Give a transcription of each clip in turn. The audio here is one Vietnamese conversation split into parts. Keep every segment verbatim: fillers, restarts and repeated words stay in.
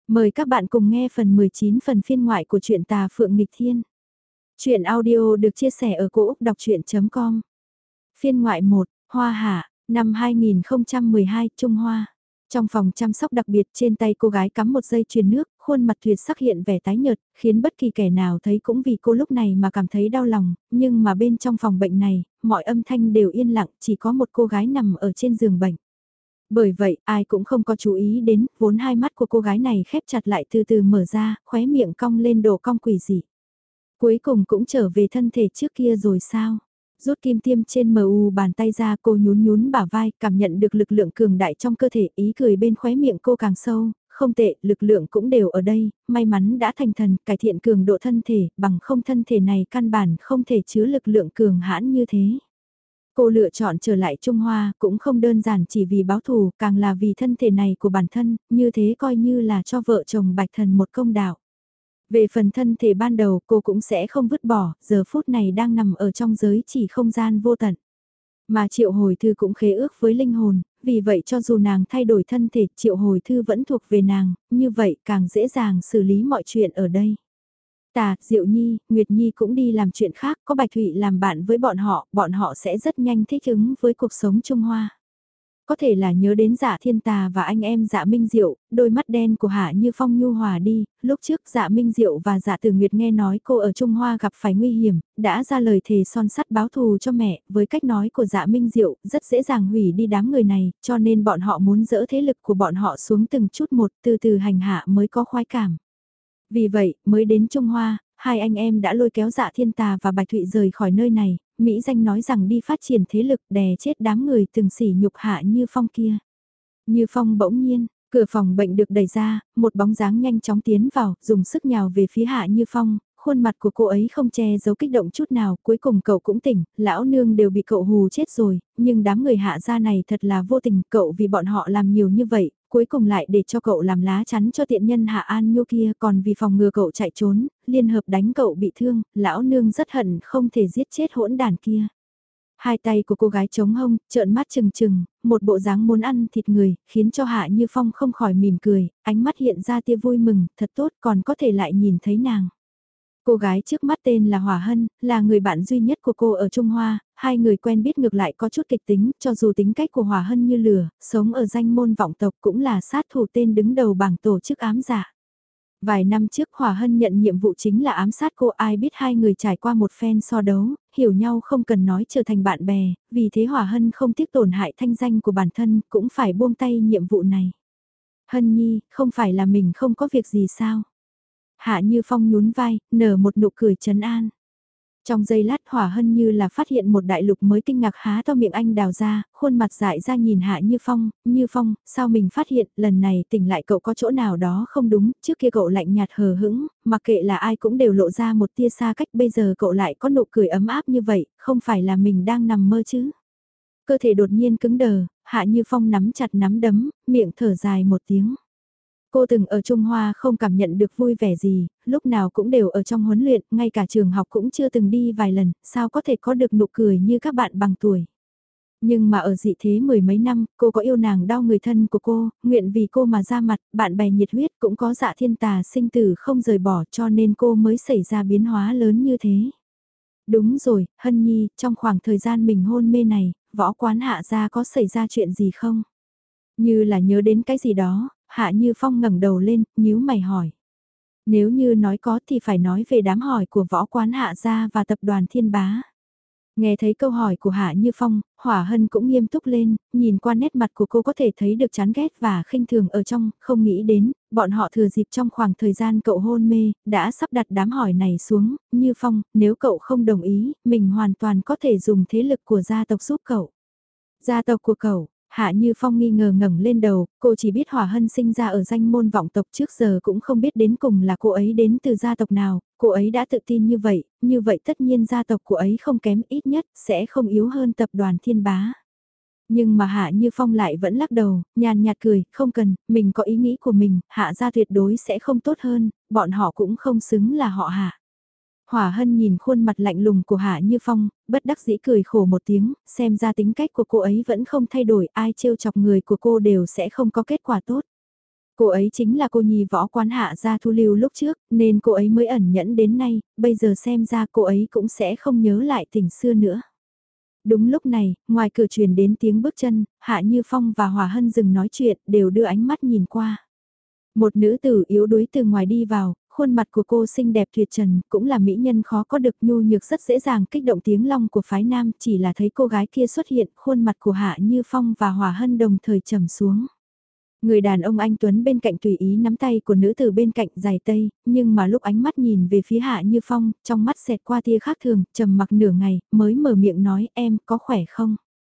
Mời các bạn cùng nghe phần mười chín phần phiên ngoại của truyện Tà Phượng Nghịch Thiên. Truyện audio được chia sẻ ở cỗ đọc chuyện chấm com. Phiên ngoại một, Hoa Hạ, năm hai nghìn không trăm mười hai, Trung Hoa. Trong phòng chăm sóc đặc biệt trên tay cô gái cắm một dây chuyền nước, khuôn mặt tuyệt sắc hiện vẻ tái nhợt, khiến bất kỳ kẻ nào thấy cũng vì cô lúc này mà cảm thấy đau lòng, nhưng mà bên trong phòng bệnh này, mọi âm thanh đều yên lặng, chỉ có một cô gái nằm ở trên giường bệnh. Bởi vậy, ai cũng không có chú ý đến, vốn hai mắt của cô gái này khép chặt lại từ từ mở ra, khóe miệng cong lên độ cong quỷ dị. Cuối cùng cũng trở về thân thể trước kia rồi sao? Rút kim tiêm trên mờ u bàn tay ra, cô nhún nhún bả vai, cảm nhận được lực lượng cường đại trong cơ thể, ý cười bên khóe miệng cô càng sâu, không tệ, lực lượng cũng đều ở đây, may mắn đã thành thần, cải thiện cường độ thân thể, bằng không thân thể này căn bản không thể chứa lực lượng cường hãn như thế. Cô lựa chọn trở lại Trung Hoa cũng không đơn giản chỉ vì báo thù, càng là vì thân thể này của bản thân, như thế coi như là cho vợ chồng Bạch Thần một công đạo. Về phần thân thể ban đầu cô cũng sẽ không vứt bỏ, giờ phút này đang nằm ở trong giới chỉ không gian vô tận. Mà Triệu Hồi Thư cũng khế ước với linh hồn, vì vậy cho dù nàng thay đổi thân thể, Triệu Hồi Thư vẫn thuộc về nàng, như vậy càng dễ dàng xử lý mọi chuyện ở đây. Tà, Diệu Nhi, Nguyệt Nhi cũng đi làm chuyện khác, có Bạch Thụy làm bạn với bọn họ, bọn họ sẽ rất nhanh thích ứng với cuộc sống Trung Hoa. Có thể là nhớ đến Dạ Thiên Tà và anh em Dạ Minh Diệu, đôi mắt đen của Hạ Như Phong nhu hòa đi, lúc trước Dạ Minh Diệu và Dạ Tử Nguyệt nghe nói cô ở Trung Hoa gặp phải nguy hiểm, đã ra lời thề son sắt báo thù cho mẹ, với cách nói của Dạ Minh Diệu, rất dễ dàng hủy đi đám người này, cho nên bọn họ muốn dỡ thế lực của bọn họ xuống từng chút một, từ từ hành hạ mới có khoái cảm. Vì vậy, mới đến Trung Hoa, hai anh em đã lôi kéo Dạ Thiên Tà và Bạch Thụy rời khỏi nơi này, Mỹ danh nói rằng đi phát triển thế lực đè chết đám người từng sỉ nhục Hạ Như Phong kia. Như Phong bỗng nhiên, cửa phòng bệnh được đẩy ra, một bóng dáng nhanh chóng tiến vào, dùng sức nhào về phía Hạ Như Phong, khuôn mặt của cô ấy không che giấu kích động chút nào, cuối cùng cậu cũng tỉnh, lão nương đều bị cậu hù chết rồi, nhưng đám người Hạ gia này thật là vô tình, cậu vì bọn họ làm nhiều như vậy, cuối cùng lại để cho cậu làm lá chắn cho tiện nhân Hạ An Nhu kia, còn vì phòng ngừa cậu chạy trốn, liên hợp đánh cậu bị thương, lão nương rất hận không thể giết chết hỗn đàn kia. Hai tay của cô gái chống hông, trợn mắt trừng trừng, một bộ dáng muốn ăn thịt người, khiến cho Hạ Như Phong không khỏi mỉm cười, ánh mắt hiện ra tia vui mừng, thật tốt còn có thể lại nhìn thấy nàng. Cô gái trước mắt tên là Hòa Hân, là người bạn duy nhất của cô ở Trung Hoa, hai người quen biết ngược lại có chút kịch tính, cho dù tính cách của Hòa Hân như lửa, sống ở danh môn vọng tộc cũng là sát thủ tên đứng đầu bảng tổ chức ám giả. Vài năm trước Hòa Hân nhận nhiệm vụ chính là ám sát cô, ai biết hai người trải qua một phen so đấu, hiểu nhau không cần nói trở thành bạn bè, vì thế Hòa Hân không tiếc tổn hại thanh danh của bản thân cũng phải buông tay nhiệm vụ này. Hân Nhi, không phải là mình không có việc gì sao? Hạ Như Phong nhún vai, nở một nụ cười trấn an. Trong giây lát Hỏa Hân như là phát hiện một đại lục mới kinh ngạc há to miệng anh đào ra, khuôn mặt dại ra nhìn Hạ Như Phong, Như Phong, sao mình phát hiện lần này tỉnh lại cậu có chỗ nào đó không đúng, trước kia cậu lạnh nhạt hờ hững, mặc kệ là ai cũng đều lộ ra một tia xa cách, bây giờ cậu lại có nụ cười ấm áp như vậy, không phải là mình đang nằm mơ chứ. Cơ thể đột nhiên cứng đờ, Hạ Như Phong nắm chặt nắm đấm, miệng thở dài một tiếng. Cô từng ở Trung Hoa không cảm nhận được vui vẻ gì, lúc nào cũng đều ở trong huấn luyện, ngay cả trường học cũng chưa từng đi vài lần, sao có thể có được nụ cười như các bạn bằng tuổi. Nhưng mà ở dị thế mười mấy năm, cô có yêu nàng đau người thân của cô, nguyện vì cô mà ra mặt, bạn bè nhiệt huyết cũng có Dạ Thiên Tà sinh tử không rời bỏ cho nên cô mới xảy ra biến hóa lớn như thế. Đúng rồi, Hân Nhi, trong khoảng thời gian mình hôn mê này, võ quán Hạ gia có xảy ra chuyện gì không? Như là nhớ đến cái gì đó, Hạ Như Phong ngẩng đầu lên, nhíu mày hỏi. Nếu như nói có thì phải nói về đám hỏi của võ quán Hạ gia và tập đoàn Thiên Bá. Nghe thấy câu hỏi của Hạ Như Phong, Hỏa Hân cũng nghiêm túc lên, nhìn qua nét mặt của cô có thể thấy được chán ghét và khinh thường ở trong, không nghĩ đến, bọn họ thừa dịp trong khoảng thời gian cậu hôn mê, đã sắp đặt đám hỏi này xuống, Như Phong, nếu cậu không đồng ý, mình hoàn toàn có thể dùng thế lực của gia tộc giúp cậu. Gia tộc của cậu. Hạ Như Phong nghi ngờ ngẩng lên đầu, cô chỉ biết Hòa Hân sinh ra ở danh môn vọng tộc trước giờ cũng không biết đến cùng là cô ấy đến từ gia tộc nào, cô ấy đã tự tin như vậy, như vậy tất nhiên gia tộc của ấy không kém, ít nhất sẽ không yếu hơn tập đoàn Thiên Bá. Nhưng mà Hạ Như Phong lại vẫn lắc đầu, nhàn nhạt cười, không cần, mình có ý nghĩ của mình, Hạ gia tuyệt đối sẽ không tốt hơn, bọn họ cũng không xứng là họ Hạ. Hỏa Hân nhìn khuôn mặt lạnh lùng của Hạ Như Phong, bất đắc dĩ cười khổ một tiếng, xem ra tính cách của cô ấy vẫn không thay đổi, ai trêu chọc người của cô đều sẽ không có kết quả tốt. Cô ấy chính là cô nhi võ quán Hạ gia Thu Lưu lúc trước, nên cô ấy mới ẩn nhẫn đến nay, bây giờ xem ra cô ấy cũng sẽ không nhớ lại tình xưa nữa. Đúng lúc này, ngoài cửa truyền đến tiếng bước chân, Hạ Như Phong và Hòa Hân dừng nói chuyện, đều đưa ánh mắt nhìn qua. Một nữ tử yếu đuối từ ngoài đi vào, khuôn mặt của cô xinh đẹp tuyệt trần, cũng là mỹ nhân khó có được, nhu nhược rất dễ dàng kích động tiếng long của phái nam, chỉ là thấy cô gái kia xuất hiện, khuôn mặt của Hạ Như Phong và Hòa Hân đồng thời trầm xuống. Người đàn ông anh Tuấn bên cạnh tùy ý nắm tay của nữ tử bên cạnh giày tây, nhưng mà lúc ánh mắt nhìn về phía Hạ Như Phong, trong mắt xẹt qua tia khác thường, trầm mặc nửa ngày, mới mở miệng nói em có khỏe không?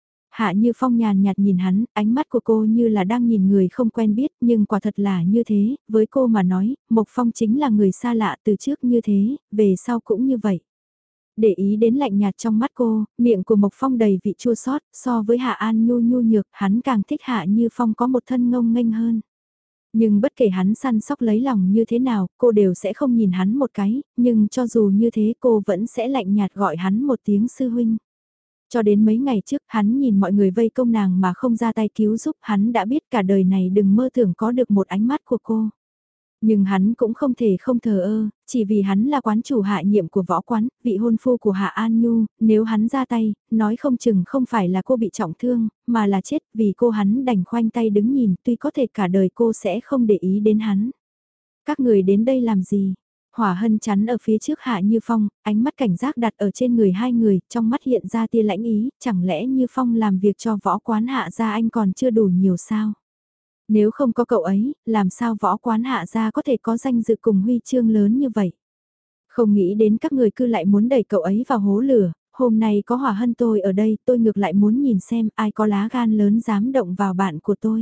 Hạ Như Phong nhàn nhạt nhìn hắn, ánh mắt của cô như là đang nhìn người không quen biết, nhưng quả thật là như thế, với cô mà nói, Mộc Phong chính là người xa lạ từ trước như thế, về sau cũng như vậy. Để ý đến lạnh nhạt trong mắt cô, miệng của Mộc Phong đầy vị chua xót, so với Hạ An Nhu nhu nhược, hắn càng thích Hạ Như Phong có một thân ngông nghênh hơn. Nhưng bất kể hắn săn sóc lấy lòng như thế nào, cô đều sẽ không nhìn hắn một cái, nhưng cho dù như thế cô vẫn sẽ lạnh nhạt gọi hắn một tiếng sư huynh. Cho đến mấy ngày trước, hắn nhìn mọi người vây công nàng mà không ra tay cứu giúp, hắn đã biết cả đời này đừng mơ tưởng có được một ánh mắt của cô. Nhưng hắn cũng không thể không thờ ơ, chỉ vì hắn là quán chủ hạ nhiệm của võ quán, vị hôn phu của Hạ An Nhu, nếu hắn ra tay, nói không chừng không phải là cô bị trọng thương, mà là chết vì cô hắn đành khoanh tay đứng nhìn, tuy có thể cả đời cô sẽ không để ý đến hắn. Các người đến đây làm gì? Hỏa Hân chắn ở phía trước Hạ Như Phong, ánh mắt cảnh giác đặt ở trên người hai người, trong mắt hiện ra tia lãnh ý, chẳng lẽ Như Phong làm việc cho võ quán Hạ gia anh còn chưa đủ nhiều sao? Nếu không có cậu ấy, làm sao võ quán Hạ gia có thể có danh dự cùng huy chương lớn như vậy? Không nghĩ đến các người cứ lại muốn đẩy cậu ấy vào hố lửa, hôm nay có Hỏa Hân tôi ở đây, tôi ngược lại muốn nhìn xem ai có lá gan lớn dám động vào bạn của tôi.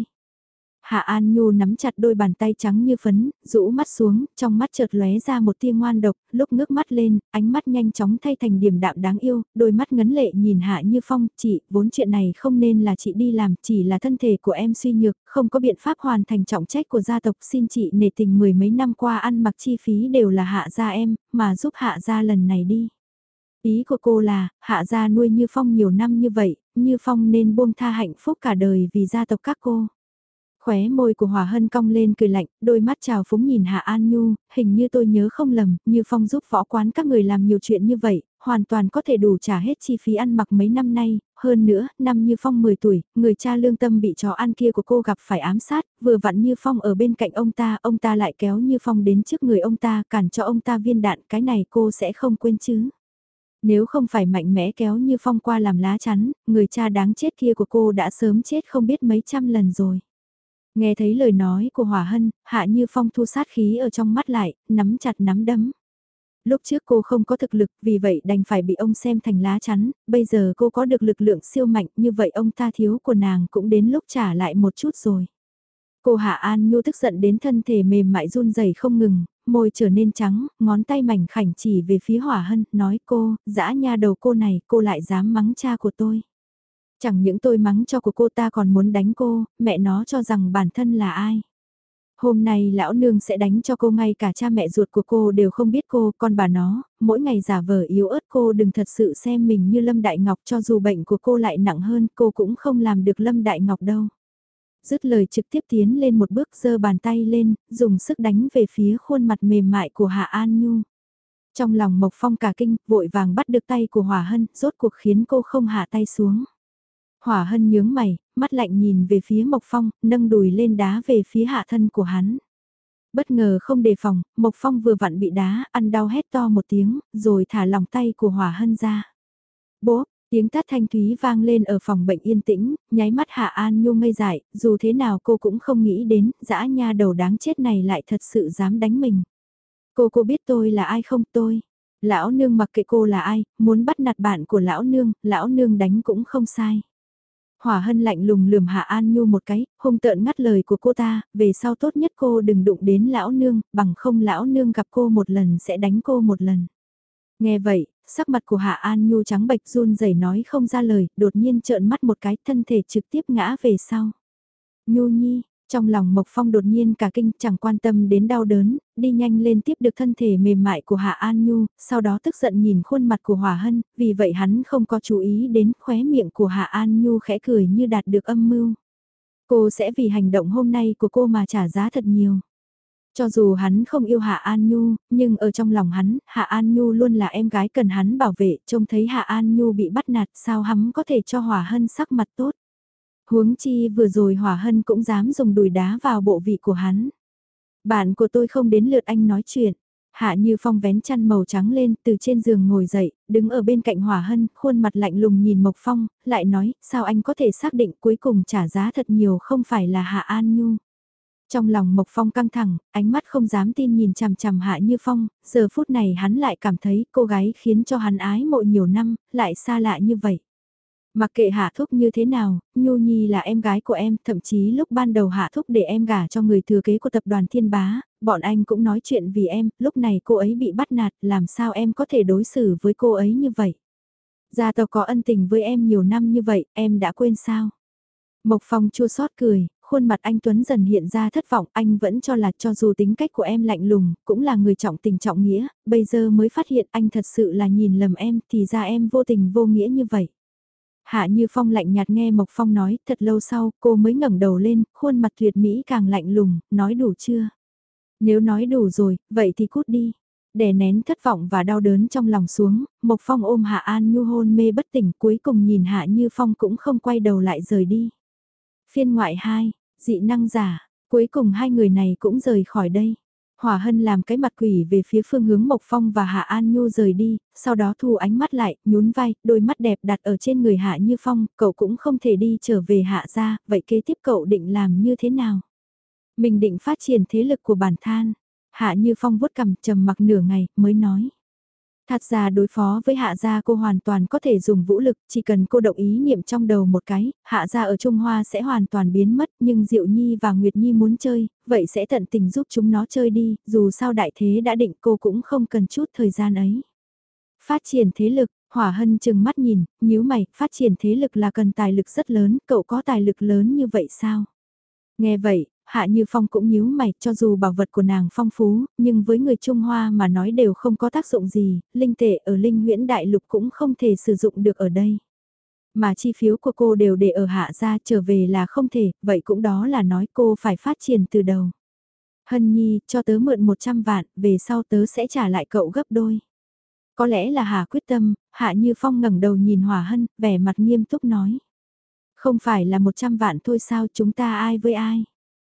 Hạ An Nhu nắm chặt đôi bàn tay trắng như phấn, rũ mắt xuống, trong mắt chợt lóe ra một tia ngoan độc, lúc ngước mắt lên, ánh mắt nhanh chóng thay thành điềm đạm đáng yêu, đôi mắt ngấn lệ nhìn Hạ Như Phong, chị, vốn chuyện này không nên là chị đi làm, chỉ là thân thể của em suy nhược, không có biện pháp hoàn thành trọng trách của gia tộc, xin chị nể tình mười mấy năm qua ăn mặc chi phí đều là Hạ gia em, mà giúp Hạ gia lần này đi. Ý của cô là, Hạ gia nuôi Như Phong nhiều năm như vậy, Như Phong nên buông tha hạnh phúc cả đời vì gia tộc các cô. Khóe môi của Hòa Hân cong lên cười lạnh, đôi mắt trào phúng nhìn Hạ An Nhu, hình như tôi nhớ không lầm, Như Phong giúp võ quán các người làm nhiều chuyện như vậy, hoàn toàn có thể đủ trả hết chi phí ăn mặc mấy năm nay, hơn nữa, năm Như Phong mười tuổi, người cha lương tâm bị chó ăn kia của cô gặp phải ám sát, vừa vặn Như Phong ở bên cạnh ông ta, ông ta lại kéo Như Phong đến trước người ông ta, cản cho ông ta viên đạn, cái này cô sẽ không quên chứ. Nếu không phải mạnh mẽ kéo Như Phong qua làm lá chắn, người cha đáng chết kia của cô đã sớm chết không biết mấy trăm lần rồi. Nghe thấy lời nói của Hỏa Hân, Hạ Như Phong thu sát khí ở trong mắt lại, nắm chặt nắm đấm. Lúc trước cô không có thực lực, vì vậy đành phải bị ông xem thành lá chắn, bây giờ cô có được lực lượng siêu mạnh, như vậy ông ta thiếu của nàng cũng đến lúc trả lại một chút rồi. Cô Hạ An Nhu tức giận đến thân thể mềm mại run rẩy không ngừng, môi trở nên trắng, ngón tay mảnh khảnh chỉ về phía Hỏa Hân, nói cô, dã nha đầu cô này, cô lại dám mắng cha của tôi. Chẳng những tôi mắng cho của cô ta còn muốn đánh cô, mẹ nó cho rằng bản thân là ai. Hôm nay lão nương sẽ đánh cho cô, ngay cả cha mẹ ruột của cô đều không biết cô, con bà nó, mỗi ngày giả vờ yếu ớt, cô đừng thật sự xem mình như Lâm Đại Ngọc, cho dù bệnh của cô lại nặng hơn, cô cũng không làm được Lâm Đại Ngọc đâu. Dứt lời trực tiếp tiến lên một bước, giơ bàn tay lên, dùng sức đánh về phía khuôn mặt mềm mại của Hạ An Nhu. Trong lòng Mộc Phong cả kinh, vội vàng bắt được tay của Hỏa Hân, rốt cuộc khiến cô không hạ tay xuống. Hỏa Hân nhướng mày, mắt lạnh nhìn về phía Mộc Phong, nâng đùi lên đá về phía hạ thân của hắn. Bất ngờ không đề phòng, Mộc Phong vừa vặn bị đá, ăn đau hét to một tiếng, rồi thả lỏng tay của Hỏa Hân ra. Bố, tiếng tát thanh thúy vang lên ở phòng bệnh yên tĩnh, nháy mắt Hạ An Nhu ngây dại, dù thế nào cô cũng không nghĩ đến, dã nha đầu đáng chết này lại thật sự dám đánh mình. Cô cô biết tôi là ai không? Tôi. Lão nương mặc kệ cô là ai, muốn bắt nạt bạn của lão nương, lão nương đánh cũng không sai. Hỏa Hân lạnh lùng lườm Hạ An Nhu một cái, hung tợn ngắt lời của cô ta, về sau tốt nhất cô đừng đụng đến lão nương, bằng không lão nương gặp cô một lần sẽ đánh cô một lần. Nghe vậy, sắc mặt của Hạ An Nhu trắng bệch run rẩy nói không ra lời, đột nhiên trợn mắt một cái, thân thể trực tiếp ngã về sau. Nhu nhi, trong lòng Mộc Phong đột nhiên cả kinh, chẳng quan tâm đến đau đớn, đi nhanh lên tiếp được thân thể mềm mại của Hạ An Nhu, sau đó tức giận nhìn khuôn mặt của Hỏa Hân, vì vậy hắn không có chú ý đến khóe miệng của Hạ An Nhu khẽ cười như đạt được âm mưu. Cô sẽ vì hành động hôm nay của cô mà trả giá thật nhiều. Cho dù hắn không yêu Hạ An Nhu, nhưng ở trong lòng hắn, Hạ An Nhu luôn là em gái cần hắn bảo vệ, trông thấy Hạ An Nhu bị bắt nạt sao hắn có thể cho Hỏa Hân sắc mặt tốt. Huống chi vừa rồi Hỏa Hân cũng dám dùng đùi đá vào bộ vị của hắn. Bạn của tôi không đến lượt anh nói chuyện. Hạ Như Phong vén chăn màu trắng lên, từ trên giường ngồi dậy, đứng ở bên cạnh Hỏa Hân, khuôn mặt lạnh lùng nhìn Mộc Phong, lại nói, sao anh có thể xác định cuối cùng trả giá thật nhiều không phải là Hạ An Nhu. Trong lòng Mộc Phong căng thẳng, ánh mắt không dám tin nhìn chằm chằm Hạ Như Phong, giờ phút này hắn lại cảm thấy cô gái khiến cho hắn ái mộ nhiều năm, lại xa lạ như vậy. Mặc kệ Hạ Thúc như thế nào, Nhu Nhi là em gái của em, thậm chí lúc ban đầu Hạ Thúc để em gả cho người thừa kế của tập đoàn Thiên Bá, bọn anh cũng nói chuyện vì em, lúc này cô ấy bị bắt nạt, làm sao em có thể đối xử với cô ấy như vậy? Gia tộc có ân tình với em nhiều năm như vậy, em đã quên sao? Mộc Phong chua xót cười, khuôn mặt anh Tuấn dần hiện ra thất vọng, anh vẫn cho là cho dù tính cách của em lạnh lùng, cũng là người trọng tình trọng nghĩa, bây giờ mới phát hiện anh thật sự là nhìn lầm em, thì ra em vô tình vô nghĩa như vậy. Hạ Như Phong lạnh nhạt nghe Mộc Phong nói, thật lâu sau, cô mới ngẩng đầu lên, khuôn mặt tuyệt mỹ càng lạnh lùng, nói đủ chưa? Nếu nói đủ rồi, vậy thì cút đi. Đè nén thất vọng và đau đớn trong lòng xuống, Mộc Phong ôm Hạ An Nhu hôn mê bất tỉnh, cuối cùng nhìn Hạ Như Phong cũng không quay đầu lại rời đi. Phiên ngoại hai, dị năng giả, cuối cùng hai người này cũng rời khỏi đây. Hỏa Hân làm cái mặt quỷ về phía phương hướng Mộc Phong và Hạ An Nhu rời đi, sau đó thu ánh mắt lại, nhún vai, đôi mắt đẹp đặt ở trên người Hạ Như Phong, cậu cũng không thể đi trở về Hạ gia, vậy kế tiếp cậu định làm như thế nào? Mình định phát triển thế lực của bản than. Hạ Như Phong vuốt cằm trầm mặc nửa ngày, mới nói. Thật ra đối phó với Hạ gia cô hoàn toàn có thể dùng vũ lực, chỉ cần cô động ý niệm trong đầu một cái, Hạ gia ở Trung Hoa sẽ hoàn toàn biến mất, nhưng Diệu Nhi và Nguyệt Nhi muốn chơi, vậy sẽ tận tình giúp chúng nó chơi đi, dù sao đại thế đã định cô cũng không cần chút thời gian ấy. Phát triển thế lực, Hỏa Hân chừng mắt nhìn, nhíu mày, phát triển thế lực là cần tài lực rất lớn, cậu có tài lực lớn như vậy sao? Nghe vậy, Hạ Như Phong cũng nhíu mày, cho dù bảo vật của nàng phong phú, nhưng với người Trung Hoa mà nói đều không có tác dụng gì, linh tệ ở Linh Huyễn Đại Lục cũng không thể sử dụng được ở đây. Mà chi phiếu của cô đều để ở Hạ gia trở về là không thể, vậy cũng đó là nói cô phải phát triển từ đầu. Hân Nhi, cho tớ mượn một trăm vạn, về sau tớ sẽ trả lại cậu gấp đôi. Có lẽ là Hạ quyết tâm, Hạ Như Phong ngẩng đầu nhìn Hỏa Hân, vẻ mặt nghiêm túc nói. Không phải là một trăm vạn thôi sao, chúng ta ai với ai?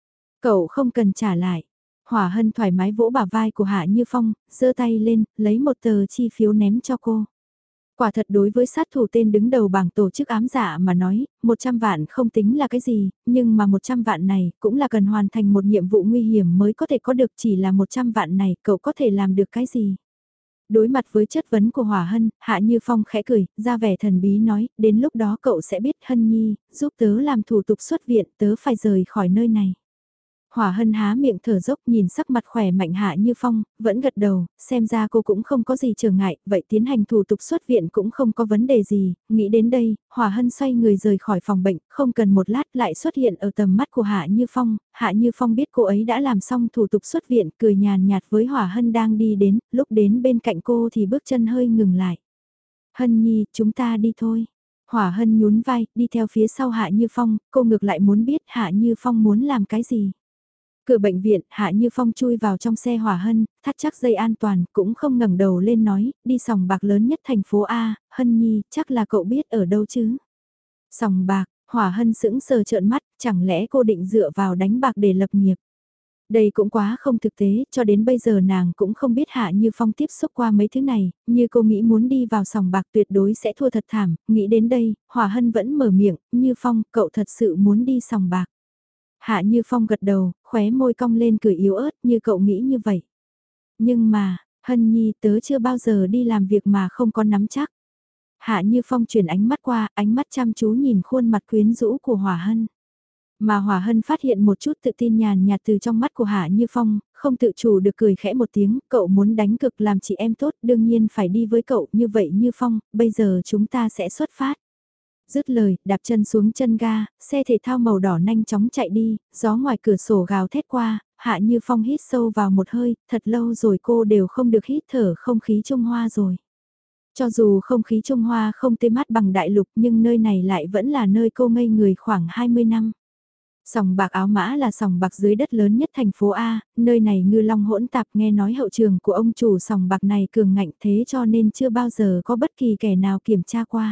Cậu không cần trả lại. Hỏa Hân thoải mái vỗ bả vai của Hạ Như Phong, giơ tay lên, lấy một tờ chi phiếu ném cho cô. Quả thật đối với sát thủ tên đứng đầu bảng tổ chức ám dạ mà nói, một trăm vạn không tính là cái gì, nhưng mà một trăm vạn này cũng là cần hoàn thành một nhiệm vụ nguy hiểm mới có thể có được, chỉ là một trăm vạn này cậu có thể làm được cái gì. Đối mặt với chất vấn của Hỏa Hân, Hạ Như Phong khẽ cười, ra vẻ thần bí nói, đến lúc đó cậu sẽ biết Hân Nhi, giúp tớ làm thủ tục xuất viện, tớ phải rời khỏi nơi này. Hỏa Hân há miệng thở dốc nhìn sắc mặt khỏe mạnh Hạ Như Phong, vẫn gật đầu, xem ra cô cũng không có gì trở ngại, vậy tiến hành thủ tục xuất viện cũng không có vấn đề gì, nghĩ đến đây, Hỏa Hân xoay người rời khỏi phòng bệnh, không cần một lát lại xuất hiện ở tầm mắt của Hạ Như Phong, Hạ Như Phong biết cô ấy đã làm xong thủ tục xuất viện, cười nhàn nhạt với Hỏa Hân đang đi đến, lúc đến bên cạnh cô thì bước chân hơi ngừng lại. Hân Nhi, chúng ta đi thôi. Hỏa Hân nhún vai, đi theo phía sau Hạ Như Phong, cô ngược lại muốn biết Hạ Như Phong muốn làm cái gì. Cửa bệnh viện, Hạ Như Phong chui vào trong xe Hỏa Hân, thắt chắc dây an toàn, cũng không ngẩng đầu lên nói, đi sòng bạc lớn nhất thành phố A, Hân Nhi, chắc là cậu biết ở đâu chứ. Sòng bạc, Hỏa Hân sững sờ trợn mắt, chẳng lẽ cô định dựa vào đánh bạc để lập nghiệp. Đây cũng quá không thực tế, cho đến bây giờ nàng cũng không biết Hạ Như Phong tiếp xúc qua mấy thứ này, như cô nghĩ muốn đi vào sòng bạc tuyệt đối sẽ thua thật thảm, nghĩ đến đây, Hỏa Hân vẫn mở miệng, Như Phong, cậu thật sự muốn đi sòng bạc. Hạ Như Phong gật đầu, khóe môi cong lên cười yếu ớt như cậu nghĩ như vậy. Nhưng mà, Hân Nhi tớ chưa bao giờ đi làm việc mà không có nắm chắc. Hạ Như Phong chuyển ánh mắt qua, ánh mắt chăm chú nhìn khuôn mặt quyến rũ của Hỏa Hân. Mà Hỏa Hân phát hiện một chút tự tin nhàn nhạt từ trong mắt của Hạ Như Phong, không tự chủ được cười khẽ một tiếng, cậu muốn đánh cực làm chị em tốt đương nhiên phải đi với cậu như vậy Như Phong, bây giờ chúng ta sẽ xuất phát. Dứt lời, đạp chân xuống chân ga, xe thể thao màu đỏ nhanh chóng chạy đi, gió ngoài cửa sổ gào thét qua, Hạ Như Phong hít sâu vào một hơi, thật lâu rồi cô đều không được hít thở không khí Trung Hoa rồi. Cho dù không khí Trung Hoa không tê mát bằng đại lục nhưng nơi này lại vẫn là nơi cô ngây người khoảng hai mươi năm. Sòng bạc Áo Mã là sòng bạc dưới đất lớn nhất thành phố A, nơi này ngư long hỗn tạp, nghe nói hậu trường của ông chủ sòng bạc này cường ngạnh thế cho nên chưa bao giờ có bất kỳ kẻ nào kiểm tra qua.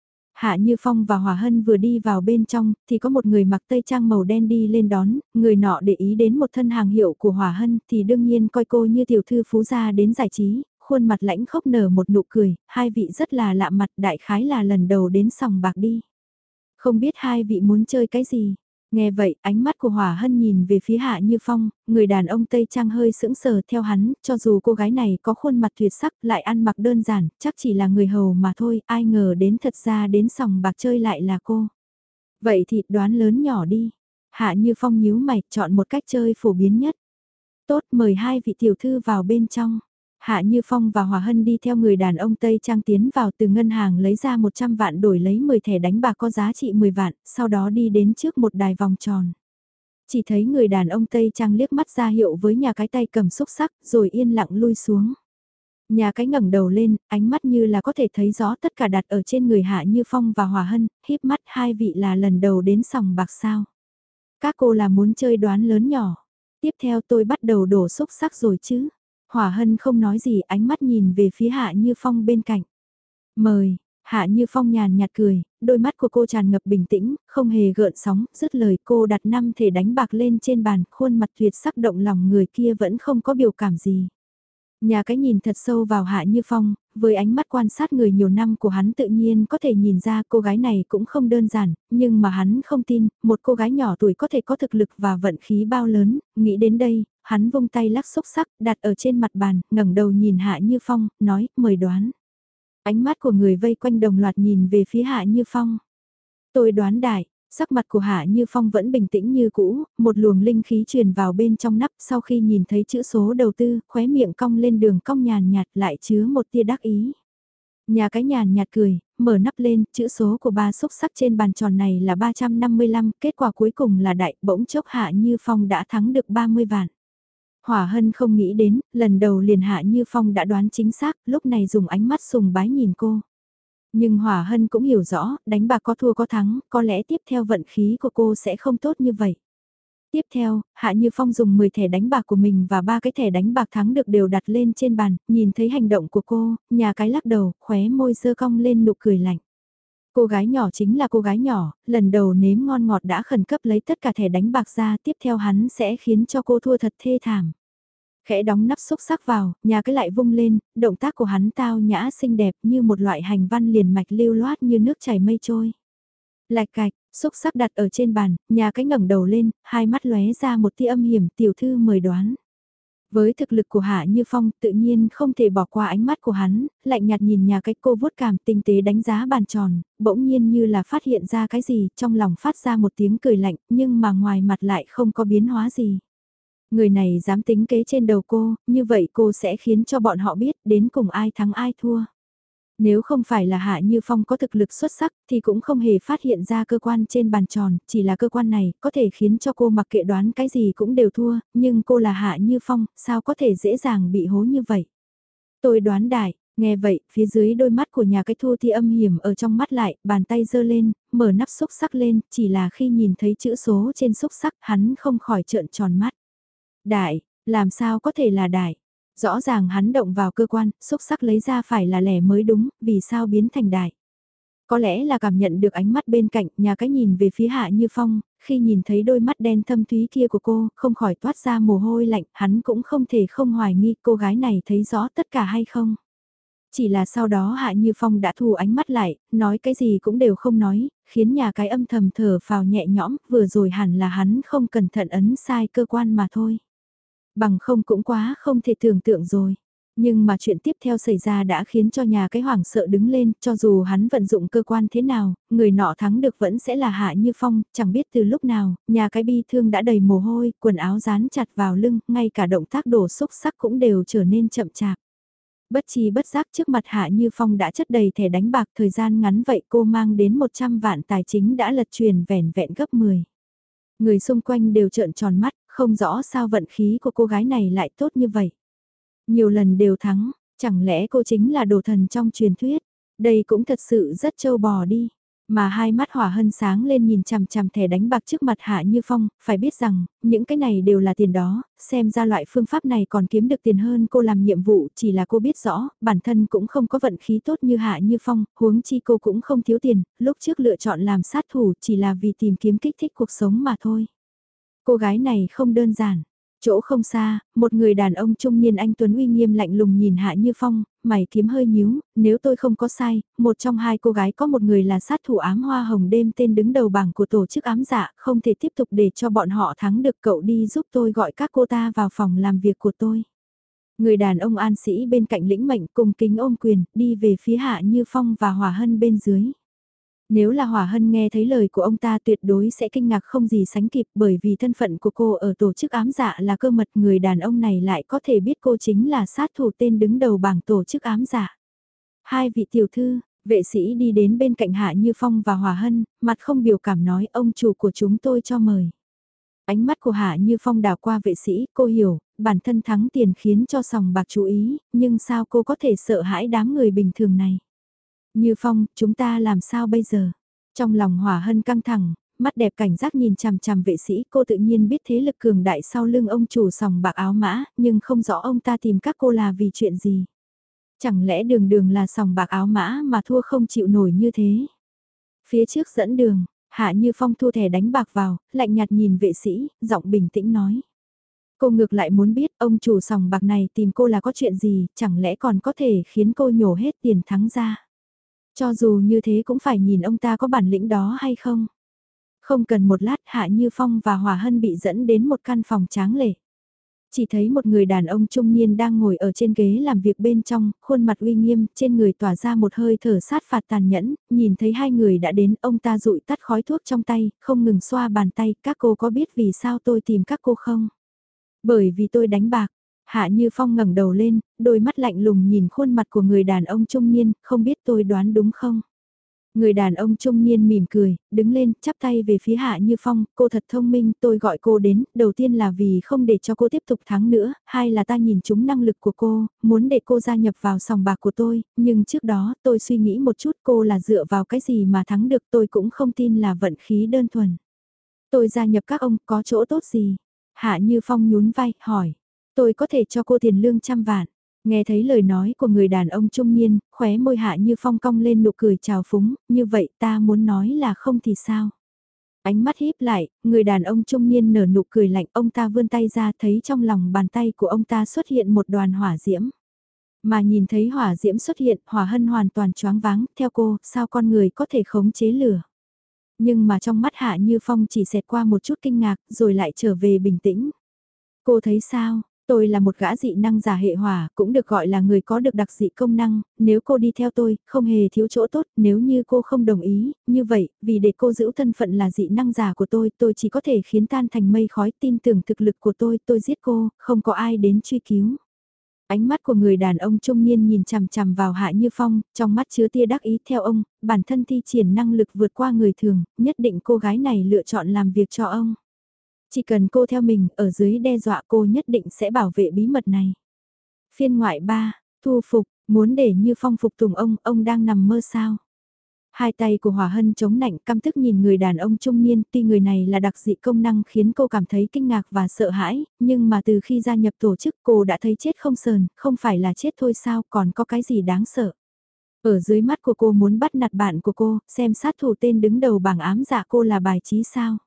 Hạ Như Phong và Hòa Hân vừa đi vào bên trong, thì có một người mặc tây trang màu đen đi lên đón, người nọ để ý đến một thân hàng hiệu của Hòa Hân thì đương nhiên coi cô như tiểu thư phú gia đến giải trí, khuôn mặt lãnh khốc nở một nụ cười, hai vị rất là lạ mặt, đại khái là lần đầu đến sòng bạc đi. Không biết hai vị muốn chơi cái gì? Nghe vậy, ánh mắt của Hòa Hân nhìn về phía Hạ Như Phong, người đàn ông Tây Trang hơi sững sờ theo hắn, cho dù cô gái này có khuôn mặt tuyệt sắc lại ăn mặc đơn giản, chắc chỉ là người hầu mà thôi, ai ngờ đến thật ra đến sòng bạc chơi lại là cô. Vậy thì đoán lớn nhỏ đi. Hạ Như Phong nhíu mày, chọn một cách chơi phổ biến nhất. Tốt, mời hai vị tiểu thư vào bên trong. Hạ Như Phong và Hòa Hân đi theo người đàn ông Tây Trang tiến vào từ ngân hàng lấy ra một trăm vạn đổi lấy mười thẻ đánh bạc có giá trị mười vạn, sau đó đi đến trước một đài vòng tròn. Chỉ thấy người đàn ông Tây Trang liếc mắt ra hiệu với nhà cái tay cầm xúc sắc rồi yên lặng lui xuống. Nhà cái ngẩng đầu lên, ánh mắt như là có thể thấy rõ tất cả đặt ở trên người Hạ Như Phong và Hòa Hân, híp mắt hai vị là lần đầu đến sòng bạc sao. Các cô là muốn chơi đoán lớn nhỏ. Tiếp theo tôi bắt đầu đổ xúc sắc rồi chứ. Hỏa Hân không nói gì, ánh mắt nhìn về phía Hạ Như Phong bên cạnh. Mời, Hạ Như Phong nhàn nhạt cười, đôi mắt của cô tràn ngập bình tĩnh, không hề gợn sóng, dứt lời cô đặt năm thẻ đánh bạc lên trên bàn, khuôn mặt tuyệt sắc động lòng người kia vẫn không có biểu cảm gì. Nhà cái nhìn thật sâu vào Hạ Như Phong, với ánh mắt quan sát người nhiều năm của hắn tự nhiên có thể nhìn ra cô gái này cũng không đơn giản, nhưng mà hắn không tin, một cô gái nhỏ tuổi có thể có thực lực và vận khí bao lớn, nghĩ đến đây, hắn vung tay lắc xúc sắc, đặt ở trên mặt bàn, ngẩng đầu nhìn Hạ Như Phong, nói, mời đoán. Ánh mắt của người vây quanh đồng loạt nhìn về phía Hạ Như Phong. Tôi đoán đại. Sắc mặt của Hạ Như Phong vẫn bình tĩnh như cũ, một luồng linh khí truyền vào bên trong nắp sau khi nhìn thấy chữ số đầu tư, khóe miệng cong lên đường cong nhàn nhạt lại chứa một tia đắc ý. Nhà cái nhàn nhạt cười, mở nắp lên, chữ số của ba xúc sắc trên bàn tròn này là ba trăm năm mươi lăm, kết quả cuối cùng là đại, bỗng chốc Hạ Như Phong đã thắng được ba mươi vạn. Hỏa Hân không nghĩ đến, lần đầu liền Hạ Như Phong đã đoán chính xác, lúc này dùng ánh mắt sùng bái nhìn cô. Nhưng Hỏa Hân cũng hiểu rõ, đánh bạc có thua có thắng, có lẽ tiếp theo vận khí của cô sẽ không tốt như vậy. Tiếp theo, Hạ Như Phong dùng mười thẻ đánh bạc của mình và ba cái thẻ đánh bạc thắng được đều đặt lên trên bàn, nhìn thấy hành động của cô, nhà cái lắc đầu, khóe môi dơ cong lên nụ cười lạnh. Cô gái nhỏ chính là cô gái nhỏ, lần đầu nếm ngon ngọt đã khẩn cấp lấy tất cả thẻ đánh bạc ra, tiếp theo hắn sẽ khiến cho cô thua thật thê thảm. Khẽ đóng nắp xúc sắc vào, nhà cái lại vung lên, động tác của hắn tao nhã xinh đẹp như một loại hành văn liền mạch lưu loát như nước chảy mây trôi. Lạch cạch, xúc sắc đặt ở trên bàn, nhà cái ngẩng đầu lên, hai mắt lóe ra một tia âm hiểm, tiểu thư mời đoán. Với thực lực của Hạ Như Phong tự nhiên không thể bỏ qua ánh mắt của hắn, lạnh nhạt nhìn nhà cái cô vuốt cảm tinh tế đánh giá bàn tròn, bỗng nhiên như là phát hiện ra cái gì, trong lòng phát ra một tiếng cười lạnh, nhưng mà ngoài mặt lại không có biến hóa gì. Người này dám tính kế trên đầu cô, như vậy cô sẽ khiến cho bọn họ biết đến cùng ai thắng ai thua. Nếu không phải là Hạ Như Phong có thực lực xuất sắc thì cũng không hề phát hiện ra cơ quan trên bàn tròn, chỉ là cơ quan này có thể khiến cho cô mặc kệ đoán cái gì cũng đều thua, nhưng cô là Hạ Như Phong, sao có thể dễ dàng bị hố như vậy. Tôi đoán đại, nghe vậy, phía dưới đôi mắt của nhà cái thu thì âm hiểm ở trong mắt lại, bàn tay giơ lên, mở nắp xúc sắc lên, chỉ là khi nhìn thấy chữ số trên xúc sắc hắn không khỏi trợn tròn mắt. Đại, làm sao có thể là đại? Rõ ràng hắn động vào cơ quan, xúc sắc lấy ra phải là lẻ mới đúng, vì sao biến thành đại? Có lẽ là cảm nhận được ánh mắt bên cạnh, nhà cái nhìn về phía Hạ Như Phong, khi nhìn thấy đôi mắt đen thâm thúy kia của cô, không khỏi toát ra mồ hôi lạnh, hắn cũng không thể không hoài nghi cô gái này thấy rõ tất cả hay không. Chỉ là sau đó Hạ Như Phong đã thu ánh mắt lại, nói cái gì cũng đều không nói, khiến nhà cái âm thầm thở phào nhẹ nhõm, vừa rồi hẳn là hắn không cẩn thận ấn sai cơ quan mà thôi. Bằng không cũng quá không thể tưởng tượng rồi. Nhưng mà chuyện tiếp theo xảy ra đã khiến cho nhà cái hoảng sợ đứng lên, cho dù hắn vận dụng cơ quan thế nào, người nọ thắng được vẫn sẽ là Hạ Như Phong, chẳng biết từ lúc nào, nhà cái bi thương đã đầy mồ hôi, quần áo dán chặt vào lưng, ngay cả động tác đổ xúc sắc cũng đều trở nên chậm chạp. Bất chi bất giác trước mặt Hạ Như Phong đã chất đầy thẻ đánh bạc, thời gian ngắn vậy cô mang đến một trăm vạn tài chính đã lật truyền vẻn vẹn gấp mười. Người xung quanh đều trợn tròn mắt, không rõ sao vận khí của cô gái này lại tốt như vậy. Nhiều lần đều thắng, chẳng lẽ cô chính là đồ thần trong truyền thuyết? Đây cũng thật sự rất trâu bò đi. Mà hai mắt Hỏa Hân sáng lên nhìn chằm chằm thẻ đánh bạc trước mặt Hạ Như Phong, phải biết rằng, những cái này đều là tiền đó, xem ra loại phương pháp này còn kiếm được tiền hơn cô làm nhiệm vụ, chỉ là cô biết rõ, bản thân cũng không có vận khí tốt như Hạ Như Phong, huống chi cô cũng không thiếu tiền, lúc trước lựa chọn làm sát thủ chỉ là vì tìm kiếm kích thích cuộc sống mà thôi. Cô gái này không đơn giản. Chỗ không xa, một người đàn ông trung niên anh tuấn uy nghiêm lạnh lùng nhìn Hạ Như Phong, mày kiếm hơi nhíu, nếu tôi không có sai, một trong hai cô gái có một người là sát thủ ám hoa hồng đêm tên đứng đầu bảng của tổ chức ám dạ, không thể tiếp tục để cho bọn họ thắng được, cậu đi giúp tôi gọi các cô ta vào phòng làm việc của tôi. Người đàn ông an sĩ bên cạnh lĩnh mệnh cùng kính ôm quyền, đi về phía Hạ Như Phong và Hỏa Hân bên dưới. Nếu là Hỏa Hân nghe thấy lời của ông ta tuyệt đối sẽ kinh ngạc không gì sánh kịp, bởi vì thân phận của cô ở tổ chức ám dạ là cơ mật, người đàn ông này lại có thể biết cô chính là sát thủ tên đứng đầu bảng tổ chức ám dạ. Hai vị tiểu thư, vệ sĩ đi đến bên cạnh Hạ Như Phong và Hỏa Hân, mặt không biểu cảm nói ông chủ của chúng tôi cho mời. Ánh mắt của Hạ Như Phong đảo qua vệ sĩ, cô hiểu, bản thân thắng tiền khiến cho sòng bạc chú ý, nhưng sao cô có thể sợ hãi đám người bình thường này. Như Phong, chúng ta làm sao bây giờ? Trong lòng Hỏa Hân căng thẳng, mắt đẹp cảnh giác nhìn chằm chằm vệ sĩ, cô tự nhiên biết thế lực cường đại sau lưng ông chủ sòng bạc áo mã, nhưng không rõ ông ta tìm các cô là vì chuyện gì. Chẳng lẽ đường đường là sòng bạc áo mã mà thua không chịu nổi như thế? Phía trước dẫn đường, Hạ Như Phong thu thẻ đánh bạc vào, lạnh nhạt nhìn vệ sĩ, giọng bình tĩnh nói. Cô ngược lại muốn biết ông chủ sòng bạc này tìm cô là có chuyện gì, chẳng lẽ còn có thể khiến cô nhổ hết tiền thắng ra. Cho dù như thế cũng phải nhìn ông ta có bản lĩnh đó hay không. Không cần một lát Hạ Như Phong và Hòa Hân bị dẫn đến một căn phòng tráng lệ. Chỉ thấy một người đàn ông trung niên đang ngồi ở trên ghế làm việc bên trong, khuôn mặt uy nghiêm, trên người tỏa ra một hơi thở sát phạt tàn nhẫn, nhìn thấy hai người đã đến, ông ta dụi tắt khói thuốc trong tay, không ngừng xoa bàn tay, các cô có biết vì sao tôi tìm các cô không? Bởi vì tôi đánh bạc. Hạ Như Phong ngẩng đầu lên, đôi mắt lạnh lùng nhìn khuôn mặt của người đàn ông trung niên, không biết tôi đoán đúng không? Người đàn ông trung niên mỉm cười, đứng lên, chắp tay về phía Hạ Như Phong, cô thật thông minh, tôi gọi cô đến, đầu tiên là vì không để cho cô tiếp tục thắng nữa, hai là ta nhìn trúng năng lực của cô, muốn để cô gia nhập vào sòng bạc của tôi, nhưng trước đó tôi suy nghĩ một chút cô là dựa vào cái gì mà thắng được, tôi cũng không tin là vận khí đơn thuần. Tôi gia nhập các ông có chỗ tốt gì? Hạ Như Phong nhún vai, hỏi, tôi có thể cho cô tiền lương trăm vạn. Nghe thấy lời nói của người đàn ông trung niên, khóe môi Hạ Như Phong cong lên nụ cười trào phúng, như vậy ta muốn nói là không thì sao? Ánh mắt híp lại, người đàn ông trung niên nở nụ cười lạnh, ông ta vươn tay ra thấy trong lòng bàn tay của ông ta xuất hiện một đoàn hỏa diễm. Mà nhìn thấy hỏa diễm xuất hiện, Hỏa Hân hoàn toàn choáng váng, theo cô, sao con người có thể khống chế lửa? Nhưng mà trong mắt Hạ Như Phong chỉ xẹt qua một chút kinh ngạc, rồi lại trở về bình tĩnh. Cô thấy sao? Tôi là một gã dị năng giả hệ hỏa, cũng được gọi là người có được đặc dị công năng, nếu cô đi theo tôi, không hề thiếu chỗ tốt, nếu như cô không đồng ý, như vậy, vì để cô giữ thân phận là dị năng giả của tôi, tôi chỉ có thể khiến tan thành mây khói, tin tưởng thực lực của tôi, tôi giết cô, không có ai đến truy cứu. Ánh mắt của người đàn ông trung niên nhìn chằm chằm vào Hạ Như Phong, trong mắt chứa tia đắc ý theo ông, bản thân thi triển năng lực vượt qua người thường, nhất định cô gái này lựa chọn làm việc cho ông. Chỉ cần cô theo mình, ở dưới đe dọa cô nhất định sẽ bảo vệ bí mật này. Phiên ngoại ba, thu phục, muốn để Như Phong phục tùng ông, ông đang nằm mơ sao? Hai tay của Hỏa Hân chống nạnh căm tức nhìn người đàn ông trung niên, tuy người này là đặc dị công năng khiến cô cảm thấy kinh ngạc và sợ hãi, nhưng mà từ khi gia nhập tổ chức cô đã thấy chết không sờn, không phải là chết thôi sao, còn có cái gì đáng sợ. Ở dưới mắt của cô muốn bắt nạt bạn của cô, xem sát thủ tên đứng đầu bảng ám dạ cô là bài trí sao.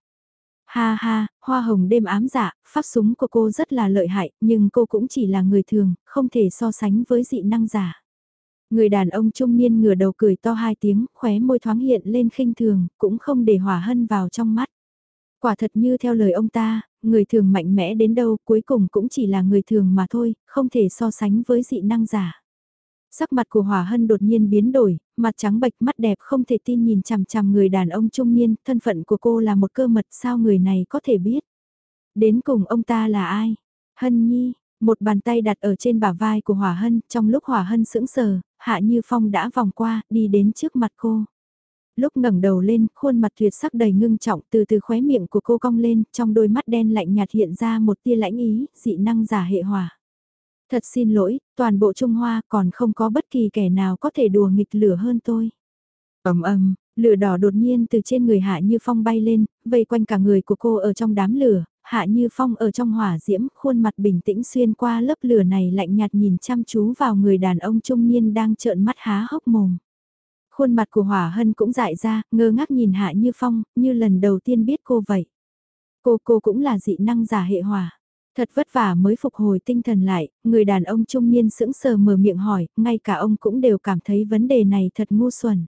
Ha ha, hoa hồng đêm ám dạ, phát súng của cô rất là lợi hại, nhưng cô cũng chỉ là người thường, không thể so sánh với dị năng giả. Người đàn ông trung niên ngửa đầu cười to hai tiếng, khóe môi thoáng hiện lên khinh thường, cũng không để Hỏa Hân vào trong mắt. Quả thật như theo lời ông ta, người thường mạnh mẽ đến đâu cuối cùng cũng chỉ là người thường mà thôi, không thể so sánh với dị năng giả. Sắc mặt của Hỏa Hân đột nhiên biến đổi, mặt trắng bệch mắt đẹp không thể tin nhìn chằm chằm người đàn ông trung niên, thân phận của cô là một cơ mật sao người này có thể biết. Đến cùng ông ta là ai? Hân Nhi, một bàn tay đặt ở trên bả vai của Hỏa Hân, trong lúc Hỏa Hân sững sờ, Hạ Như Phong đã vòng qua, đi đến trước mặt cô. Lúc ngẩng đầu lên, khuôn mặt tuyệt sắc đầy ngưng trọng từ từ khóe miệng của cô cong lên, trong đôi mắt đen lạnh nhạt hiện ra một tia lãnh ý, dị năng giả hệ hỏa. Thật xin lỗi, toàn bộ Trung Hoa còn không có bất kỳ kẻ nào có thể đùa nghịch lửa hơn tôi. Ầm ầm, Lửa đỏ đột nhiên từ trên người Hạ Như Phong bay lên, vây quanh cả người của cô ở trong đám lửa, Hạ Như Phong ở trong hỏa diễm, khuôn mặt bình tĩnh xuyên qua lớp lửa này lạnh nhạt nhìn chăm chú vào người đàn ông trung niên đang trợn mắt há hốc mồm. Khuôn mặt của Hỏa Hân cũng dại ra, ngơ ngác nhìn Hạ Như Phong, như lần đầu tiên biết cô vậy. Cô cô cũng là dị năng giả hệ hỏa. Thật vất vả mới phục hồi tinh thần lại, người đàn ông trung niên sững sờ mở miệng hỏi, ngay cả ông cũng đều cảm thấy vấn đề này thật ngu xuẩn.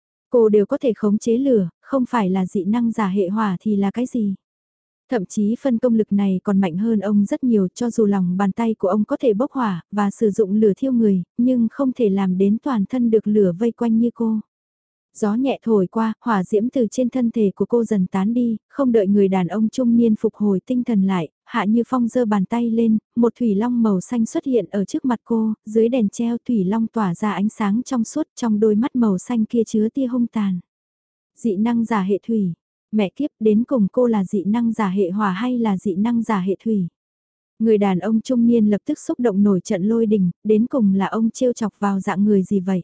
Cô đều có thể khống chế lửa, không phải là dị năng giả hệ hỏa thì là cái gì? Thậm chí phân công lực này còn mạnh hơn ông rất nhiều, cho dù lòng bàn tay của ông có thể bốc hỏa và sử dụng lửa thiêu người, nhưng không thể làm đến toàn thân được lửa vây quanh như cô. Gió nhẹ thổi qua, hỏa diễm từ trên thân thể của cô dần tán đi, không đợi người đàn ông trung niên phục hồi tinh thần lại, Hạ Như Phong giơ bàn tay lên, một thủy long màu xanh xuất hiện ở trước mặt cô, dưới đèn treo thủy long tỏa ra ánh sáng trong suốt, trong đôi mắt màu xanh kia chứa tia hung tàn. Dị năng giả hệ thủy, mẹ kiếp, đến cùng cô là dị năng giả hệ hỏa hay là dị năng giả hệ thủy? Người đàn ông trung niên lập tức xúc động nổi trận lôi đình, đến cùng là ông trêu chọc vào dạng người gì vậy?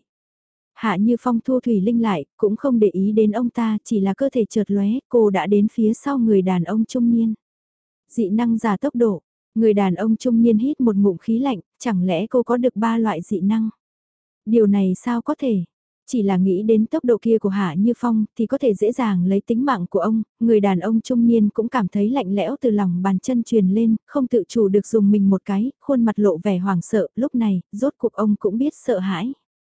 Hạ Như Phong thu thủy linh lại, cũng không để ý đến ông ta, chỉ là cơ thể chợt lóe, cô đã đến phía sau người đàn ông trung niên. Dị năng giả tốc độ, người đàn ông trung niên hít một ngụm khí lạnh, chẳng lẽ cô có được ba loại dị năng? Điều này sao có thể? Chỉ là nghĩ đến tốc độ kia của Hạ Như Phong thì có thể dễ dàng lấy tính mạng của ông, người đàn ông trung niên cũng cảm thấy lạnh lẽo từ lòng bàn chân truyền lên, không tự chủ được dùng mình một cái, khuôn mặt lộ vẻ hoảng sợ, lúc này, rốt cuộc ông cũng biết sợ hãi.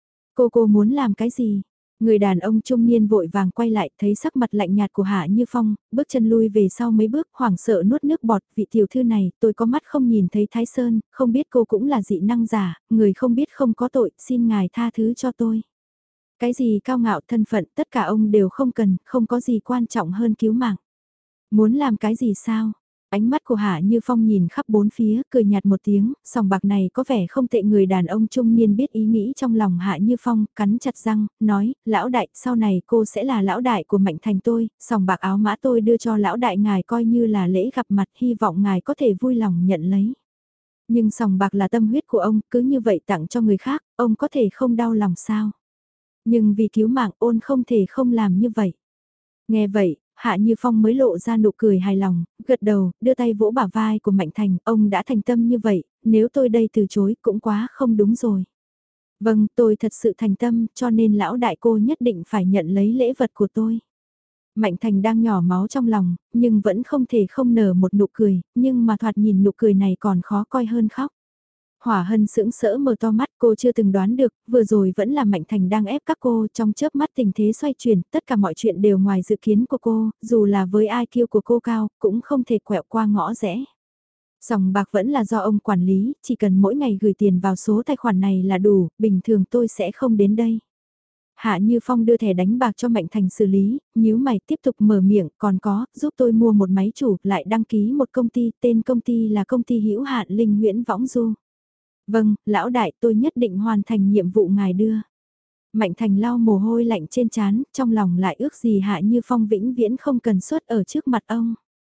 Cô cô muốn làm cái gì? Người đàn ông trung niên vội vàng quay lại thấy sắc mặt lạnh nhạt của Hạ Như Phong, bước chân lui về sau mấy bước hoảng sợ nuốt nước bọt, vị tiểu thư này, tôi có mắt không nhìn thấy Thái Sơn, không biết cô cũng là dị năng giả, người không biết không có tội, xin ngài tha thứ cho tôi. Cái gì cao ngạo thân phận tất cả ông đều không cần, không có gì quan trọng hơn cứu mạng. Muốn làm cái gì sao? Ánh mắt của Hạ Như Phong nhìn khắp bốn phía, cười nhạt một tiếng, sòng bạc này có vẻ không tệ. Người đàn ông trung niên biết ý nghĩ trong lòng Hạ Như Phong, cắn chặt răng, nói, lão đại, sau này cô sẽ là lão đại của Mạnh Thành tôi, sòng bạc áo mã tôi đưa cho lão đại ngài coi như là lễ gặp mặt, hy vọng ngài có thể vui lòng nhận lấy. Nhưng sòng bạc là tâm huyết của ông, cứ như vậy tặng cho người khác, ông có thể không đau lòng sao? Nhưng vì cứu mạng ôn không thể không làm như vậy. Nghe vậy, Hạ Như Phong mới lộ ra nụ cười hài lòng, gật đầu, đưa tay vỗ bả vai của Mạnh Thành, ông đã thành tâm như vậy, nếu tôi đây từ chối cũng quá không đúng rồi. Vâng, tôi thật sự thành tâm, cho nên lão đại cô nhất định phải nhận lấy lễ vật của tôi. Mạnh Thành đang nhỏ máu trong lòng, nhưng vẫn không thể không nở một nụ cười, nhưng mà thoạt nhìn nụ cười này còn khó coi hơn khóc. Hỏa Hân sững sỡ mở to mắt, cô chưa từng đoán được, vừa rồi vẫn là Mạnh Thành đang ép các cô, trong chớp mắt tình thế xoay chuyển, tất cả mọi chuyện đều ngoài dự kiến của cô, dù là với i kiu của cô cao, cũng không thể quẹo qua ngõ rẽ. Sòng bạc vẫn là do ông quản lý, chỉ cần mỗi ngày gửi tiền vào số tài khoản này là đủ, bình thường tôi sẽ không đến đây. Hạ Như Phong đưa thẻ đánh bạc cho Mạnh Thành xử lý, nhíu mày tiếp tục mở miệng, còn có, giúp tôi mua một máy chủ, lại đăng ký một công ty, tên công ty là công ty hữu hạn Linh Huyễn Võng Du. Vâng, lão đại tôi nhất định hoàn thành nhiệm vụ ngài đưa. Mạnh Thành lau mồ hôi lạnh trên trán, trong lòng lại ước gì Hạ Như Phong vĩnh viễn không cần xuất ở trước mặt ông.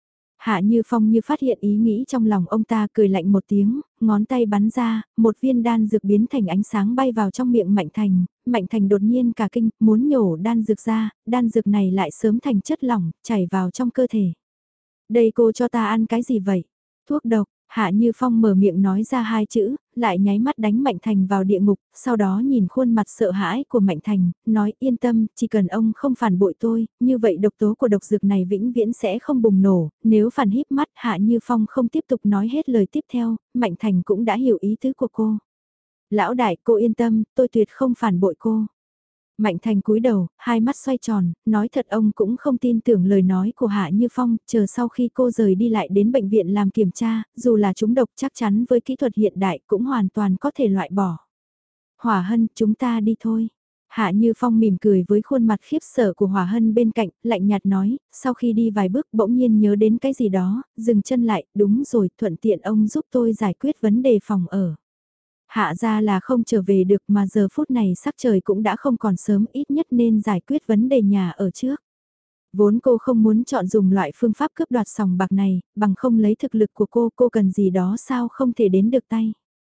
Hạ Như Phong như phát hiện ý nghĩ trong lòng ông ta cười lạnh một tiếng, ngón tay bắn ra, một viên đan dược biến thành ánh sáng bay vào trong miệng Mạnh Thành, Mạnh Thành đột nhiên cả kinh, muốn nhổ đan dược ra, đan dược này lại sớm thành chất lỏng, chảy vào trong cơ thể. Đây cô cho ta ăn cái gì vậy? Thuốc độc. Hạ Như Phong mở miệng nói ra hai chữ, lại nháy mắt đánh Mạnh Thành vào địa ngục, sau đó nhìn khuôn mặt sợ hãi của Mạnh Thành, nói yên tâm, chỉ cần ông không phản bội tôi, như vậy độc tố của độc dược này vĩnh viễn sẽ không bùng nổ, nếu phản híp mắt Hạ Như Phong không tiếp tục nói hết lời tiếp theo, Mạnh Thành cũng đã hiểu ý tứ của cô. Lão đại, cô yên tâm, tôi tuyệt không phản bội cô. Mạnh Thành cúi đầu, hai mắt xoay tròn, nói thật ông cũng không tin tưởng lời nói của Hạ Như Phong, chờ sau khi cô rời đi lại đến bệnh viện làm kiểm tra, dù là chúng độc chắc chắn với kỹ thuật hiện đại cũng hoàn toàn có thể loại bỏ. Hỏa Hân, chúng ta đi thôi. Hạ Như Phong mỉm cười với khuôn mặt khiếp sợ của Hỏa Hân bên cạnh, lạnh nhạt nói, sau khi đi vài bước bỗng nhiên nhớ đến cái gì đó, dừng chân lại, đúng rồi, thuận tiện ông giúp tôi giải quyết vấn đề phòng ở. Hạ ra là không trở về được mà giờ phút này sắc trời cũng đã không còn sớm, ít nhất nên giải quyết vấn đề nhà ở trước. Vốn cô không muốn chọn dùng loại phương pháp cướp đoạt sòng bạc này, bằng không lấy thực lực của cô, cô cần gì đó sao không thể đến được tay.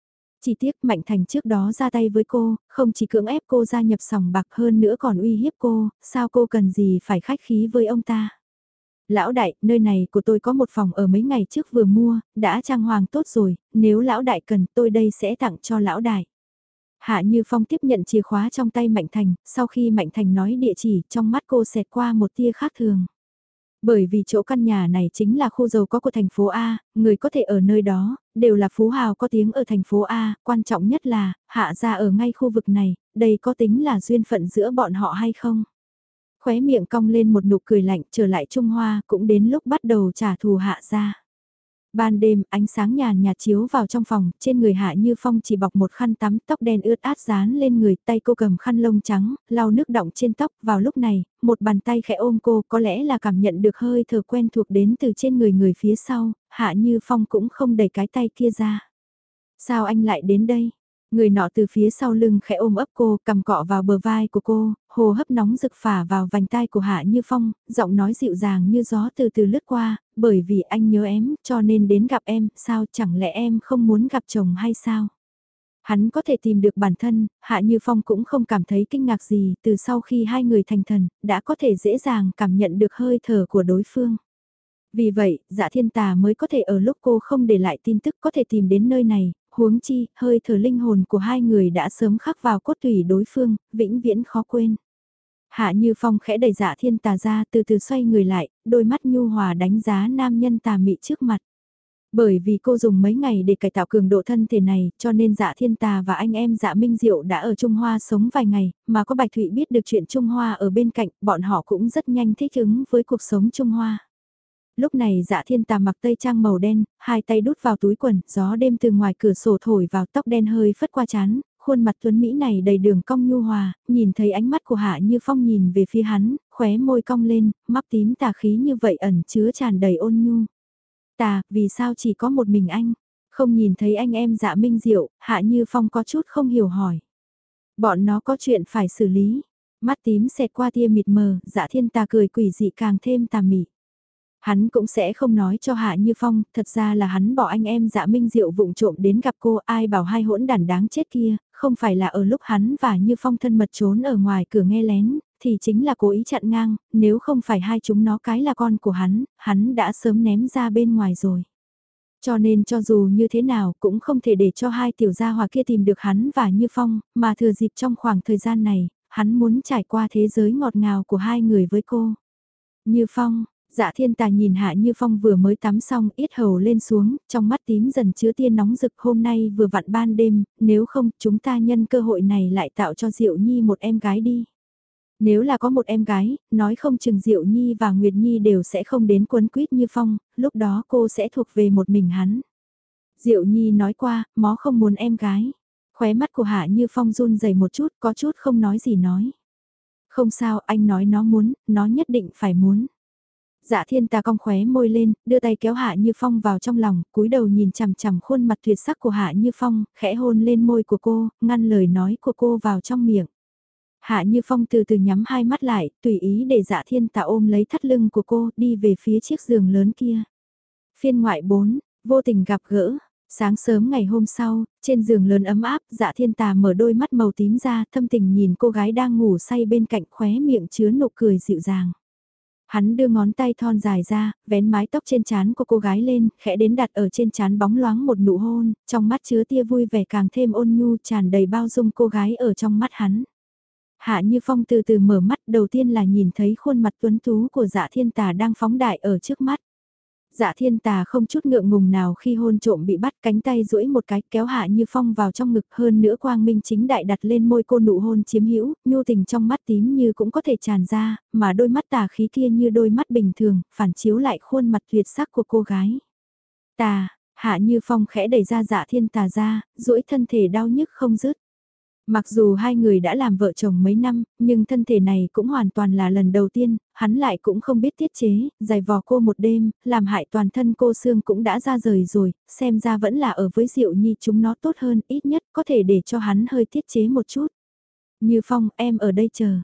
Chỉ tiếc Mạnh Thành trước đó ra tay với cô, không chỉ cưỡng ép cô gia nhập sòng bạc hơn nữa còn uy hiếp cô, sao cô cần gì phải khách khí với ông ta. Lão đại, nơi này của tôi có một phòng ở mấy ngày trước vừa mua, đã trang hoàng tốt rồi, nếu lão đại cần tôi đây sẽ tặng cho lão đại. Hạ Như Phong tiếp nhận chìa khóa trong tay Mạnh Thành, sau khi Mạnh Thành nói địa chỉ, trong mắt cô xẹt qua một tia khác thường. Bởi vì chỗ căn nhà này chính là khu giàu có của thành phố A, người có thể ở nơi đó, đều là phú hào có tiếng ở thành phố A, quan trọng nhất là, Hạ gia ở ngay khu vực này, đây có tính là duyên phận giữa bọn họ hay không? Khóe miệng cong lên một nụ cười lạnh, trở lại Trung Hoa, cũng đến lúc bắt đầu trả thù Hạ gia. Ban đêm, ánh sáng nhàn nhạt chiếu vào trong phòng, trên người Hạ Như Phong chỉ bọc một khăn tắm, tóc đen ướt át dán lên người, tay cô cầm khăn lông trắng, lau nước đọng trên tóc. Vào lúc này, một bàn tay khẽ ôm cô, có lẽ là cảm nhận được hơi thở quen thuộc đến từ trên người người phía sau, Hạ Như Phong cũng không đẩy cái tay kia ra. Sao anh lại đến đây? Người nọ từ phía sau lưng khẽ ôm ấp cô, cầm cọ vào bờ vai của cô, hồ hấp nóng rực phả vào vành tai của Hạ Như Phong, giọng nói dịu dàng như gió từ từ lướt qua, bởi vì anh nhớ em, cho nên đến gặp em, sao chẳng lẽ em không muốn gặp chồng hay sao? Hắn có thể tìm được bản thân, Hạ Như Phong cũng không cảm thấy kinh ngạc gì, từ sau khi hai người thành thần, đã có thể dễ dàng cảm nhận được hơi thở của đối phương. Vì vậy, Dạ Thiên Tà mới có thể ở lúc cô không để lại tin tức có thể tìm đến nơi này, huống chi, hơi thở linh hồn của hai người đã sớm khắc vào cốt tủy đối phương, vĩnh viễn khó quên. Hạ Như Phong khẽ đẩy Dạ Thiên Tà ra, từ từ xoay người lại, đôi mắt nhu hòa đánh giá nam nhân tà mị trước mặt. Bởi vì cô dùng mấy ngày để cải tạo cường độ thân thể này, cho nên Dạ Thiên Tà và anh em Dạ Minh Diệu đã ở Trung Hoa sống vài ngày, mà có Bạch Thụy biết được chuyện Trung Hoa ở bên cạnh, bọn họ cũng rất nhanh thích ứng với cuộc sống Trung Hoa. Lúc này Dạ Thiên Tà mặc tây trang màu đen, hai tay đút vào túi quần, gió đêm từ ngoài cửa sổ thổi vào, tóc đen hơi phất qua trán, khuôn mặt tuấn Mỹ này đầy đường cong nhu hòa, nhìn thấy ánh mắt của Hạ Như Phong nhìn về phía hắn, khóe môi cong lên, mắt tím tà khí như vậy ẩn chứa tràn đầy ôn nhu. Tà, vì sao chỉ có một mình anh? Không nhìn thấy anh em Dạ Minh Diệu, Hạ Như Phong có chút không hiểu hỏi. Bọn nó có chuyện phải xử lý. Mắt tím xẹt qua tia mịt mờ, Dạ Thiên Tà cười quỷ dị càng thêm tà mị. Hắn cũng sẽ không nói cho Hạ Như Phong, thật ra là hắn bỏ anh em Dạ Minh Diệu vụng trộm đến gặp cô, ai bảo hai hỗn đản đáng chết kia, không phải là ở lúc hắn và Như Phong thân mật trốn ở ngoài cửa nghe lén, thì chính là cố ý chặn ngang, nếu không phải hai chúng nó cái là con của hắn, hắn đã sớm ném ra bên ngoài rồi. Cho nên cho dù như thế nào cũng không thể để cho hai tiểu gia hòa kia tìm được hắn và Như Phong, mà thừa dịp trong khoảng thời gian này, hắn muốn trải qua thế giới ngọt ngào của hai người với cô. Như Phong. Dạ Thiên Tà nhìn Hạ Như Phong vừa mới tắm xong, yết hầu lên xuống, trong mắt tím dần chứa tia nóng rực, hôm nay vừa vặn ban đêm, nếu không chúng ta nhân cơ hội này lại tạo cho Diệu Nhi một em gái đi. Nếu là có một em gái, nói không chừng Diệu Nhi và Nguyệt Nhi đều sẽ không đến quấn quýt Như Phong, lúc đó cô sẽ thuộc về một mình hắn. Diệu Nhi nói qua, mó không muốn em gái. Khóe mắt của Hạ Như Phong run rẩy một chút, có chút không nói gì nói. Không sao, anh nói nó muốn, nó nhất định phải muốn. Dạ Thiên Tà cong khóe môi lên, đưa tay kéo Hạ Như Phong vào trong lòng, cúi đầu nhìn chằm chằm khuôn mặt tuyệt sắc của Hạ Như Phong, khẽ hôn lên môi của cô, ngăn lời nói của cô vào trong miệng. Hạ Như Phong từ từ nhắm hai mắt lại, tùy ý để Dạ Thiên Tà ôm lấy thắt lưng của cô, đi về phía chiếc giường lớn kia. Phiên ngoại bốn, vô tình gặp gỡ. Sáng sớm ngày hôm sau, trên giường lớn ấm áp, Dạ Thiên Tà mở đôi mắt màu tím ra, thâm tình nhìn cô gái đang ngủ say bên cạnh, khóe miệng chứa nụ cười dịu dàng. Hắn đưa ngón tay thon dài ra, vén mái tóc trên trán của cô gái lên, khẽ đến đặt ở trên trán bóng loáng một nụ hôn, trong mắt chứa tia vui vẻ càng thêm ôn nhu, tràn đầy bao dung cô gái ở trong mắt hắn. Hạ Như Phong từ từ mở mắt, đầu tiên là nhìn thấy khuôn mặt tuấn tú của Dạ Thiên Tà đang phóng đại ở trước mắt. Dạ Thiên Tà không chút ngượng ngùng nào khi hôn trộm bị bắt, cánh tay duỗi một cái kéo Hạ Như Phong vào trong ngực, hơn nữa quang minh chính đại đặt lên môi cô nụ hôn chiếm hữu, nhu tình trong mắt tím như cũng có thể tràn ra, mà đôi mắt tà khí kia như đôi mắt bình thường, phản chiếu lại khuôn mặt tuyệt sắc của cô gái. Tà, Hạ Như Phong khẽ đẩy ra Dạ Thiên Tà ra, duỗi thân thể đau nhức không dứt. Mặc dù hai người đã làm vợ chồng mấy năm, nhưng thân thể này cũng hoàn toàn là lần đầu tiên, hắn lại cũng không biết tiết chế, giày vò cô một đêm, làm hại toàn thân cô xương cũng đã ra rời rồi, xem ra vẫn là ở với Diệu Nhi chúng nó tốt hơn, ít nhất có thể để cho hắn hơi tiết chế một chút. Như Phong, em ở đây chờ.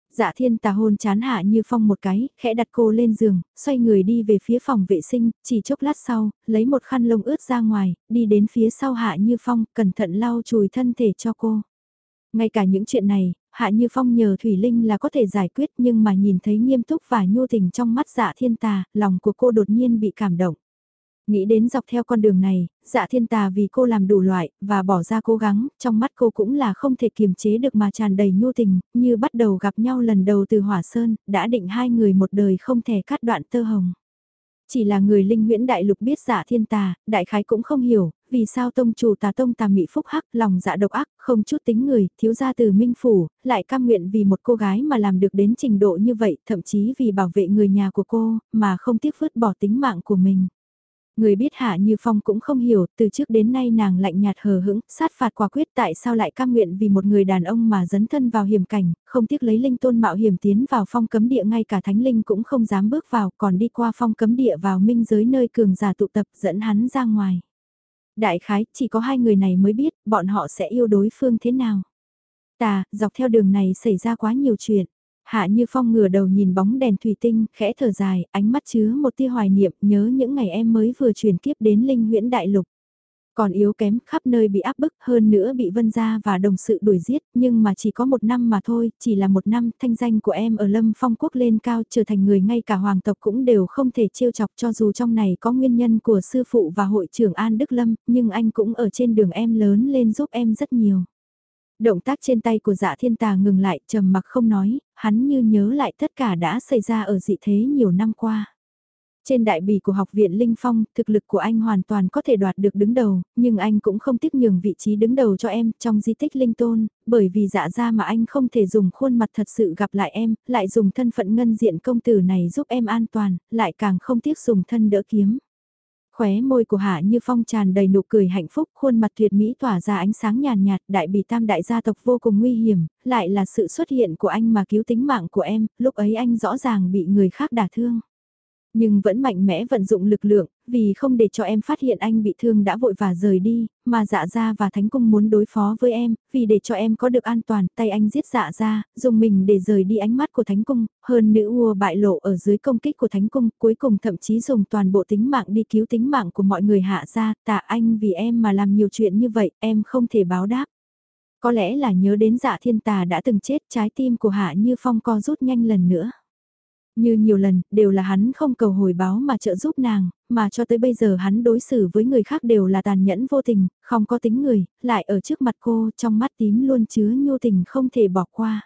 Dạ Thiên Tà hôn chán Hạ Như Phong một cái, khẽ đặt cô lên giường, xoay người đi về phía phòng vệ sinh, chỉ chốc lát sau, lấy một khăn lông ướt ra ngoài, đi đến phía sau Hạ Như Phong, cẩn thận lau chùi thân thể cho cô. Ngay cả những chuyện này, Hạ Như Phong nhờ Thủy Linh là có thể giải quyết, nhưng mà nhìn thấy nghiêm túc và nhu tình trong mắt Dạ Thiên Tà, lòng của cô đột nhiên bị cảm động. Nghĩ đến dọc theo con đường này, Dạ Thiên Tà vì cô làm đủ loại, và bỏ ra cố gắng, trong mắt cô cũng là không thể kiềm chế được mà tràn đầy nhu tình, như bắt đầu gặp nhau lần đầu từ Hỏa Sơn, đã định hai người một đời không thể cắt đoạn tơ hồng. Chỉ là người linh huyễn đại lục biết Dạ Thiên Tà, đại khái cũng không hiểu, vì sao tông chủ Tà Tông Tà Mị Phúc Hắc, lòng dạ độc ác, không chút tính người, thiếu gia từ Minh Phủ, lại cam nguyện vì một cô gái mà làm được đến trình độ như vậy, thậm chí vì bảo vệ người nhà của cô, mà không tiếc vứt bỏ tính mạng của mình. Người biết Hạ Như Phong cũng không hiểu, từ trước đến nay nàng lạnh nhạt hờ hững, sát phạt quả quyết tại sao lại cam nguyện vì một người đàn ông mà dấn thân vào hiểm cảnh, không tiếc lấy linh tôn mạo hiểm tiến vào phong cấm địa, ngay cả thánh linh cũng không dám bước vào, còn đi qua phong cấm địa vào minh giới nơi cường giả tụ tập dẫn hắn ra ngoài. Đại khái, chỉ có hai người này mới biết, bọn họ sẽ yêu đối phương thế nào. Tà, dọc theo đường này xảy ra quá nhiều chuyện. Hạ Như Phong ngửa đầu nhìn bóng đèn thủy tinh, khẽ thở dài, ánh mắt chứa một tia hoài niệm, nhớ những ngày em mới vừa chuyển kiếp đến linh huyễn đại lục. Còn yếu kém, khắp nơi bị áp bức, hơn nữa bị Vân Gia và đồng sự đuổi giết, nhưng mà chỉ có một năm mà thôi, chỉ là một năm, thanh danh của em ở Lâm Phong Quốc lên cao, trở thành người ngay cả hoàng tộc cũng đều không thể trêu chọc, cho dù trong này có nguyên nhân của sư phụ và hội trưởng An Đức Lâm, nhưng anh cũng ở trên đường em lớn lên giúp em rất nhiều. Động tác trên tay của Dạ Thiên Tà ngừng lại, trầm mặc không nói, hắn như nhớ lại tất cả đã xảy ra ở dị thế nhiều năm qua. Trên đại bỉ của học viện Linh Phong, thực lực của anh hoàn toàn có thể đoạt được đứng đầu, nhưng anh cũng không tiếc nhường vị trí đứng đầu cho em trong di tích Linh Tôn, bởi vì Dạ ra mà anh không thể dùng khuôn mặt thật sự gặp lại em, lại dùng thân phận ngân diện công tử này giúp em an toàn, lại càng không tiếc dùng thân đỡ kiếm. Khóe môi của Hạ Như Phong tràn đầy nụ cười hạnh phúc, khuôn mặt tuyệt mỹ tỏa ra ánh sáng nhàn nhạt, đại bỉ tam đại gia tộc vô cùng nguy hiểm, lại là sự xuất hiện của anh mà cứu tính mạng của em, lúc ấy anh rõ ràng bị người khác đả thương. Nhưng vẫn mạnh mẽ vận dụng lực lượng, vì không để cho em phát hiện anh bị thương đã vội vã rời đi, mà Dạ gia và Thánh Cung muốn đối phó với em, vì để cho em có được an toàn, tay anh giết Dạ gia, dùng mình để rời đi ánh mắt của Thánh Cung, hơn nữ ua bại lộ ở dưới công kích của Thánh Cung, cuối cùng thậm chí dùng toàn bộ tính mạng đi cứu tính mạng của mọi người Hạ gia, tạ anh vì em mà làm nhiều chuyện như vậy, em không thể báo đáp. Có lẽ là nhớ đến Dạ Thiên Tà đã từng chết, trái tim của Hạ Như Phong co rút nhanh lần nữa. Như nhiều lần, đều là hắn không cầu hồi báo mà trợ giúp nàng, mà cho tới bây giờ hắn đối xử với người khác đều là tàn nhẫn vô tình, không có tính người, lại ở trước mặt cô trong mắt tím luôn chứa nhu tình không thể bỏ qua.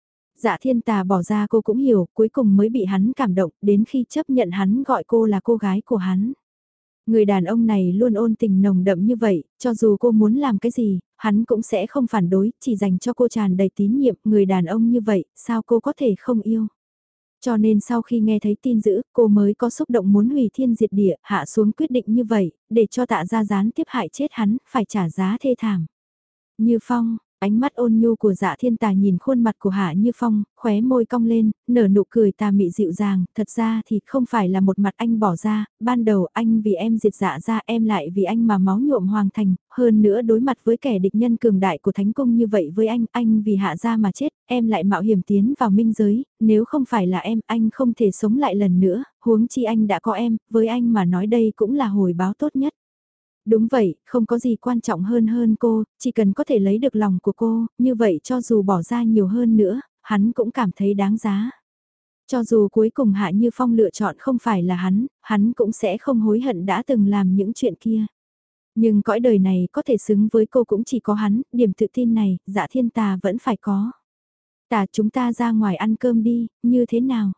Dạ Thiên Tà bỏ ra cô cũng hiểu, cuối cùng mới bị hắn cảm động, đến khi chấp nhận hắn gọi cô là cô gái của hắn. Người đàn ông này luôn ôn tình nồng đậm như vậy, cho dù cô muốn làm cái gì, hắn cũng sẽ không phản đối, chỉ dành cho cô tràn đầy tín nhiệm, người đàn ông như vậy, sao cô có thể không yêu. Cho nên sau khi nghe thấy tin dữ, cô mới có xúc động muốn hủy thiên diệt địa, hạ xuống quyết định như vậy, để cho Tạ gia gián tiếp hại chết hắn, phải trả giá thê thảm. Như Phong, ánh mắt ôn nhu của Dạ Thiên Tà nhìn khuôn mặt của Hạ Như Phong, khóe môi cong lên, nở nụ cười tà mị dịu dàng, thật ra thì không phải là một mặt anh bỏ ra, ban đầu anh vì em diệt Dạ ra, em lại vì anh mà máu nhuộm hoàng thành, hơn nữa đối mặt với kẻ địch nhân cường đại của Thánh Cung như vậy với anh, anh vì Hạ gia mà chết, em lại mạo hiểm tiến vào minh giới, nếu không phải là em, anh không thể sống lại lần nữa, huống chi anh đã có em, với anh mà nói đây cũng là hồi báo tốt nhất. Đúng vậy, không có gì quan trọng hơn hơn cô, chỉ cần có thể lấy được lòng của cô, như vậy cho dù bỏ ra nhiều hơn nữa, hắn cũng cảm thấy đáng giá. Cho dù cuối cùng Hạ Như Phong lựa chọn không phải là hắn, hắn cũng sẽ không hối hận đã từng làm những chuyện kia. Nhưng cõi đời này có thể xứng với cô cũng chỉ có hắn, điểm tự tin này, Dạ Thiên Tà vẫn phải có. Tà chúng ta ra ngoài ăn cơm đi, như thế nào?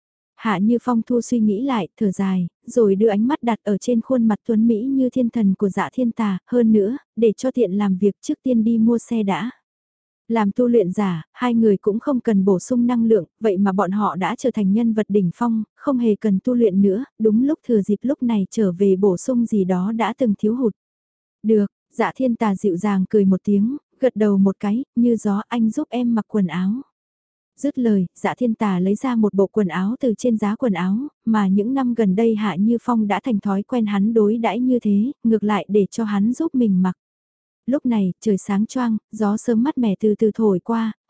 Hạ Như Phong thu suy nghĩ lại, thở dài, rồi đưa ánh mắt đặt ở trên khuôn mặt tuấn Mỹ như thiên thần của Dạ Thiên Tà, hơn nữa, để cho tiện làm việc trước tiên đi mua xe đã. Làm tu luyện giả, hai người cũng không cần bổ sung năng lượng, vậy mà bọn họ đã trở thành nhân vật đỉnh phong, không hề cần tu luyện nữa, đúng lúc thừa dịp lúc này trở về bổ sung gì đó đã từng thiếu hụt. Được, Dạ Thiên Tà dịu dàng cười một tiếng, gật đầu một cái, như gió anh giúp em mặc quần áo. Dứt lời, Dạ Thiên Tà lấy ra một bộ quần áo từ trên giá quần áo, mà những năm gần đây Hạ Như Phong đã thành thói quen hắn đối đãi như thế, ngược lại để cho hắn giúp mình mặc. Lúc này, trời sáng choang, gió sớm mát mẻ từ từ thổi qua,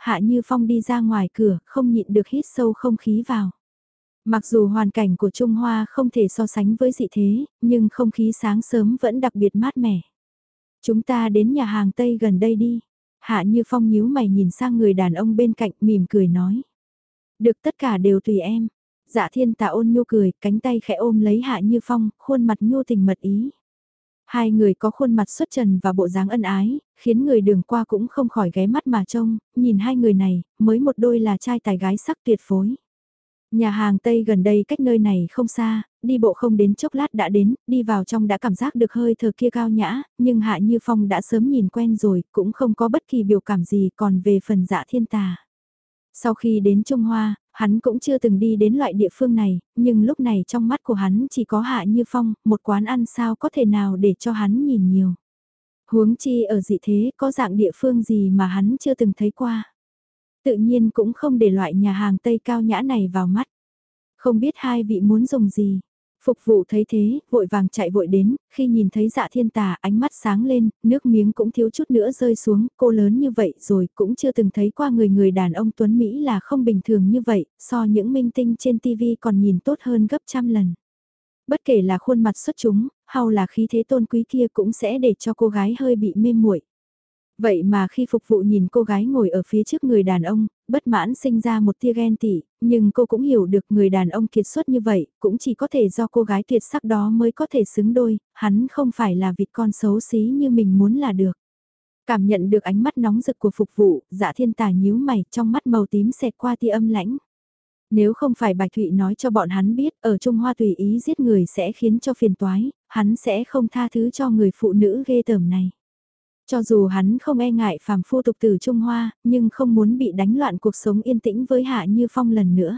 Hạ Như Phong đi ra ngoài cửa, không nhịn được hít sâu không khí vào. Mặc dù hoàn cảnh của Trung Hoa không thể so sánh với dị thế, nhưng không khí sáng sớm vẫn đặc biệt mát mẻ. Chúng ta đến nhà hàng Tây gần đây đi. Hạ Như Phong nhíu mày nhìn sang người đàn ông bên cạnh mỉm cười nói. Được, tất cả đều tùy em. Dạ Thiên Tà ôn nhu cười, cánh tay khẽ ôm lấy Hạ Như Phong, khuôn mặt nhu tình mật ý. Hai người có khuôn mặt xuất trần và bộ dáng ân ái, khiến người đường qua cũng không khỏi ghé mắt mà trông, nhìn hai người này, mới một đôi là trai tài gái sắc tuyệt phối. Nhà hàng Tây gần đây cách nơi này không xa, đi bộ không đến chốc lát đã đến, đi vào trong đã cảm giác được hơi thở kia cao nhã, nhưng Hạ Như Phong đã sớm nhìn quen rồi, cũng không có bất kỳ biểu cảm gì, còn về phần Dạ Thiên Tà. Sau khi đến Trung Hoa, hắn cũng chưa từng đi đến loại địa phương này, nhưng lúc này trong mắt của hắn chỉ có Hạ Như Phong, một quán ăn sao có thể nào để cho hắn nhìn nhiều. Huống chi ở dị thế có dạng địa phương gì mà hắn chưa từng thấy qua. Tự nhiên cũng không để loại nhà hàng Tây cao nhã này vào mắt. Không biết hai vị muốn dùng gì. Phục vụ thấy thế, vội vàng chạy vội đến, khi nhìn thấy Dạ Thiên Tà ánh mắt sáng lên, nước miếng cũng thiếu chút nữa rơi xuống, cô lớn như vậy rồi cũng chưa từng thấy qua người người đàn ông Tuấn Mỹ là không bình thường như vậy, so những minh tinh trên ti vi còn nhìn tốt hơn gấp trăm lần. Bất kể là khuôn mặt xuất chúng, hay là khí thế tôn quý kia cũng sẽ để cho cô gái hơi bị mê muội. Vậy mà khi phục vụ nhìn cô gái ngồi ở phía trước người đàn ông, bất mãn sinh ra một tia ghen tị, nhưng cô cũng hiểu được người đàn ông kiệt xuất như vậy, cũng chỉ có thể do cô gái tuyệt sắc đó mới có thể xứng đôi, hắn không phải là vịt con xấu xí như mình muốn là được. Cảm nhận được ánh mắt nóng rực của phục vụ, Dạ Thiên Tà nhíu mày, trong mắt màu tím xẹt qua tia âm lãnh. Nếu không phải Bạch Thụy nói cho bọn hắn biết ở Trung Hoa tùy ý giết người sẽ khiến cho phiền toái, hắn sẽ không tha thứ cho người phụ nữ ghê tởm này. Cho dù hắn không e ngại phàm phu tục tử Trung Hoa, nhưng không muốn bị đánh loạn cuộc sống yên tĩnh với Hạ Như Phong lần nữa.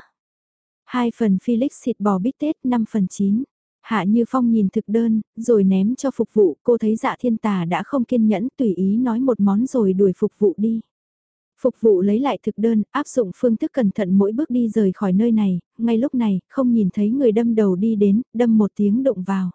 Hai phần Felix thịt bò bít tết, năm phần chín. Hạ Như Phong nhìn thực đơn, rồi ném cho phục vụ, cô thấy Dạ Thiên Tà đã không kiên nhẫn tùy ý nói một món rồi đuổi phục vụ đi. Phục vụ lấy lại thực đơn, áp dụng phương thức cẩn thận mỗi bước đi rời khỏi nơi này, ngay lúc này, không nhìn thấy người đâm đầu đi đến, đâm một tiếng đụng vào.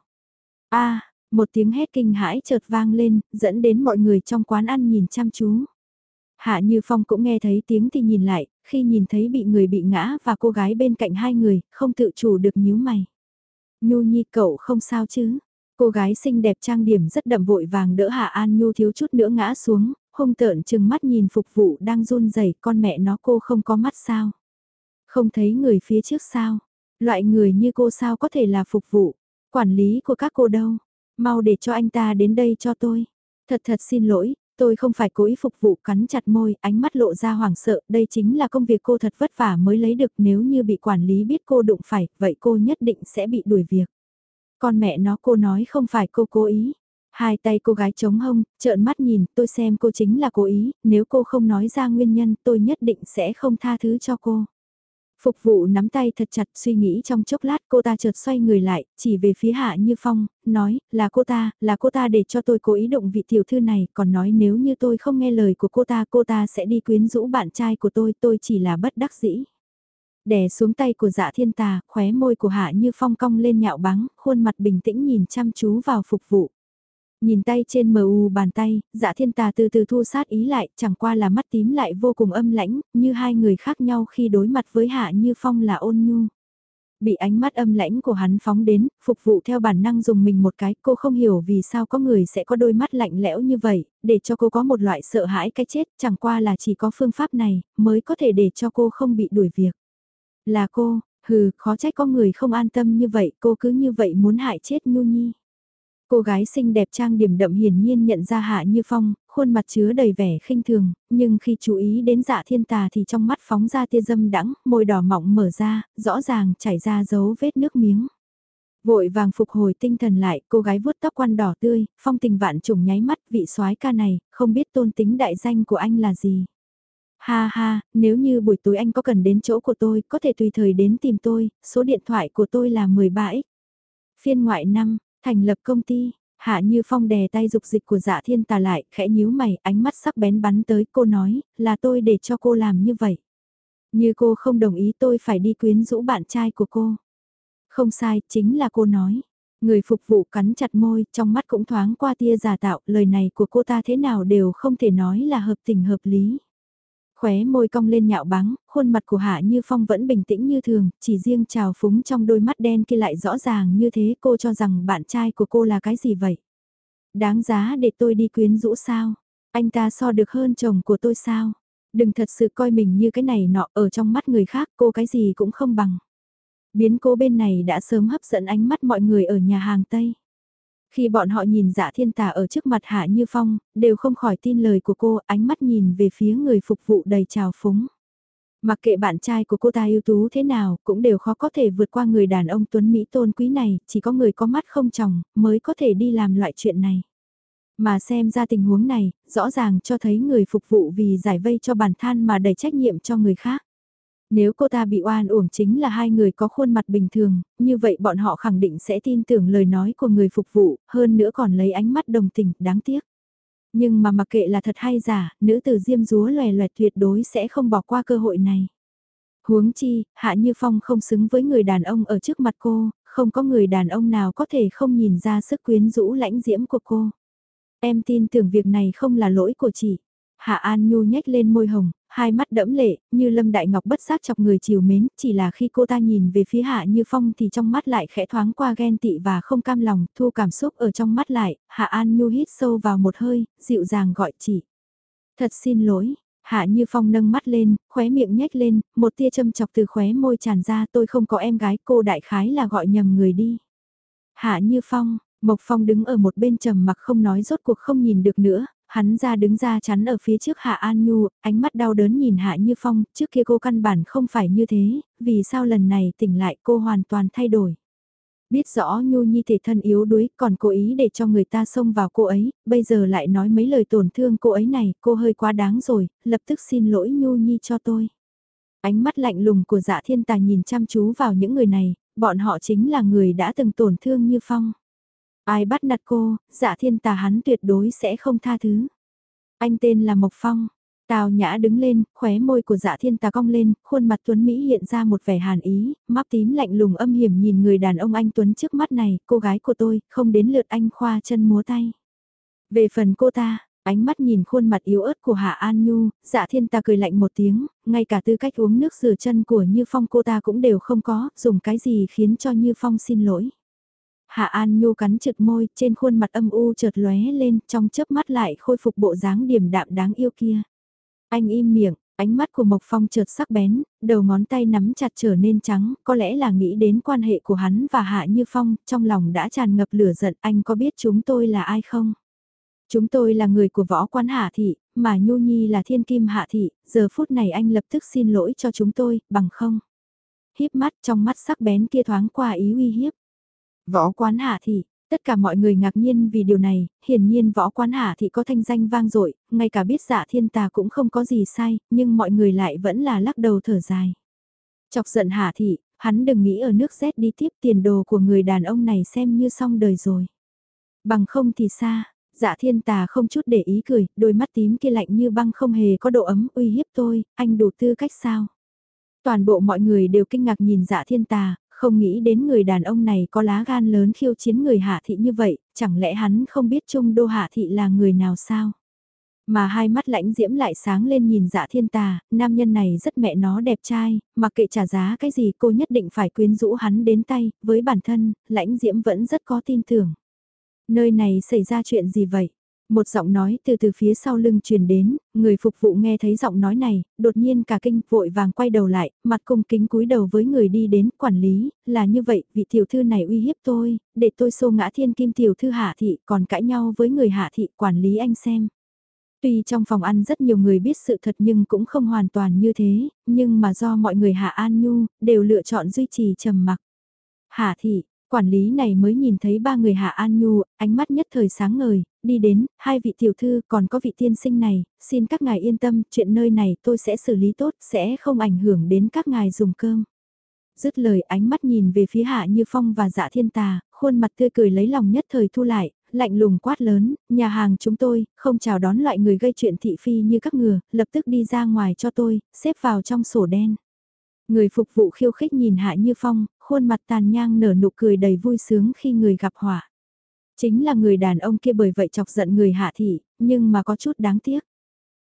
A, một tiếng hét kinh hãi chợt vang lên, dẫn đến mọi người trong quán ăn nhìn chăm chú. Hạ Như Phong cũng nghe thấy tiếng thì nhìn lại, khi nhìn thấy bị người bị ngã và cô gái bên cạnh hai người, không tự chủ được nhíu mày. Nhu Nhi cậu không sao chứ? Cô gái xinh đẹp trang điểm rất đậm vội vàng đỡ Hạ An Nhu thiếu chút nữa ngã xuống, hung tợn chừng mắt nhìn phục vụ đang run rẩy, con mẹ nó cô không có mắt sao? Không thấy người phía trước sao? Loại người như cô sao có thể là phục vụ? Quản lý của các cô đâu? Mau để cho anh ta đến đây cho tôi. Thật thật xin lỗi, tôi không phải cố ý phục vụ, cắn chặt môi, ánh mắt lộ ra hoảng sợ, đây chính là công việc cô thật vất vả mới lấy được, nếu như bị quản lý biết cô đụng phải, vậy cô nhất định sẽ bị đuổi việc. Con mẹ nó, cô nói không phải cô cố ý. Hai tay cô gái chống hông, trợn mắt nhìn, tôi xem cô chính là cố ý, nếu cô không nói ra nguyên nhân tôi nhất định sẽ không tha thứ cho cô. Phục vụ nắm tay thật chặt suy nghĩ trong chốc lát cô ta chợt xoay người lại, chỉ về phía Hạ Như Phong, nói, là cô ta, là cô ta để cho tôi cố ý động vị tiểu thư này, còn nói nếu như tôi không nghe lời của cô ta, cô ta sẽ đi quyến rũ bạn trai của tôi, tôi chỉ là bất đắc dĩ. Đè xuống tay của Dạ Thiên Tà, khóe môi của Hạ Như Phong cong lên nhạo báng, khuôn mặt bình tĩnh nhìn chăm chú vào phục vụ. Nhìn tay trên mờ u bàn tay, Dạ Thiên Tà từ từ thu sát ý lại, chẳng qua là mắt tím lại vô cùng âm lãnh, như hai người khác nhau khi đối mặt với Hạ Như Phong là ôn nhu. Bị ánh mắt âm lãnh của hắn phóng đến, phục vụ theo bản năng dùng mình một cái, cô không hiểu vì sao có người sẽ có đôi mắt lạnh lẽo như vậy, để cho cô có một loại sợ hãi cái chết, chẳng qua là chỉ có phương pháp này, mới có thể để cho cô không bị đuổi việc. Là cô, hừ, khó trách có người không an tâm như vậy, cô cứ như vậy muốn hại chết Nhu Nhi. Cô gái xinh đẹp trang điểm đậm hiển nhiên nhận ra Hạ Như Phong, khuôn mặt chứa đầy vẻ khinh thường, nhưng khi chú ý đến Dạ Thiên Tà thì trong mắt phóng ra tia dâm đãng, môi đỏ mọng mở ra, rõ ràng chảy ra dấu vết nước miếng. Vội vàng phục hồi tinh thần lại, cô gái vuốt tóc quăn đỏ tươi, phong tình vạn trùng nháy mắt, vị soái ca này, không biết tôn tính đại danh của anh là gì. Ha ha, nếu như buổi tối anh có cần đến chỗ của tôi, có thể tùy thời đến tìm tôi, số điện thoại của tôi là mười ba x. Phiên ngoại năm. Thành lập công ty, Hạ Như Phong đè tay dục dịch của Dạ Thiên Tà lại, khẽ nhíu mày, ánh mắt sắc bén bắn tới, cô nói, là tôi để cho cô làm như vậy. Như cô không đồng ý tôi phải đi quyến rũ bạn trai của cô. Không sai, chính là cô nói. Người phục vụ cắn chặt môi, trong mắt cũng thoáng qua tia giả tạo, lời này của cô ta thế nào đều không thể nói là hợp tình hợp lý. Khóe môi cong lên nhạo báng, khuôn mặt của Hạ Như Phong vẫn bình tĩnh như thường, chỉ riêng trào phúng trong đôi mắt đen kia lại rõ ràng như thế. Cô cho rằng bạn trai của cô là cái gì vậy? Đáng giá để tôi đi quyến rũ sao? Anh ta so được hơn chồng của tôi sao? Đừng thật sự coi mình như cái này nọ, ở trong mắt người khác cô cái gì cũng không bằng. Biến cố bên này đã sớm hấp dẫn ánh mắt mọi người ở nhà hàng Tây. Khi bọn họ nhìn Dạ Thiên Tà ở trước mặt Hạ Như Phong, đều không khỏi tin lời của cô, ánh mắt nhìn về phía người phục vụ đầy trào phúng. Mặc kệ bạn trai của cô ta ưu tú thế nào, cũng đều khó có thể vượt qua người đàn ông tuấn Mỹ tôn quý này, chỉ có người có mắt không tròng, mới có thể đi làm loại chuyện này. Mà xem ra tình huống này, rõ ràng cho thấy người phục vụ vì giải vây cho bản thân mà đẩy trách nhiệm cho người khác. Nếu cô ta bị oan uổng chính là hai người có khuôn mặt bình thường, như vậy bọn họ khẳng định sẽ tin tưởng lời nói của người phục vụ, hơn nữa còn lấy ánh mắt đồng tình, đáng tiếc. Nhưng mà mặc kệ là thật hay giả, nữ tử diêm dúa loè loẹt tuyệt đối sẽ không bỏ qua cơ hội này. Huống chi, Hạ Như Phong không xứng với người đàn ông ở trước mặt cô, không có người đàn ông nào có thể không nhìn ra sức quyến rũ lãnh diễm của cô. Em tin tưởng việc này không là lỗi của chị. Hạ An Nhu nhếch lên môi hồng, hai mắt đẫm lệ, như Lâm Đại Ngọc bất giác chọc người chiều mến, chỉ là khi cô ta nhìn về phía Hạ Như Phong thì trong mắt lại khẽ thoáng qua ghen tị và không cam lòng, thu cảm xúc ở trong mắt lại, Hạ An Nhu hít sâu vào một hơi, dịu dàng gọi chị. Thật xin lỗi, Hạ Như Phong nâng mắt lên, khóe miệng nhếch lên, một tia châm chọc từ khóe môi tràn ra, tôi không có em gái, cô đại khái là gọi nhầm người đi. Hạ Như Phong, Mộc Phong đứng ở một bên trầm mặc không nói, rốt cuộc không nhìn được nữa, hắn ra đứng ra chắn ở phía trước Hạ An Nhu, ánh mắt đau đớn nhìn Hạ Như Phong, trước kia cô căn bản không phải như thế, vì sao lần này tỉnh lại cô hoàn toàn thay đổi. Biết rõ Nhu Nhi thể thân yếu đuối, còn cố ý để cho người ta xông vào cô ấy, bây giờ lại nói mấy lời tổn thương cô ấy này, cô hơi quá đáng rồi, lập tức xin lỗi Nhu Nhi cho tôi. Ánh mắt lạnh lùng của Dạ Thiên Tà nhìn chăm chú vào những người này, bọn họ chính là người đã từng tổn thương Như Phong. Ai bắt nạt cô, Dạ Thiên Tà hắn tuyệt đối sẽ không tha thứ. Anh tên là Mộc Phong. Tào Nhã đứng lên, khóe môi của Dạ Thiên Tà cong lên, khuôn mặt tuấn Mỹ hiện ra một vẻ hàn ý, mắt tím lạnh lùng âm hiểm nhìn người đàn ông anh tuấn trước mắt này, cô gái của tôi, không đến lượt anh khoa chân múa tay. Về phần cô ta, ánh mắt nhìn khuôn mặt yếu ớt của Hạ An Nhu, Dạ Thiên Tà cười lạnh một tiếng, ngay cả tư cách uống nước rửa chân của Như Phong cô ta cũng đều không có, dùng cái gì khiến cho Như Phong xin lỗi. Hạ An Nhu cắn chặt môi, trên khuôn mặt âm u chợt lóe lên, trong chớp mắt lại khôi phục bộ dáng điềm đạm đáng yêu kia. Anh im miệng, ánh mắt của Mộc Phong chợt sắc bén, đầu ngón tay nắm chặt trở nên trắng, có lẽ là nghĩ đến quan hệ của hắn và Hạ Như Phong, trong lòng đã tràn ngập lửa giận, anh có biết chúng tôi là ai không? Chúng tôi là người của võ quán Hạ Thị, mà Nhu Nhi là thiên kim Hạ Thị, giờ phút này anh lập tức xin lỗi cho chúng tôi, bằng không? Híp mắt, trong mắt sắc bén kia thoáng qua ý uy hiếp. Võ quán Hạ Thị, tất cả mọi người ngạc nhiên vì điều này, hiển nhiên võ quán Hạ Thị có thanh danh vang dội, ngay cả biết Dạ Thiên Tà cũng không có gì sai, nhưng mọi người lại vẫn là lắc đầu thở dài. Chọc giận Hạ Thị, hắn đừng nghĩ ở nước rét đi tiếp, tiền đồ của người đàn ông này xem như xong đời rồi. Bằng không thì xa, Dạ Thiên Tà không chút để ý cười, đôi mắt tím kia lạnh như băng không hề có độ ấm, uy hiếp tôi, anh đủ tư cách sao? Toàn bộ mọi người đều kinh ngạc nhìn Dạ Thiên Tà, không nghĩ đến người đàn ông này có lá gan lớn khiêu chiến người Hạ Thị như vậy, chẳng lẽ hắn không biết Trung Đô Hạ Thị là người nào sao? Mà hai mắt lãnh diễm lại sáng lên nhìn Dạ Thiên Tà, nam nhân này rất mẹ nó đẹp trai, mặc kệ trả giá cái gì cô nhất định phải quyến rũ hắn đến tay, với bản thân, lãnh diễm vẫn rất có tin tưởng. Nơi này xảy ra chuyện gì vậy? Một giọng nói từ từ phía sau lưng truyền đến, người phục vụ nghe thấy giọng nói này, đột nhiên cả kinh vội vàng quay đầu lại, mặt cung kính cúi đầu với người đi đến, quản lý, là như vậy, vị tiểu thư này uy hiếp tôi, để tôi xô ngã thiên kim tiểu thư Hạ Thị, còn cãi nhau với người Hạ Thị, quản lý anh xem. Tuy trong phòng ăn rất nhiều người biết sự thật nhưng cũng không hoàn toàn như thế, nhưng mà do mọi người Hạ An Nhu, đều lựa chọn duy trì trầm mặc. Hạ Thị, quản lý này mới nhìn thấy ba người Hạ An Nhu, ánh mắt nhất thời sáng ngời, đi đến, hai vị tiểu thư còn có vị tiên sinh này, xin các ngài yên tâm, chuyện nơi này tôi sẽ xử lý tốt, sẽ không ảnh hưởng đến các ngài dùng cơm. Dứt lời ánh mắt nhìn về phía Hạ Như Phong và Dạ Thiên Tà, khuôn mặt tươi cười lấy lòng nhất thời thu lại, lạnh lùng quát lớn, nhà hàng chúng tôi, không chào đón loại người gây chuyện thị phi như các ngừa, lập tức đi ra ngoài cho tôi, xếp vào trong sổ đen. Người phục vụ khiêu khích nhìn Hạ Như Phong, khuôn mặt tàn nhang nở nụ cười đầy vui sướng khi người gặp họa. Chính là người đàn ông kia bởi vậy chọc giận người Hạ Thị, nhưng mà có chút đáng tiếc.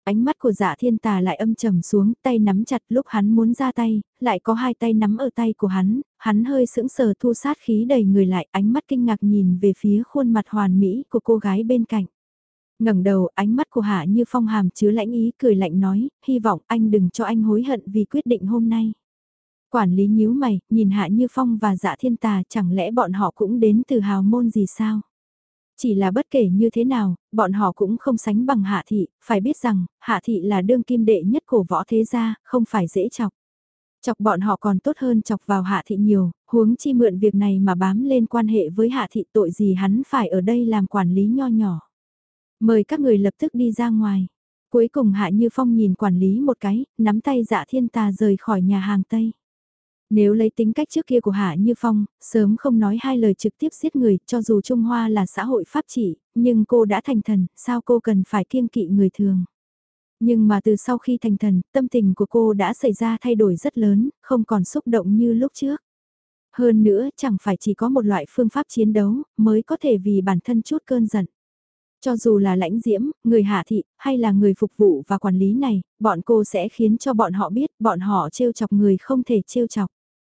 Ánh mắt của Dạ Thiên Tà lại âm trầm xuống, tay nắm chặt, lúc hắn muốn ra tay, lại có hai tay nắm ở tay của hắn, hắn hơi sững sờ thu sát khí đầy người lại, ánh mắt kinh ngạc nhìn về phía khuôn mặt hoàn mỹ của cô gái bên cạnh. Ngẩng đầu, ánh mắt của Hạ Như Phong hàm chứa lãnh ý, cười lạnh nói, hy vọng anh đừng cho anh hối hận vì quyết định hôm nay. Quản lý nhíu mày, nhìn Hạ Như Phong và Dạ Thiên Tà, chẳng lẽ bọn họ cũng đến từ hào môn gì sao? Chỉ là bất kể như thế nào, bọn họ cũng không sánh bằng Hạ Thị, phải biết rằng, Hạ Thị là đương kim đệ nhất cổ võ thế gia, không phải dễ chọc. Chọc bọn họ còn tốt hơn chọc vào Hạ Thị nhiều, huống chi mượn việc này mà bám lên quan hệ với Hạ Thị, tội gì hắn phải ở đây làm quản lý nho nhỏ. Mời các người lập tức đi ra ngoài. Cuối cùng Hạ Như Phong nhìn quản lý một cái, nắm tay Dạ Thiên Tà rời khỏi nhà hàng Tây. Nếu lấy tính cách trước kia của Hạ Như Phong, sớm không nói hai lời trực tiếp giết người, cho dù Trung Hoa là xã hội pháp trị, nhưng cô đã thành thần, sao cô cần phải kiêng kỵ người thường. Nhưng mà từ sau khi thành thần, tâm tình của cô đã xảy ra thay đổi rất lớn, không còn xúc động như lúc trước. Hơn nữa, chẳng phải chỉ có một loại phương pháp chiến đấu, mới có thể vì bản thân chút cơn giận. Cho dù là lãnh diễm, người hạ thị, hay là người phục vụ và quản lý này, bọn cô sẽ khiến cho bọn họ biết bọn họ trêu chọc người không thể trêu chọc.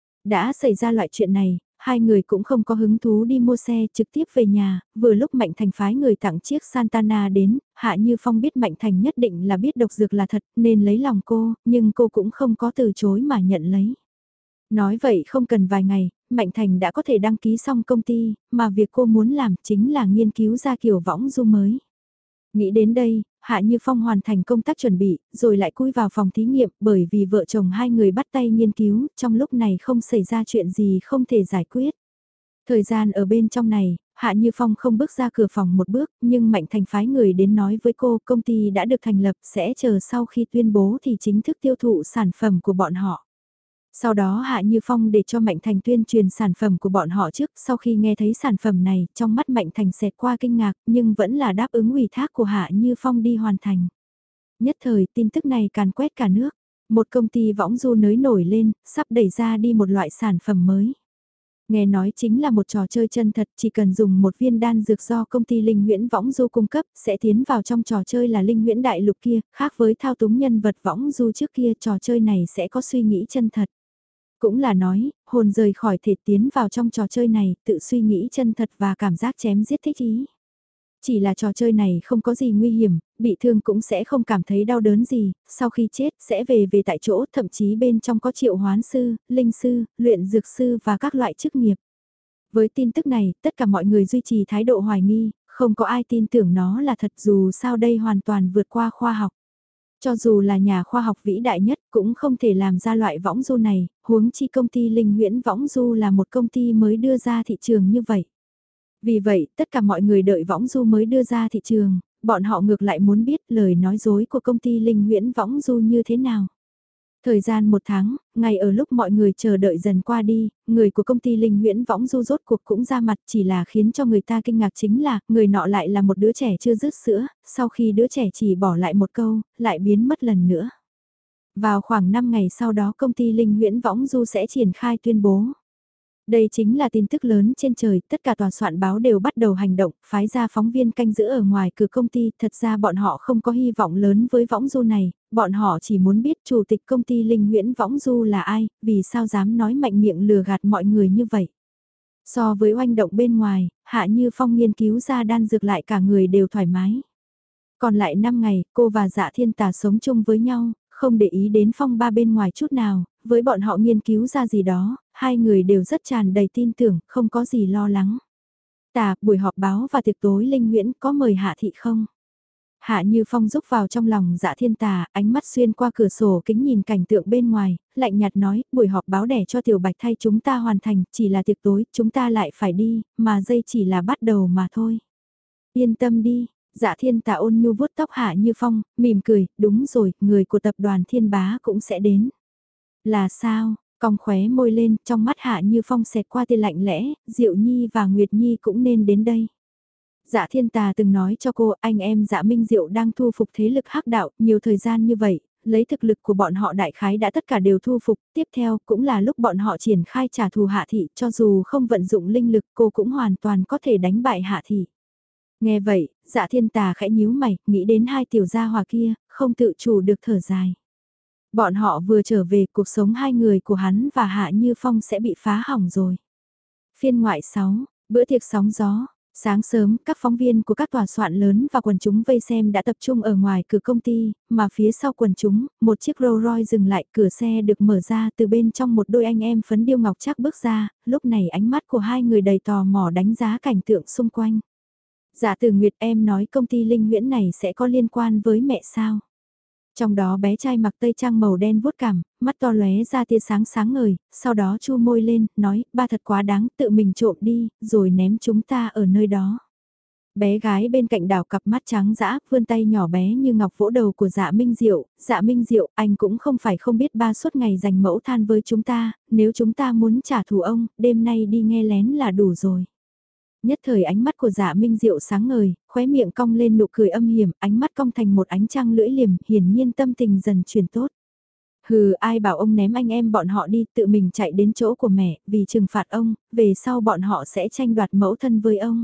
Đã xảy ra loại chuyện này, hai người cũng không có hứng thú đi mua xe trực tiếp về nhà, vừa lúc Mạnh Thành phái người tặng chiếc Santana đến, Hạ Như Phong biết Mạnh Thành nhất định là biết độc dược là thật nên lấy lòng cô, nhưng cô cũng không có từ chối mà nhận lấy. Nói vậy không cần vài ngày, Mạnh Thành đã có thể đăng ký xong công ty, mà việc cô muốn làm chính là nghiên cứu ra kiểu võng du mới. Nghĩ đến đây, Hạ Như Phong hoàn thành công tác chuẩn bị, rồi lại cúi vào phòng thí nghiệm bởi vì vợ chồng hai người bắt tay nghiên cứu, trong lúc này không xảy ra chuyện gì không thể giải quyết. Thời gian ở bên trong này, Hạ Như Phong không bước ra cửa phòng một bước, nhưng Mạnh Thành phái người đến nói với cô công ty đã được thành lập sẽ chờ sau khi tuyên bố thì chính thức tiêu thụ sản phẩm của bọn họ. Sau đó Hạ Như Phong để cho Mạnh Thành tuyên truyền sản phẩm của bọn họ trước, sau khi nghe thấy sản phẩm này, trong mắt Mạnh Thành xẹt qua kinh ngạc, nhưng vẫn là đáp ứng ủy thác của Hạ Như Phong đi hoàn thành. Nhất thời tin tức này càn quét cả nước, một công ty võng du nới nổi lên, sắp đẩy ra đi một loại sản phẩm mới. Nghe nói chính là một trò chơi chân thật, chỉ cần dùng một viên đan dược do công ty Linh Huyễn Võng Du cung cấp, sẽ tiến vào trong trò chơi là Linh Huyễn Đại Lục kia, khác với thao túng nhân vật Võng Du trước kia, trò chơi này sẽ có suy nghĩ chân thật. Cũng là nói, hồn rời khỏi thể tiến vào trong trò chơi này, tự suy nghĩ chân thật và cảm giác chém giết thích ý. Chỉ là trò chơi này không có gì nguy hiểm, bị thương cũng sẽ không cảm thấy đau đớn gì, sau khi chết sẽ về về tại chỗ, thậm chí bên trong có triệu hoán sư, linh sư, luyện dược sư và các loại chức nghiệp. Với tin tức này, tất cả mọi người duy trì thái độ hoài nghi, không có ai tin tưởng nó là thật dù sao đây hoàn toàn vượt qua khoa học. Cho dù là nhà khoa học vĩ đại nhất cũng không thể làm ra loại võng du này, huống chi công ty Linh Huyễn Võng Du là một công ty mới đưa ra thị trường như vậy. Vì vậy, tất cả mọi người đợi võng du mới đưa ra thị trường, bọn họ ngược lại muốn biết lời nói dối của công ty Linh Huyễn Võng Du như thế nào. Thời gian một tháng, ngày ở lúc mọi người chờ đợi dần qua đi, người của công ty Linh Huyễn Võng Du rốt cuộc cũng ra mặt, chỉ là khiến cho người ta kinh ngạc chính là, người nọ lại là một đứa trẻ chưa dứt sữa, sau khi đứa trẻ chỉ bỏ lại một câu, lại biến mất lần nữa. Vào khoảng năm ngày sau đó công ty Linh Huyễn Võng Du sẽ triển khai tuyên bố. Đây chính là tin tức lớn trên trời, tất cả tòa soạn báo đều bắt đầu hành động, phái ra phóng viên canh giữ ở ngoài cửa công ty, thật ra bọn họ không có hy vọng lớn với Võng Du này, bọn họ chỉ muốn biết chủ tịch công ty Linh Huyễn Võng Du là ai, vì sao dám nói mạnh miệng lừa gạt mọi người như vậy. So với oanh động bên ngoài, Hạ Như Phong nghiên cứu ra đan dược lại cả người đều thoải mái. Còn lại năm ngày, cô và Dạ Thiên Tà sống chung với nhau, không để ý đến phong ba bên ngoài chút nào, với bọn họ nghiên cứu ra gì đó, hai người đều rất tràn đầy tin tưởng, không có gì lo lắng. Tà, buổi họp báo và tiệc tối Linh Huyễn có mời Hạ Thị không? Hạ Như Phong rúc vào trong lòng Dạ Thiên Tà, ánh mắt xuyên qua cửa sổ kính nhìn cảnh tượng bên ngoài, lạnh nhạt nói, buổi họp báo để cho Tiểu Bạch thay chúng ta hoàn thành, chỉ là tiệc tối, chúng ta lại phải đi, mà dây chỉ là bắt đầu mà thôi. Yên tâm đi. Dạ Thiên Tà ôn nhu vuốt tóc Hạ Như Phong, mỉm cười, đúng rồi, người của tập đoàn Thiên Bá cũng sẽ đến. Là sao, cong khóe môi lên, trong mắt Hạ Như Phong xẹt qua tia lạnh lẽ, Diệu Nhi và Nguyệt Nhi cũng nên đến đây. Dạ Thiên Tà từng nói cho cô, anh em Dạ Minh Diệu đang thu phục thế lực hắc đạo, nhiều thời gian như vậy, lấy thực lực của bọn họ đại khái đã tất cả đều thu phục, tiếp theo cũng là lúc bọn họ triển khai trả thù Hạ Thị, cho dù không vận dụng linh lực cô cũng hoàn toàn có thể đánh bại Hạ Thị. Nghe vậy, Dạ Thiên Tà khẽ nhíu mày, nghĩ đến hai tiểu gia hòa kia, không tự chủ được thở dài. Bọn họ vừa trở về, cuộc sống hai người của hắn và Hạ Như Phong sẽ bị phá hỏng rồi. Phiên ngoại sáu, bữa tiệc sóng gió. Sáng sớm, các phóng viên của các tòa soạn lớn và quần chúng vây xem đã tập trung ở ngoài cửa công ty, mà phía sau quần chúng, một chiếc Rolls Royce dừng lại, cửa xe được mở ra, từ bên trong một đôi anh em phấn điêu ngọc trác bước ra, lúc này ánh mắt của hai người đầy tò mò đánh giá cảnh tượng xung quanh. Dạ Từ Nguyệt, em nói công ty Linh Huyễn này sẽ có liên quan với mẹ sao? Trong đó bé trai mặc tây trang màu đen vuốt cằm, mắt to lóe ra tia sáng sáng ngời, sau đó chu môi lên, nói, ba thật quá đáng, tự mình trộm đi, rồi ném chúng ta ở nơi đó. Bé gái bên cạnh đảo cặp mắt trắng dã, vươn tay nhỏ bé như ngọc vỗ đầu của Dạ Minh Diệu, Dạ Minh Diệu, anh cũng không phải không biết ba suốt ngày dành mẫu than với chúng ta, nếu chúng ta muốn trả thù ông, đêm nay đi nghe lén là đủ rồi. Nhất thời ánh mắt của Dạ Minh Diệu sáng ngời, khóe miệng cong lên nụ cười âm hiểm, ánh mắt cong thành một ánh trăng lưỡi liềm, hiển nhiên tâm tình dần chuyển tốt. Hừ, ai bảo ông ném anh em bọn họ đi, tự mình chạy đến chỗ của mẹ, vì trừng phạt ông, về sau bọn họ sẽ tranh đoạt mẫu thân với ông.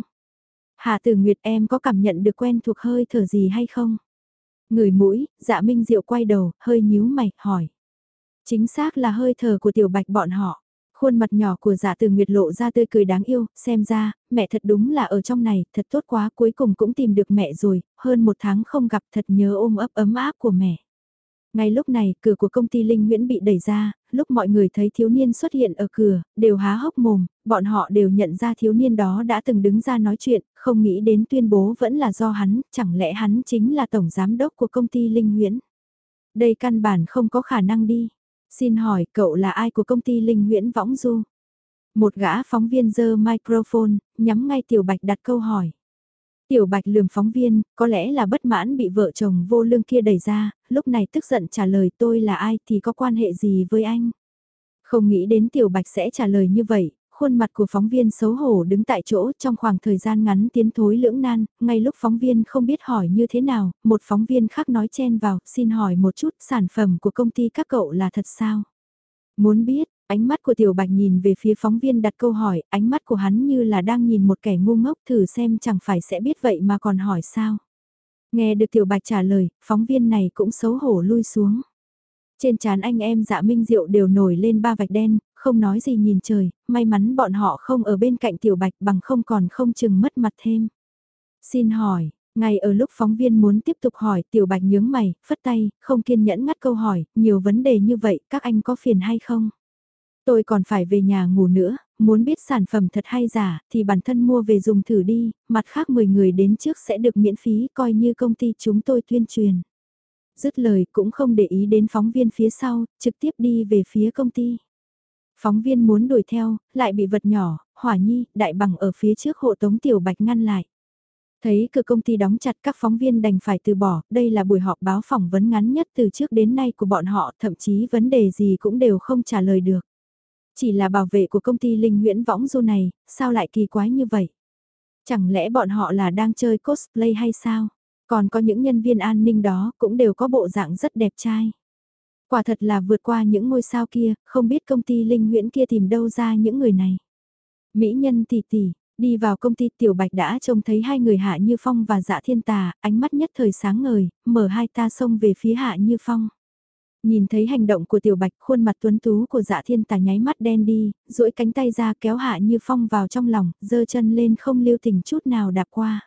Hà Tử Nguyệt, em có cảm nhận được quen thuộc hơi thở gì hay không? Ngửi mũi, Dạ Minh Diệu quay đầu, hơi nhíu mày, hỏi. Chính xác là hơi thở của Tiểu Bạch bọn họ. Khuôn mặt nhỏ của Dạ Từ Nguyệt lộ ra tươi cười đáng yêu, xem ra, mẹ thật đúng là ở trong này, thật tốt quá, cuối cùng cũng tìm được mẹ rồi, hơn một tháng không gặp, thật nhớ ôm ấp ấm áp của mẹ. Ngay lúc này, cửa của công ty Linh Huyễn bị đẩy ra, lúc mọi người thấy thiếu niên xuất hiện ở cửa, đều há hốc mồm, bọn họ đều nhận ra thiếu niên đó đã từng đứng ra nói chuyện, không nghĩ đến tuyên bố vẫn là do hắn, chẳng lẽ hắn chính là tổng giám đốc của công ty Linh Huyễn. Đây căn bản không có khả năng đi. Xin hỏi cậu là ai của công ty Linh Huyễn Võng Du? Một gã phóng viên giơ microphone, nhắm ngay Tiểu Bạch đặt câu hỏi. Tiểu Bạch lườm phóng viên, có lẽ là bất mãn bị vợ chồng vô lương kia đẩy ra, lúc này tức giận trả lời tôi là ai thì có quan hệ gì với anh. Không nghĩ đến Tiểu Bạch sẽ trả lời như vậy, khuôn mặt của phóng viên xấu hổ đứng tại chỗ trong khoảng thời gian ngắn tiến thối lưỡng nan, ngay lúc phóng viên không biết hỏi như thế nào, một phóng viên khác nói chen vào, xin hỏi một chút sản phẩm của công ty các cậu là thật sao? Muốn biết, ánh mắt của Tiểu Bạch nhìn về phía phóng viên đặt câu hỏi, ánh mắt của hắn như là đang nhìn một kẻ ngu ngốc thử xem chẳng phải sẽ biết vậy mà còn hỏi sao. Nghe được Tiểu Bạch trả lời, phóng viên này cũng xấu hổ lui xuống. Trên trán anh em Dạ Minh Diệu đều nổi lên ba vạch đen, không nói gì nhìn trời, may mắn bọn họ không ở bên cạnh Tiểu Bạch bằng không còn không chừng mất mặt thêm. Xin hỏi, ngay ở lúc phóng viên muốn tiếp tục hỏi Tiểu Bạch nhướng mày, phất tay, không kiên nhẫn ngắt câu hỏi, nhiều vấn đề như vậy các anh có phiền hay không? Tôi còn phải về nhà ngủ nữa, muốn biết sản phẩm thật hay giả thì bản thân mua về dùng thử đi, mặt khác mười người đến trước sẽ được miễn phí coi như công ty chúng tôi tuyên truyền. Dứt lời cũng không để ý đến phóng viên phía sau, trực tiếp đi về phía công ty. Phóng viên muốn đuổi theo, lại bị vật nhỏ, Hỏa Nhi, Đại Bằng ở phía trước hộ tống Tiểu Bạch ngăn lại. Thấy cửa công ty đóng chặt các phóng viên đành phải từ bỏ, đây là buổi họp báo phỏng vấn ngắn nhất từ trước đến nay của bọn họ, thậm chí vấn đề gì cũng đều không trả lời được. Chỉ là bảo vệ của công ty Linh Huyễn Võng Du này, sao lại kỳ quái như vậy? Chẳng lẽ bọn họ là đang chơi cosplay hay sao? Còn có những nhân viên an ninh đó cũng đều có bộ dạng rất đẹp trai. Quả thật là vượt qua những ngôi sao kia, không biết công ty Linh Huyễn kia tìm đâu ra những người này. Mỹ nhân tỷ tỷ, đi vào công ty Tiểu Bạch đã trông thấy hai người Hạ Như Phong và Dạ Thiên Tà, ánh mắt nhất thời sáng ngời, mở hai ta xông về phía Hạ Như Phong. Nhìn thấy hành động của Tiểu Bạch, khuôn mặt tuấn tú của Dạ Thiên Tà nháy mắt đen đi, duỗi cánh tay ra kéo Hạ Như Phong vào trong lòng, giơ chân lên không lưu tình chút nào đạp qua.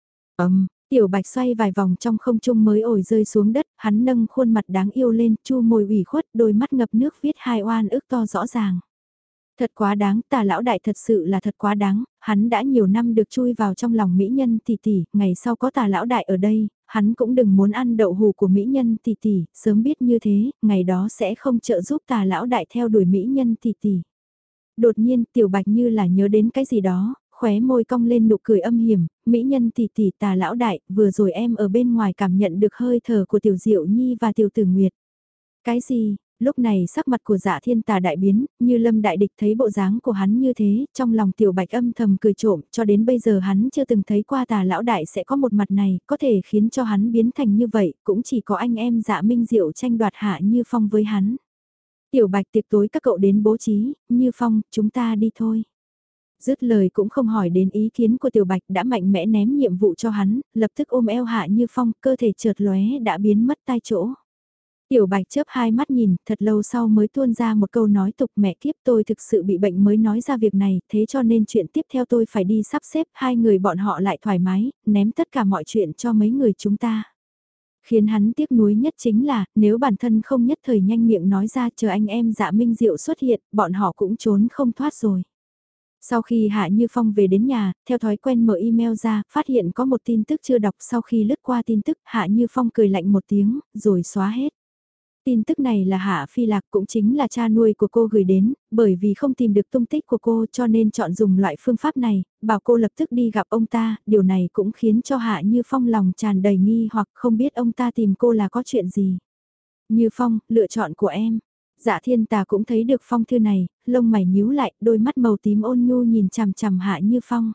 Ầm, Tiểu Bạch xoay vài vòng trong không trung mới ổi rơi xuống đất, hắn nâng khuôn mặt đáng yêu lên, chu môi ủy khuất, đôi mắt ngập nước viết hai oan ức to rõ ràng. Thật quá đáng, Tà lão đại thật sự là thật quá đáng, hắn đã nhiều năm được chui vào trong lòng mỹ nhân tỷ tỷ, ngày sau có Tà lão đại ở đây, hắn cũng đừng muốn ăn đậu hù của mỹ nhân tỷ tỷ, sớm biết như thế, ngày đó sẽ không trợ giúp Tà lão đại theo đuổi mỹ nhân tỷ tỷ. Đột nhiên, Tiểu Bạch như là nhớ đến cái gì đó, khóe môi cong lên nụ cười âm hiểm, mỹ nhân tỷ tỷ Tà lão đại, vừa rồi em ở bên ngoài cảm nhận được hơi thở của Tiểu Diệu Nhi và Tiểu Tử Nguyệt. Cái gì? Lúc này sắc mặt của Dạ Thiên Tà đại biến, như Lâm đại địch thấy bộ dáng của hắn như thế, trong lòng Tiểu Bạch âm thầm cười trộm, cho đến bây giờ hắn chưa từng thấy qua Tà lão đại sẽ có một mặt này, có thể khiến cho hắn biến thành như vậy, cũng chỉ có anh em Dạ Minh Diệu tranh đoạt Hạ Như Phong với hắn. Tiểu Bạch tiệc tối các cậu đến bố trí, Như Phong, chúng ta đi thôi. Dứt lời cũng không hỏi đến ý kiến của Tiểu Bạch đã mạnh mẽ ném nhiệm vụ cho hắn, lập tức ôm eo Hạ Như Phong, cơ thể chợt lóe đã biến mất tại chỗ. Tiểu Bạch chớp hai mắt nhìn, thật lâu sau mới tuôn ra một câu nói tục mẹ kiếp tôi thực sự bị bệnh mới nói ra việc này, thế cho nên chuyện tiếp theo tôi phải đi sắp xếp hai người bọn họ lại thoải mái, ném tất cả mọi chuyện cho mấy người chúng ta. Khiến hắn tiếc nuối nhất chính là, nếu bản thân không nhất thời nhanh miệng nói ra chờ anh em Dạ Minh Diệu xuất hiện, bọn họ cũng trốn không thoát rồi. Sau khi Hạ Như Phong về đến nhà, theo thói quen mở email ra, phát hiện có một tin tức chưa đọc, sau khi lướt qua tin tức, Hạ Như Phong cười lạnh một tiếng, rồi xóa hết. Tin tức này là Hạ Phi Lạc cũng chính là cha nuôi của cô gửi đến, bởi vì không tìm được tung tích của cô cho nên chọn dùng loại phương pháp này, bảo cô lập tức đi gặp ông ta, điều này cũng khiến cho Hạ Như Phong lòng tràn đầy nghi hoặc không biết ông ta tìm cô là có chuyện gì. Như Phong, lựa chọn của em. Dạ Thiên Tà cũng thấy được phong thư này, lông mày nhíu lại, đôi mắt màu tím ôn nhu nhìn chằm chằm Hạ Như Phong.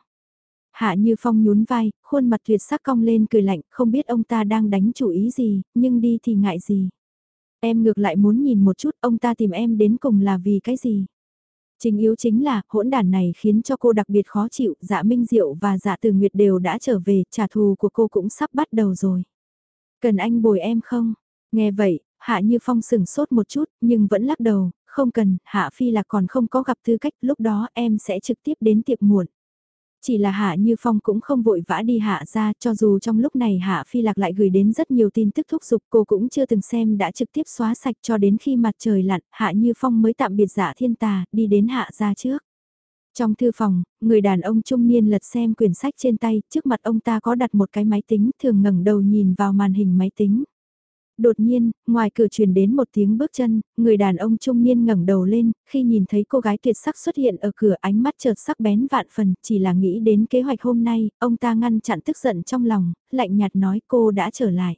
Hạ Như Phong nhún vai, khuôn mặt tuyệt sắc cong lên cười lạnh, không biết ông ta đang đánh chủ ý gì, nhưng đi thì ngại gì. Em ngược lại muốn nhìn một chút ông ta tìm em đến cùng là vì cái gì. Chính yếu chính là hỗn đản này khiến cho cô đặc biệt khó chịu, Dạ Minh Diệu và Dạ Từ Nguyệt đều đã trở về, trả thù của cô cũng sắp bắt đầu rồi. Cần anh bồi em không? Nghe vậy, Hạ Như Phong sừng sốt một chút nhưng vẫn lắc đầu, không cần, Hạ Phi là còn không có gặp tư cách, lúc đó em sẽ trực tiếp đến tiệc muộn. Chỉ là Hạ Như Phong cũng không vội vã đi Hạ ra, cho dù trong lúc này Hạ Phi Lạc lại gửi đến rất nhiều tin tức thúc giục, cô cũng chưa từng xem đã trực tiếp xóa sạch cho đến khi mặt trời lặn, Hạ Như Phong mới tạm biệt Dạ Thiên Tà, đi đến Hạ ra trước. Trong thư phòng, người đàn ông trung niên lật xem quyển sách trên tay, trước mặt ông ta có đặt một cái máy tính, thường ngẩng đầu nhìn vào màn hình máy tính. Đột nhiên, ngoài cửa truyền đến một tiếng bước chân, người đàn ông trung niên ngẩng đầu lên, khi nhìn thấy cô gái tuyệt sắc xuất hiện ở cửa, ánh mắt chợt sắc bén vạn phần, chỉ là nghĩ đến kế hoạch hôm nay, ông ta ngăn chặn tức giận trong lòng, lạnh nhạt nói cô đã trở lại.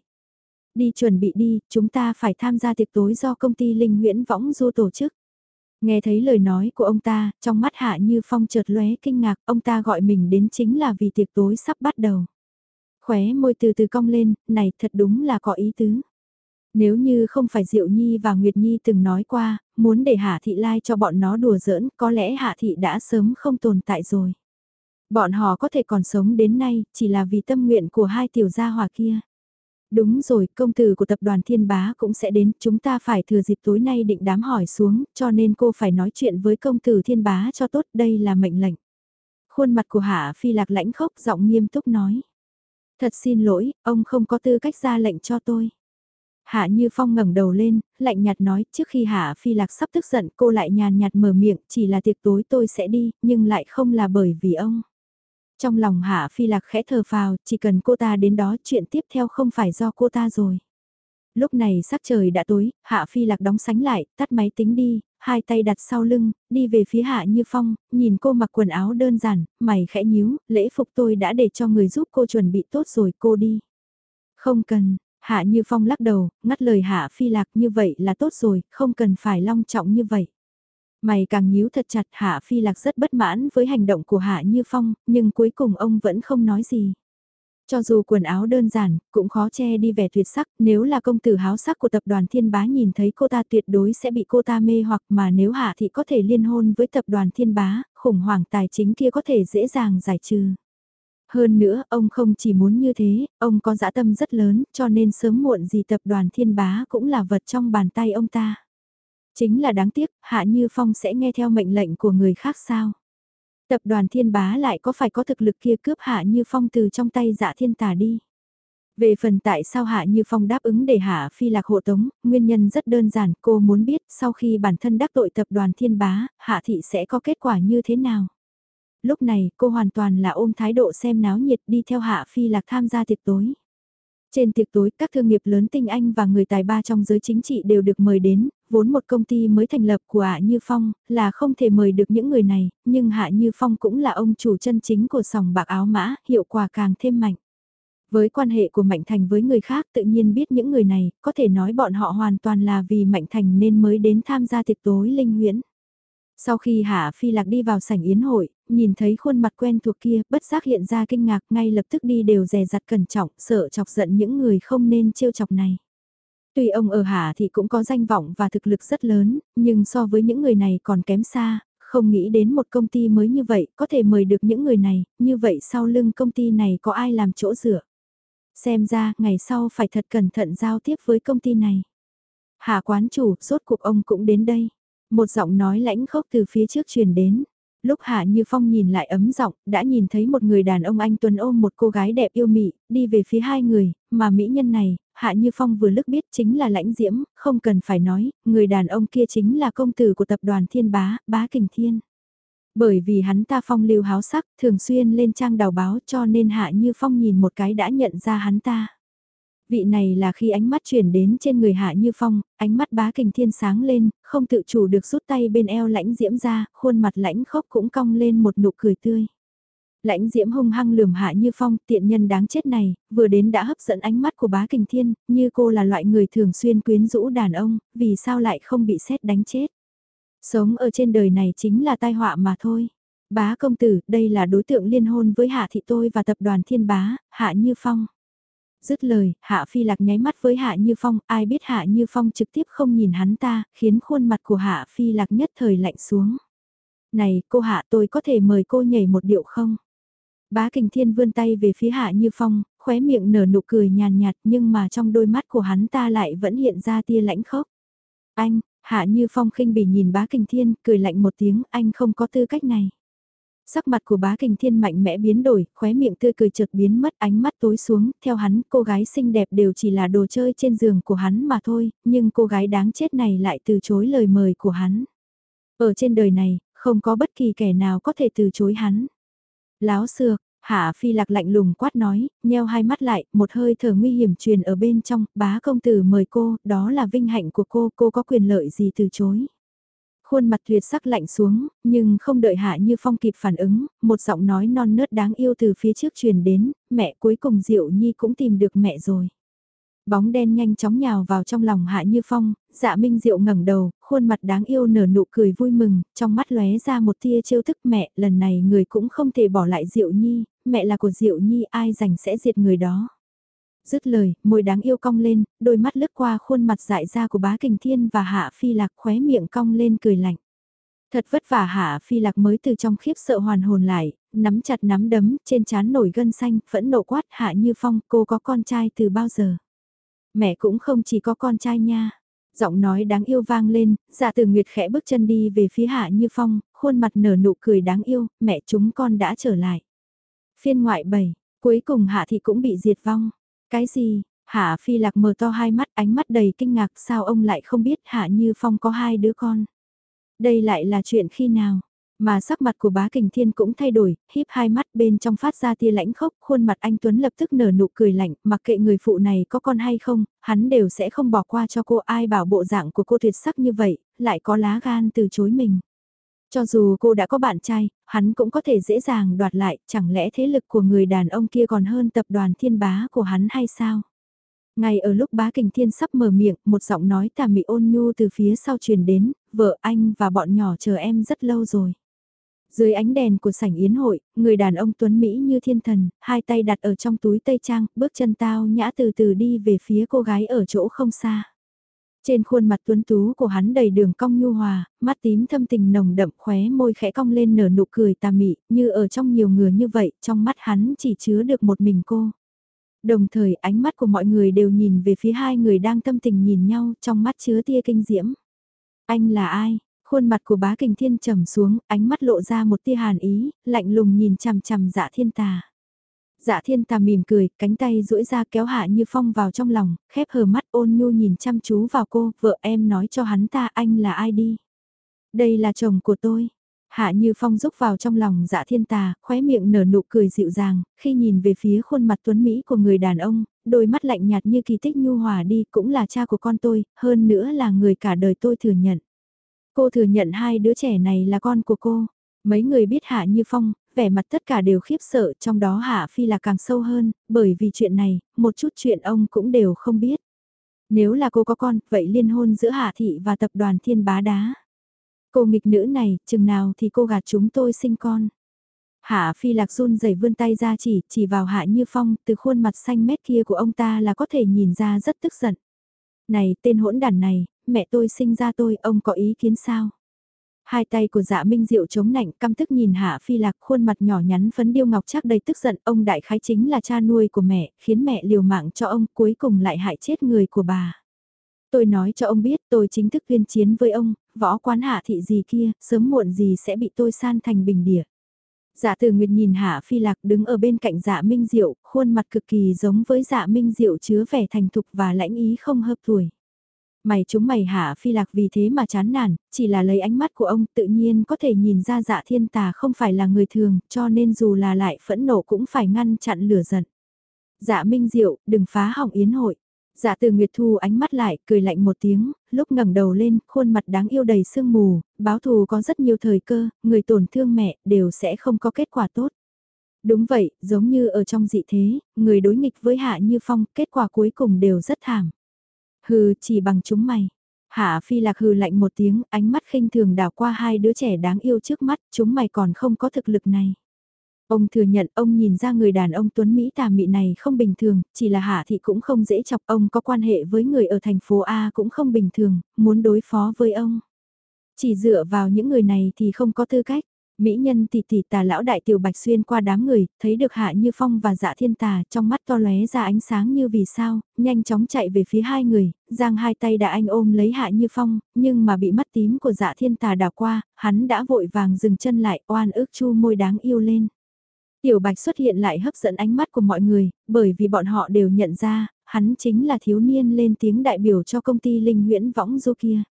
Đi chuẩn bị đi, chúng ta phải tham gia tiệc tối do công ty Linh Huyễn Võng Du tổ chức. Nghe thấy lời nói của ông ta, trong mắt Hạ Như Phong chợt lóe kinh ngạc, ông ta gọi mình đến chính là vì tiệc tối sắp bắt đầu. Khóe môi từ từ cong lên, này thật đúng là có ý tứ. Nếu như không phải Diệu Nhi và Nguyệt Nhi từng nói qua, muốn để Hạ Thị Lai cho bọn nó đùa giỡn, có lẽ Hạ Thị đã sớm không tồn tại rồi. Bọn họ có thể còn sống đến nay, chỉ là vì tâm nguyện của hai tiểu gia hỏa kia. Đúng rồi, công tử của tập đoàn Thiên Bá cũng sẽ đến, chúng ta phải thừa dịp tối nay định đám hỏi xuống, cho nên cô phải nói chuyện với công tử Thiên Bá cho tốt, đây là mệnh lệnh. Khuôn mặt của Hạ Phi Lạc lãnh khốc, giọng nghiêm túc nói. Thật xin lỗi, ông không có tư cách ra lệnh cho tôi. Hạ Như Phong ngẩng đầu lên, lạnh nhạt nói, trước khi Hạ Phi Lạc sắp tức giận cô lại nhàn nhạt mở miệng, chỉ là tiệc tối tôi sẽ đi, nhưng lại không là bởi vì ông. Trong lòng Hạ Phi Lạc khẽ thở phào, chỉ cần cô ta đến đó chuyện tiếp theo không phải do cô ta rồi. Lúc này sắc trời đã tối, Hạ Phi Lạc đóng sánh lại, tắt máy tính đi, hai tay đặt sau lưng, đi về phía Hạ Như Phong, nhìn cô mặc quần áo đơn giản, mày khẽ nhíu, lễ phục tôi đã để cho người giúp cô chuẩn bị tốt rồi, cô đi. Không cần, Hạ Như Phong lắc đầu, ngắt lời Hạ Phi Lạc, như vậy là tốt rồi, không cần phải long trọng như vậy. Mày càng nhíu thật chặt, Hạ Phi Lạc rất bất mãn với hành động của Hạ Như Phong, nhưng cuối cùng ông vẫn không nói gì. Cho dù quần áo đơn giản, cũng khó che đi vẻ tuyệt sắc, nếu là công tử háo sắc của tập đoàn Thiên Bá nhìn thấy cô ta tuyệt đối sẽ bị cô ta mê hoặc, mà nếu Hạ Thị có thể liên hôn với tập đoàn Thiên Bá, khủng hoảng tài chính kia có thể dễ dàng giải trừ. Hơn nữa, ông không chỉ muốn như thế, ông có dã tâm rất lớn, cho nên sớm muộn gì tập đoàn Thiên Bá cũng là vật trong bàn tay ông ta. Chính là đáng tiếc, Hạ Như Phong sẽ nghe theo mệnh lệnh của người khác sao? Tập đoàn Thiên Bá lại có phải có thực lực kia cướp Hạ Như Phong từ trong tay Dạ Thiên Tà đi? Về phần tại sao Hạ Như Phong đáp ứng để Hạ Phi Lạc hộ tống, nguyên nhân rất đơn giản, cô muốn biết sau khi bản thân đắc tội tập đoàn Thiên Bá, Hạ Thị sẽ có kết quả như thế nào? Lúc này, cô hoàn toàn là ôm thái độ xem náo nhiệt đi theo Hạ Phi Lạc tham gia tiệc tối. Trên tiệc tối, các thương nghiệp lớn tinh anh và người tài ba trong giới chính trị đều được mời đến, vốn một công ty mới thành lập của Hạ Như Phong là không thể mời được những người này, nhưng Hạ Như Phong cũng là ông chủ chân chính của sòng bạc áo mã, hiệu quả càng thêm mạnh. Với quan hệ của Mạnh Thành với người khác tự nhiên biết những người này, có thể nói bọn họ hoàn toàn là vì Mạnh Thành nên mới đến tham gia tiệc tối linh huyễn. Sau khi Hạ Phi Lạc đi vào sảnh yến hội, nhìn thấy khuôn mặt quen thuộc kia, bất giác hiện ra kinh ngạc, ngay lập tức đi đều dè dặt cẩn trọng, sợ chọc giận những người không nên trêu chọc này. Tuy ông ở Hạ thì cũng có danh vọng và thực lực rất lớn, nhưng so với những người này còn kém xa, Không nghĩ đến một công ty mới như vậy có thể mời được những người này, như vậy sau lưng công ty này có ai làm chỗ dựa. Xem ra, ngày sau phải thật cẩn thận giao tiếp với công ty này. Hạ quán chủ, rốt cuộc ông cũng đến đây. Một giọng nói lãnh khốc từ phía trước truyền đến. Lúc Hạ Như Phong nhìn lại ấm giọng, đã nhìn thấy một người đàn ông anh tuấn ôm một cô gái đẹp yêu mị, đi về phía hai người, mà mỹ nhân này, Hạ Như Phong vừa lức biết chính là Lãnh Diễm, không cần phải nói, người đàn ông kia chính là công tử của tập đoàn Thiên Bá, Bá Kình Thiên. Bởi vì hắn ta phong lưu háo sắc, thường xuyên lên trang đào báo cho nên Hạ Như Phong nhìn một cái đã nhận ra hắn ta. Vị này là khi ánh mắt chuyển đến trên người Hạ Như Phong, ánh mắt Bá Kình Thiên sáng lên, không tự chủ được rút tay bên eo Lãnh Diễm ra, khuôn mặt lãnh khốc cũng cong lên một nụ cười tươi. Lãnh Diễm hung hăng lườm Hạ Như Phong, tiện nhân đáng chết này, vừa đến đã hấp dẫn ánh mắt của Bá Kình Thiên, như cô là loại người thường xuyên quyến rũ đàn ông, vì sao lại không bị sét đánh chết. Sống ở trên đời này chính là tai họa mà thôi. Bá công tử, đây là đối tượng liên hôn với Hạ thị tôi và tập đoàn Thiên Bá, Hạ Như Phong. Dứt lời, Hạ Phi Lạc nháy mắt với Hạ Như Phong, ai biết Hạ Như Phong trực tiếp không nhìn hắn ta, khiến khuôn mặt của Hạ Phi Lạc nhất thời lạnh xuống. Này, cô Hạ tôi có thể mời cô nhảy một điệu không? Bá Kình Thiên vươn tay về phía Hạ Như Phong, khóe miệng nở nụ cười nhàn nhạt nhưng mà trong đôi mắt của hắn ta lại vẫn hiện ra tia lãnh khốc. Anh, Hạ Như Phong khinh bỉ nhìn Bá Kình Thiên, cười lạnh một tiếng, anh không có tư cách này. Sắc mặt của Bá Kình Thiên mạnh mẽ biến đổi, khóe miệng tươi cười chợt biến mất, ánh mắt tối xuống, theo hắn, cô gái xinh đẹp đều chỉ là đồ chơi trên giường của hắn mà thôi, nhưng cô gái đáng chết này lại từ chối lời mời của hắn. Ở trên đời này, không có bất kỳ kẻ nào có thể từ chối hắn. Láo xược, Hạ Phi Lạc lạnh lùng quát nói, nheo hai mắt lại, một hơi thở nguy hiểm truyền ở bên trong, Bá công tử mời cô, đó là vinh hạnh của cô, cô có quyền lợi gì từ chối. Khuôn mặt tuyệt sắc lạnh xuống, nhưng không đợi Hạ Như Phong kịp phản ứng, một giọng nói non nớt đáng yêu từ phía trước truyền đến, mẹ cuối cùng Diệu Nhi cũng tìm được mẹ rồi. Bóng đen nhanh chóng nhào vào trong lòng Hạ Như Phong, Dạ Minh Diệu ngẩng đầu, khuôn mặt đáng yêu nở nụ cười vui mừng, trong mắt lóe ra một tia trêu thức mẹ, lần này người cũng không thể bỏ lại Diệu Nhi, mẹ là của Diệu Nhi ai giành sẽ diệt người đó. Dứt lời, môi đáng yêu cong lên, đôi mắt lướt qua khuôn mặt dại ra của Bá Kình Thiên và Hạ Phi Lạc khóe miệng cong lên cười lạnh. Thật vất vả Hạ Phi Lạc mới từ trong khiếp sợ hoàn hồn lại, nắm chặt nắm đấm, trên trán nổi gân xanh, phẫn nộ quát Hạ Như Phong, cô có con trai từ bao giờ? Mẹ cũng không chỉ có con trai nha. Giọng nói đáng yêu vang lên, Dạ Từ Nguyệt khẽ bước chân đi về phía Hạ Như Phong, khuôn mặt nở nụ cười đáng yêu, mẹ chúng con đã trở lại. Phiên ngoại bảy, cuối cùng Hạ Thị cũng bị diệt vong. Cái gì? Hạ Phi Lạc mở to hai mắt, ánh mắt đầy kinh ngạc, sao ông lại không biết Hạ Như Phong có hai đứa con? Đây lại là chuyện khi nào? Mà sắc mặt của Bá Kình Thiên cũng thay đổi, híp hai mắt bên trong phát ra tia lãnh khốc, khuôn mặt anh Tuấn lập tức nở nụ cười lạnh, mặc kệ người phụ này có con hay không, hắn đều sẽ không bỏ qua cho cô, ai bảo bộ dạng của cô tuyệt sắc như vậy, lại có lá gan từ chối mình. Cho dù cô đã có bạn trai, hắn cũng có thể dễ dàng đoạt lại, chẳng lẽ thế lực của người đàn ông kia còn hơn tập đoàn Thiên Bá của hắn hay sao? Ngay ở lúc Bá Kình Thiên sắp mở miệng, một giọng nói tà mị ôn nhu từ phía sau truyền đến, vợ anh và bọn nhỏ chờ em rất lâu rồi. Dưới ánh đèn của sảnh yến hội, người đàn ông tuấn Mỹ như thiên thần, hai tay đặt ở trong túi tây trang, bước chân tao nhã từ từ đi về phía cô gái ở chỗ không xa. Trên khuôn mặt tuấn tú của hắn đầy đường cong nhu hòa, mắt tím thâm tình nồng đậm khóe môi khẽ cong lên nở nụ cười tà mị, như ở trong nhiều người như vậy, trong mắt hắn chỉ chứa được một mình cô. Đồng thời ánh mắt của mọi người đều nhìn về phía hai người đang tâm tình nhìn nhau, trong mắt chứa tia kinh diễm. Anh là ai? Khuôn mặt của Bá Kình Thiên trầm xuống, ánh mắt lộ ra một tia hàn ý, lạnh lùng nhìn chằm chằm Dạ Thiên Tà. Dạ Thiên Tà mỉm cười, cánh tay duỗi ra kéo Hạ Như Phong vào trong lòng, khép hờ mắt ôn nhu nhìn chăm chú vào cô, vợ em nói cho hắn ta anh là ai đi. Đây là chồng của tôi. Hạ Như Phong rúc vào trong lòng Dạ Thiên Tà, khóe miệng nở nụ cười dịu dàng, khi nhìn về phía khuôn mặt tuấn Mỹ của người đàn ông, đôi mắt lạnh nhạt như kỳ tích nhu hòa đi, cũng là cha của con tôi, hơn nữa là người cả đời tôi thừa nhận. Cô thừa nhận hai đứa trẻ này là con của cô. Mấy người biết Hạ Như Phong, vẻ mặt tất cả đều khiếp sợ, trong đó Hạ Phi là càng sâu hơn, bởi vì chuyện này, một chút chuyện ông cũng đều không biết. Nếu là cô có con, vậy liên hôn giữa Hạ Thị và tập đoàn Thiên Bá Đá. Cô nghịch nữ này, chừng nào thì cô gạt chúng tôi sinh con. Hạ Phi Lạc run rẩy vươn tay ra chỉ, chỉ vào Hạ Như Phong, từ khuôn mặt xanh mét kia của ông ta là có thể nhìn ra rất tức giận. Này, tên hỗn đản này, mẹ tôi sinh ra tôi, ông có ý kiến sao? Hai tay của Dạ Minh Diệu chống nạnh căm tức nhìn Hạ Phi Lạc, khuôn mặt nhỏ nhắn phấn điêu ngọc trác đầy tức giận, ông đại khái chính là cha nuôi của mẹ, khiến mẹ liều mạng cho ông, cuối cùng lại hại chết người của bà. Tôi nói cho ông biết tôi chính thức tuyên chiến với ông, võ quán Hạ thị gì kia, sớm muộn gì sẽ bị tôi san thành bình địa. Dạ Từ Nguyệt nhìn Hạ Phi Lạc đứng ở bên cạnh Dạ Minh Diệu, khuôn mặt cực kỳ giống với Dạ Minh Diệu chứa vẻ thành thục và lãnh ý không hợp tuổi. Mày chúng mày Hạ Phi Lạc vì thế mà chán nản, chỉ là lấy ánh mắt của ông tự nhiên có thể nhìn ra Dạ Thiên Tà không phải là người thường, cho nên dù là lại phẫn nộ cũng phải ngăn chặn lửa giận. Dạ Minh Diệu, đừng phá hỏng yến hội. Dạ Từ Nguyệt thu ánh mắt lại, cười lạnh một tiếng, lúc ngẩng đầu lên, khuôn mặt đáng yêu đầy sương mù, báo thù có rất nhiều thời cơ, người tổn thương mẹ đều sẽ không có kết quả tốt. Đúng vậy, giống như ở trong dị thế, người đối nghịch với Hạ Như Phong, kết quả cuối cùng đều rất thảm. Hừ, chỉ bằng chúng mày. Hạ Phi Lạc hừ lạnh một tiếng, ánh mắt khinh thường đảo qua hai đứa trẻ đáng yêu trước mắt, chúng mày còn không có thực lực này. Ông thừa nhận ông nhìn ra người đàn ông tuấn Mỹ tà mị này không bình thường, chỉ là Hạ Thị cũng không dễ chọc, ông có quan hệ với người ở thành phố A cũng không bình thường, muốn đối phó với ông. Chỉ dựa vào những người này thì không có tư cách. Mỹ nhân tỷ tỷ Tà lão đại tiểu bạch xuyên qua đám người, thấy được Hạ Như Phong và Dạ Thiên Tà, trong mắt to lóe ra ánh sáng như vì sao, nhanh chóng chạy về phía hai người, giang hai tay đã anh ôm lấy Hạ Như Phong, nhưng mà bị mắt tím của Dạ Thiên Tà đảo qua, hắn đã vội vàng dừng chân lại, oan ức chu môi đáng yêu lên. Tiểu Bạch xuất hiện lại hấp dẫn ánh mắt của mọi người, bởi vì bọn họ đều nhận ra, hắn chính là thiếu niên lên tiếng đại biểu cho công ty Linh Huyễn Võng Du kia.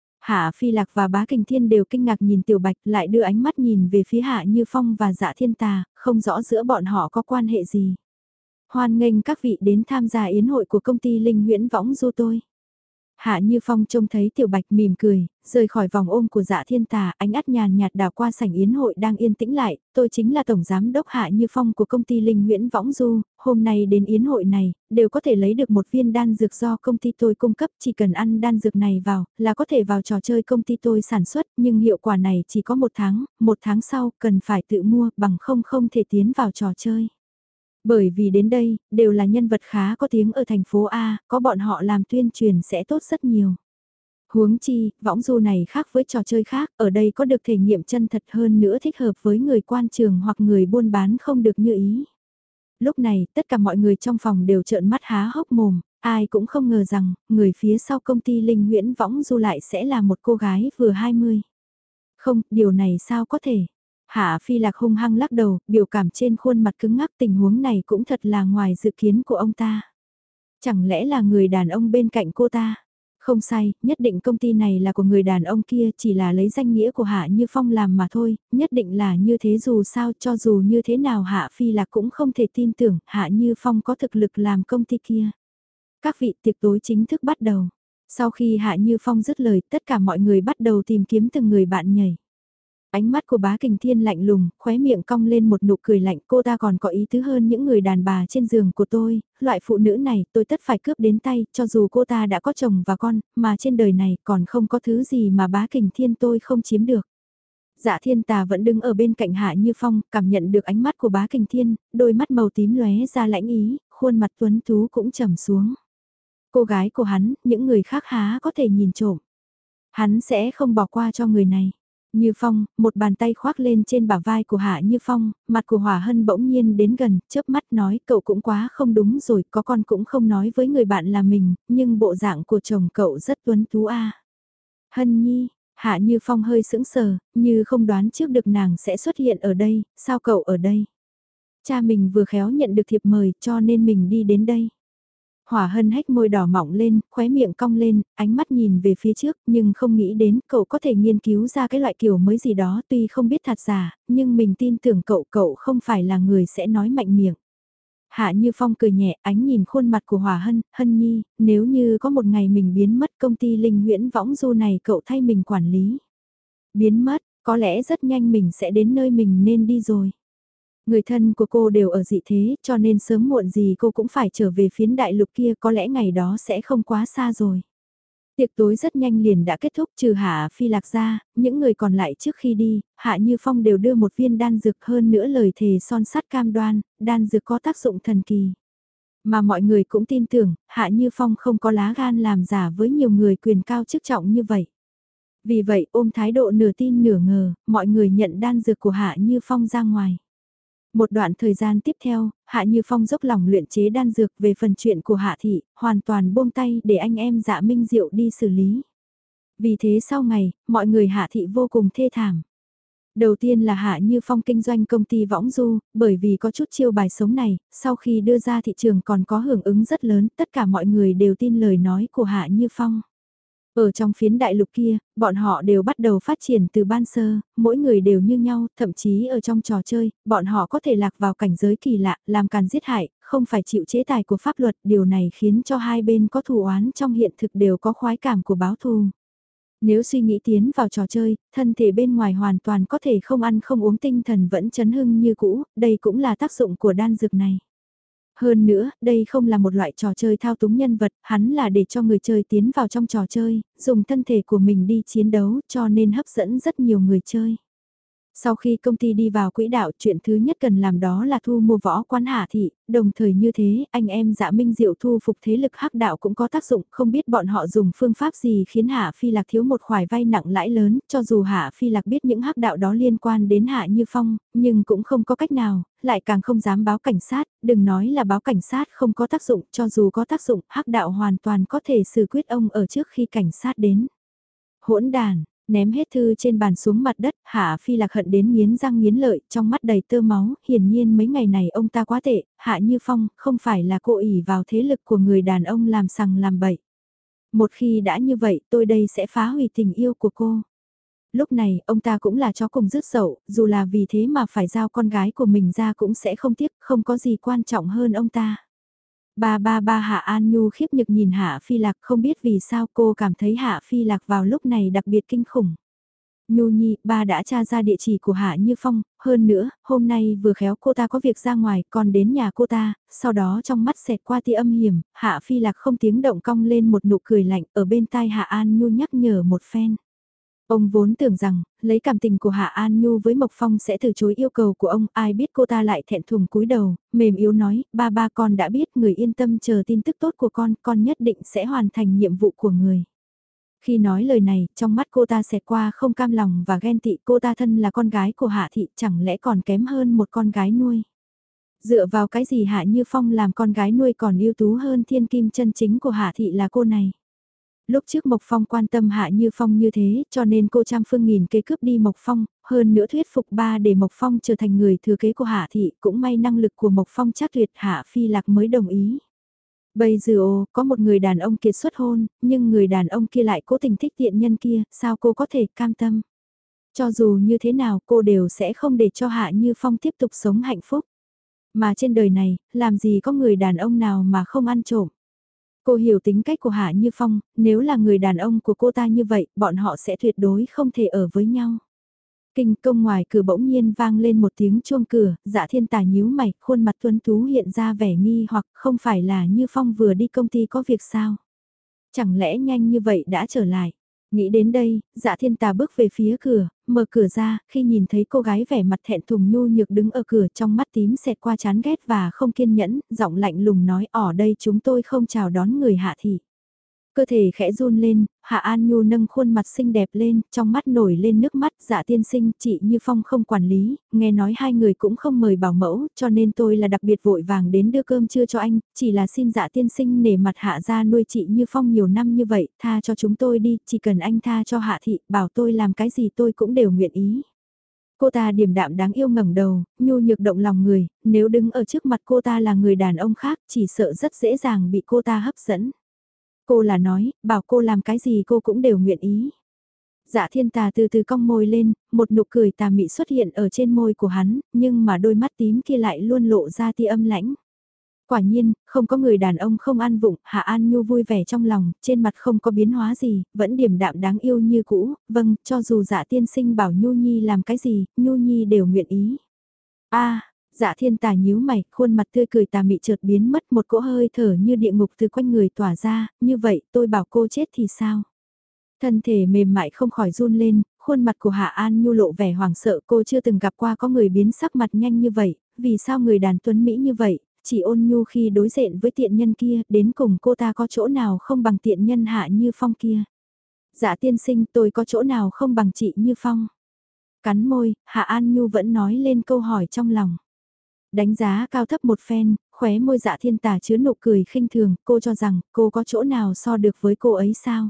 Hạ Phi Lạc và Bá Kình Thiên đều kinh ngạc nhìn Tiểu Bạch lại đưa ánh mắt nhìn về phía Hạ Như Phong và Dạ Thiên Tà, không rõ giữa bọn họ có quan hệ gì. Hoan nghênh các vị đến tham gia yến hội của công ty Linh Huyễn Võng Du tôi. Hạ Như Phong trông thấy Tiểu Bạch mỉm cười, rời khỏi vòng ôm của Dạ Thiên Tà, ánh mắt nhàn nhạt đảo qua sảnh yến hội đang yên tĩnh lại, tôi chính là Tổng Giám đốc Hạ Như Phong của công ty Linh Huyễn Võng Du, hôm nay đến yến hội này, đều có thể lấy được một viên đan dược do công ty tôi cung cấp, chỉ cần ăn đan dược này vào, là có thể vào trò chơi công ty tôi sản xuất, nhưng hiệu quả này chỉ có một tháng, một tháng sau, cần phải tự mua, bằng không không thể tiến vào trò chơi. Bởi vì đến đây, đều là nhân vật khá có tiếng ở thành phố A, có bọn họ làm tuyên truyền sẽ tốt rất nhiều. Huống chi, võng du này khác với trò chơi khác, ở đây có được thể nghiệm chân thật hơn nữa thích hợp với người quan trường hoặc người buôn bán không được như ý. Lúc này, tất cả mọi người trong phòng đều trợn mắt há hốc mồm, ai cũng không ngờ rằng, người phía sau công ty Linh Huyễn Võng Du lại sẽ là một cô gái vừa hai mươi. Không, điều này sao có thể? Hạ Phi Lạc hung hăng lắc đầu, biểu cảm trên khuôn mặt cứng ngắc, tình huống này cũng thật là ngoài dự kiến của ông ta. Chẳng lẽ là người đàn ông bên cạnh cô ta? Không sai, nhất định công ty này là của người đàn ông kia, chỉ là lấy danh nghĩa của Hạ Như Phong làm mà thôi, nhất định là như thế, dù sao cho dù như thế nào Hạ Phi Lạc cũng không thể tin tưởng Hạ Như Phong có thực lực làm công ty kia. Các vị, tiệc tối chính thức bắt đầu. Sau khi Hạ Như Phong dứt lời, tất cả mọi người bắt đầu tìm kiếm từng người bạn nhảy. Ánh mắt của Bá Kình Thiên lạnh lùng, khóe miệng cong lên một nụ cười lạnh, cô ta còn có ý tứ hơn những người đàn bà trên giường của tôi, loại phụ nữ này tôi tất phải cướp đến tay, cho dù cô ta đã có chồng và con, mà trên đời này còn không có thứ gì mà Bá Kình Thiên tôi không chiếm được. Dạ Thiên Tà vẫn đứng ở bên cạnh Hạ Như Phong, cảm nhận được ánh mắt của Bá Kình Thiên, đôi mắt màu tím lóe ra lãnh ý, khuôn mặt tuấn tú cũng trầm xuống. Cô gái của hắn, những người khác há có thể nhìn trộm. Hắn sẽ không bỏ qua cho người này. Như Phong, một bàn tay khoác lên trên bả vai của Hạ Như Phong, mặt của Hỏa Hân bỗng nhiên đến gần, chớp mắt nói cậu cũng quá không đúng rồi, có con cũng không nói với người bạn là mình, nhưng bộ dạng của chồng cậu rất tuấn tú a. À. Hân Nhi, Hạ Như Phong hơi sững sờ, như không đoán trước được nàng sẽ xuất hiện ở đây, sao cậu ở đây? Cha mình vừa khéo nhận được thiệp mời cho nên mình đi đến đây. Hỏa Hân hách môi đỏ mỏng lên, khóe miệng cong lên, ánh mắt nhìn về phía trước, nhưng không nghĩ đến cậu có thể nghiên cứu ra cái loại kiểu mới gì đó, tuy không biết thật giả, nhưng mình tin tưởng cậu, cậu không phải là người sẽ nói mạnh miệng. Hạ Như Phong cười nhẹ, ánh nhìn khuôn mặt của Hỏa Hân, Hân Nhi, nếu như có một ngày mình biến mất công ty Linh Huyễn Võng Du này cậu thay mình quản lý. Biến mất, có lẽ rất nhanh mình sẽ đến nơi mình nên đi rồi. Người thân của cô đều ở dị thế, cho nên sớm muộn gì cô cũng phải trở về phiến đại lục kia, có lẽ ngày đó sẽ không quá xa rồi. Tiệc tối rất nhanh liền đã kết thúc, trừ Hạ Phi Lạc ra, những người còn lại trước khi đi, Hạ Như Phong đều đưa một viên đan dược, hơn nữa lời thề son sắt cam đoan, đan dược có tác dụng thần kỳ. Mà mọi người cũng tin tưởng, Hạ Như Phong không có lá gan làm giả với nhiều người quyền cao chức trọng như vậy. Vì vậy ôm thái độ nửa tin nửa ngờ, mọi người nhận đan dược của Hạ Như Phong ra ngoài. Một đoạn thời gian tiếp theo, Hạ Như Phong dốc lòng luyện chế đan dược về phần chuyện của Hạ Thị, hoàn toàn buông tay để anh em Dạ Minh Diệu đi xử lý. Vì thế sau ngày, mọi người Hạ Thị vô cùng thê thảm. Đầu tiên là Hạ Như Phong kinh doanh công ty võng du, bởi vì có chút chiêu bài sống này, sau khi đưa ra thị trường còn có hưởng ứng rất lớn, tất cả mọi người đều tin lời nói của Hạ Như Phong. Ở trong phiến đại lục kia, bọn họ đều bắt đầu phát triển từ ban sơ, mỗi người đều như nhau, thậm chí ở trong trò chơi, bọn họ có thể lạc vào cảnh giới kỳ lạ, làm càn giết hại, không phải chịu chế tài của pháp luật, điều này khiến cho hai bên có thù oán trong hiện thực đều có khoái cảm của báo thù. Nếu suy nghĩ tiến vào trò chơi, thân thể bên ngoài hoàn toàn có thể không ăn không uống, tinh thần vẫn chấn hưng như cũ, đây cũng là tác dụng của đan dược này. Hơn nữa, đây không là một loại trò chơi thao túng nhân vật, hắn là để cho người chơi tiến vào trong trò chơi, dùng thân thể của mình đi chiến đấu cho nên hấp dẫn rất nhiều người chơi. Sau khi công ty đi vào quỹ đạo, chuyện thứ nhất cần làm đó là thu mua võ quán Hạ Thị, đồng thời như thế, anh em Dạ Minh Diệu thu phục thế lực hắc đạo cũng có tác dụng, không biết bọn họ dùng phương pháp gì khiến Hạ Phi Lạc thiếu một khoản vay nặng lãi lớn, cho dù Hạ Phi Lạc biết những hắc đạo đó liên quan đến Hạ Như Phong, nhưng cũng không có cách nào, lại càng không dám báo cảnh sát, đừng nói là báo cảnh sát không có tác dụng, cho dù có tác dụng, hắc đạo hoàn toàn có thể xử quyết ông ở trước khi cảnh sát đến. Hỗn đàn. Ném hết thư trên bàn xuống mặt đất, Hạ Phi Lạc hận đến nghiến răng nghiến lợi, trong mắt đầy tơ máu, hiển nhiên mấy ngày này ông ta quá tệ, Hạ Như Phong, không phải là cô ỷ vào thế lực của người đàn ông làm sằng làm bậy. Một khi đã như vậy, tôi đây sẽ phá hủy tình yêu của cô. Lúc này, ông ta cũng là chó cùng rứt sậu, dù là vì thế mà phải giao con gái của mình ra cũng sẽ không tiếc, không có gì quan trọng hơn ông ta. Ba ba ba Hạ An Nhu khiếp nhược nhìn Hạ Phi Lạc, không biết vì sao cô cảm thấy Hạ Phi Lạc vào lúc này đặc biệt kinh khủng. Nhu Nhi, ba đã tra ra địa chỉ của Hạ Như Phong, hơn nữa, hôm nay vừa khéo cô ta có việc ra ngoài, còn đến nhà cô ta, sau đó trong mắt xẹt qua tia âm hiểm, Hạ Phi Lạc không tiếng động cong lên một nụ cười lạnh, ở bên tai Hạ An Nhu nhắc nhở một phen. Ông vốn tưởng rằng, lấy cảm tình của Hạ An Nhu với Mộc Phong sẽ từ chối yêu cầu của ông, ai biết cô ta lại thẹn thùng cúi đầu, mềm yếu nói, ba ba con đã biết, người yên tâm chờ tin tức tốt của con, con nhất định sẽ hoàn thành nhiệm vụ của người. Khi nói lời này, trong mắt cô ta xẹt qua không cam lòng và ghen tị, cô ta thân là con gái của Hạ Thị, chẳng lẽ còn kém hơn một con gái nuôi. Dựa vào cái gì Hạ Như Phong làm con gái nuôi còn ưu tú hơn thiên kim chân chính của Hạ Thị là cô này. Lúc trước Mộc Phong quan tâm Hạ Như Phong như thế, cho nên cô trăm phương nghìn kế cướp đi Mộc Phong, hơn nữa thuyết phục ba để Mộc Phong trở thành người thừa kế của Hạ Thị, cũng may năng lực của Mộc Phong chắc tuyệt, Hạ Phi Lạc mới đồng ý. Bây giờ ồ, có một người đàn ông kiệt xuất hôn, nhưng người đàn ông kia lại cố tình thích tiện nhân kia, sao cô có thể cam tâm? Cho dù như thế nào cô đều sẽ không để cho Hạ Như Phong tiếp tục sống hạnh phúc. Mà trên đời này, làm gì có người đàn ông nào mà không ăn trộm? Cô hiểu tính cách của Hạ Như Phong, nếu là người đàn ông của cô ta như vậy, bọn họ sẽ tuyệt đối không thể ở với nhau. Kinh công ngoài cửa bỗng nhiên vang lên một tiếng chuông cửa, Dạ Thiên Tà nhíu mày, khuôn mặt tuấn tú hiện ra vẻ nghi hoặc không phải là Như Phong vừa đi công ty có việc sao? Chẳng lẽ nhanh như vậy đã trở lại? Nghĩ đến đây, Dạ Thiên Tà bước về phía cửa, mở cửa ra, khi nhìn thấy cô gái vẻ mặt thẹn thùng nhu nhược đứng ở cửa, trong mắt tím xẹt qua chán ghét và không kiên nhẫn, giọng lạnh lùng nói, ở đây chúng tôi không chào đón người Hạ Thị. Cơ thể khẽ run lên, Hạ An Nhu nâng khuôn mặt xinh đẹp lên, trong mắt nổi lên nước mắt. Dạ tiên sinh, chị Như Phong không quản lý, nghe nói hai người cũng không mời bảo mẫu, cho nên tôi là đặc biệt vội vàng đến đưa cơm trưa cho anh, chỉ là xin Dạ tiên sinh nể mặt Hạ gia nuôi chị Như Phong nhiều năm như vậy, tha cho chúng tôi đi, chỉ cần anh tha cho Hạ Thị, bảo tôi làm cái gì tôi cũng đều nguyện ý. Cô ta điềm đạm đáng yêu ngẩng đầu, nhu nhược động lòng người, nếu đứng ở trước mặt cô ta là người đàn ông khác, chỉ sợ rất dễ dàng bị cô ta hấp dẫn. Cô là nói, bảo cô làm cái gì cô cũng đều nguyện ý. Dạ Thiên Tà từ từ cong môi lên, một nụ cười tà mị xuất hiện ở trên môi của hắn, nhưng mà đôi mắt tím kia lại luôn lộ ra tia âm lãnh. Quả nhiên, không có người đàn ông không ăn vụng, Hạ An Nhu vui vẻ trong lòng, trên mặt không có biến hóa gì, vẫn điềm đạm đáng yêu như cũ, vâng, cho dù Dạ tiên sinh bảo Nhu Nhi làm cái gì, Nhu Nhi đều nguyện ý. A, Dạ Thiên Tà nhíu mày, khuôn mặt tươi cười tà mị chợt biến mất, một cỗ hơi thở như địa ngục từ quanh người tỏa ra, như vậy tôi bảo cô chết thì sao? Thân thể mềm mại không khỏi run lên, khuôn mặt của Hạ An Nhu lộ vẻ hoảng sợ, cô chưa từng gặp qua có người biến sắc mặt nhanh như vậy, vì sao người đàn tuấn Mỹ như vậy, chỉ ôn nhu khi đối diện với tiện nhân kia, đến cùng cô ta có chỗ nào không bằng tiện nhân Hạ Như Phong kia. Dạ tiên sinh tôi có chỗ nào không bằng chị Như Phong? Cắn môi, Hạ An Nhu vẫn nói lên câu hỏi trong lòng. Đánh giá cao thấp một phen, khóe môi Dạ Thiên Tà chứa nụ cười khinh thường, cô cho rằng cô có chỗ nào so được với cô ấy sao?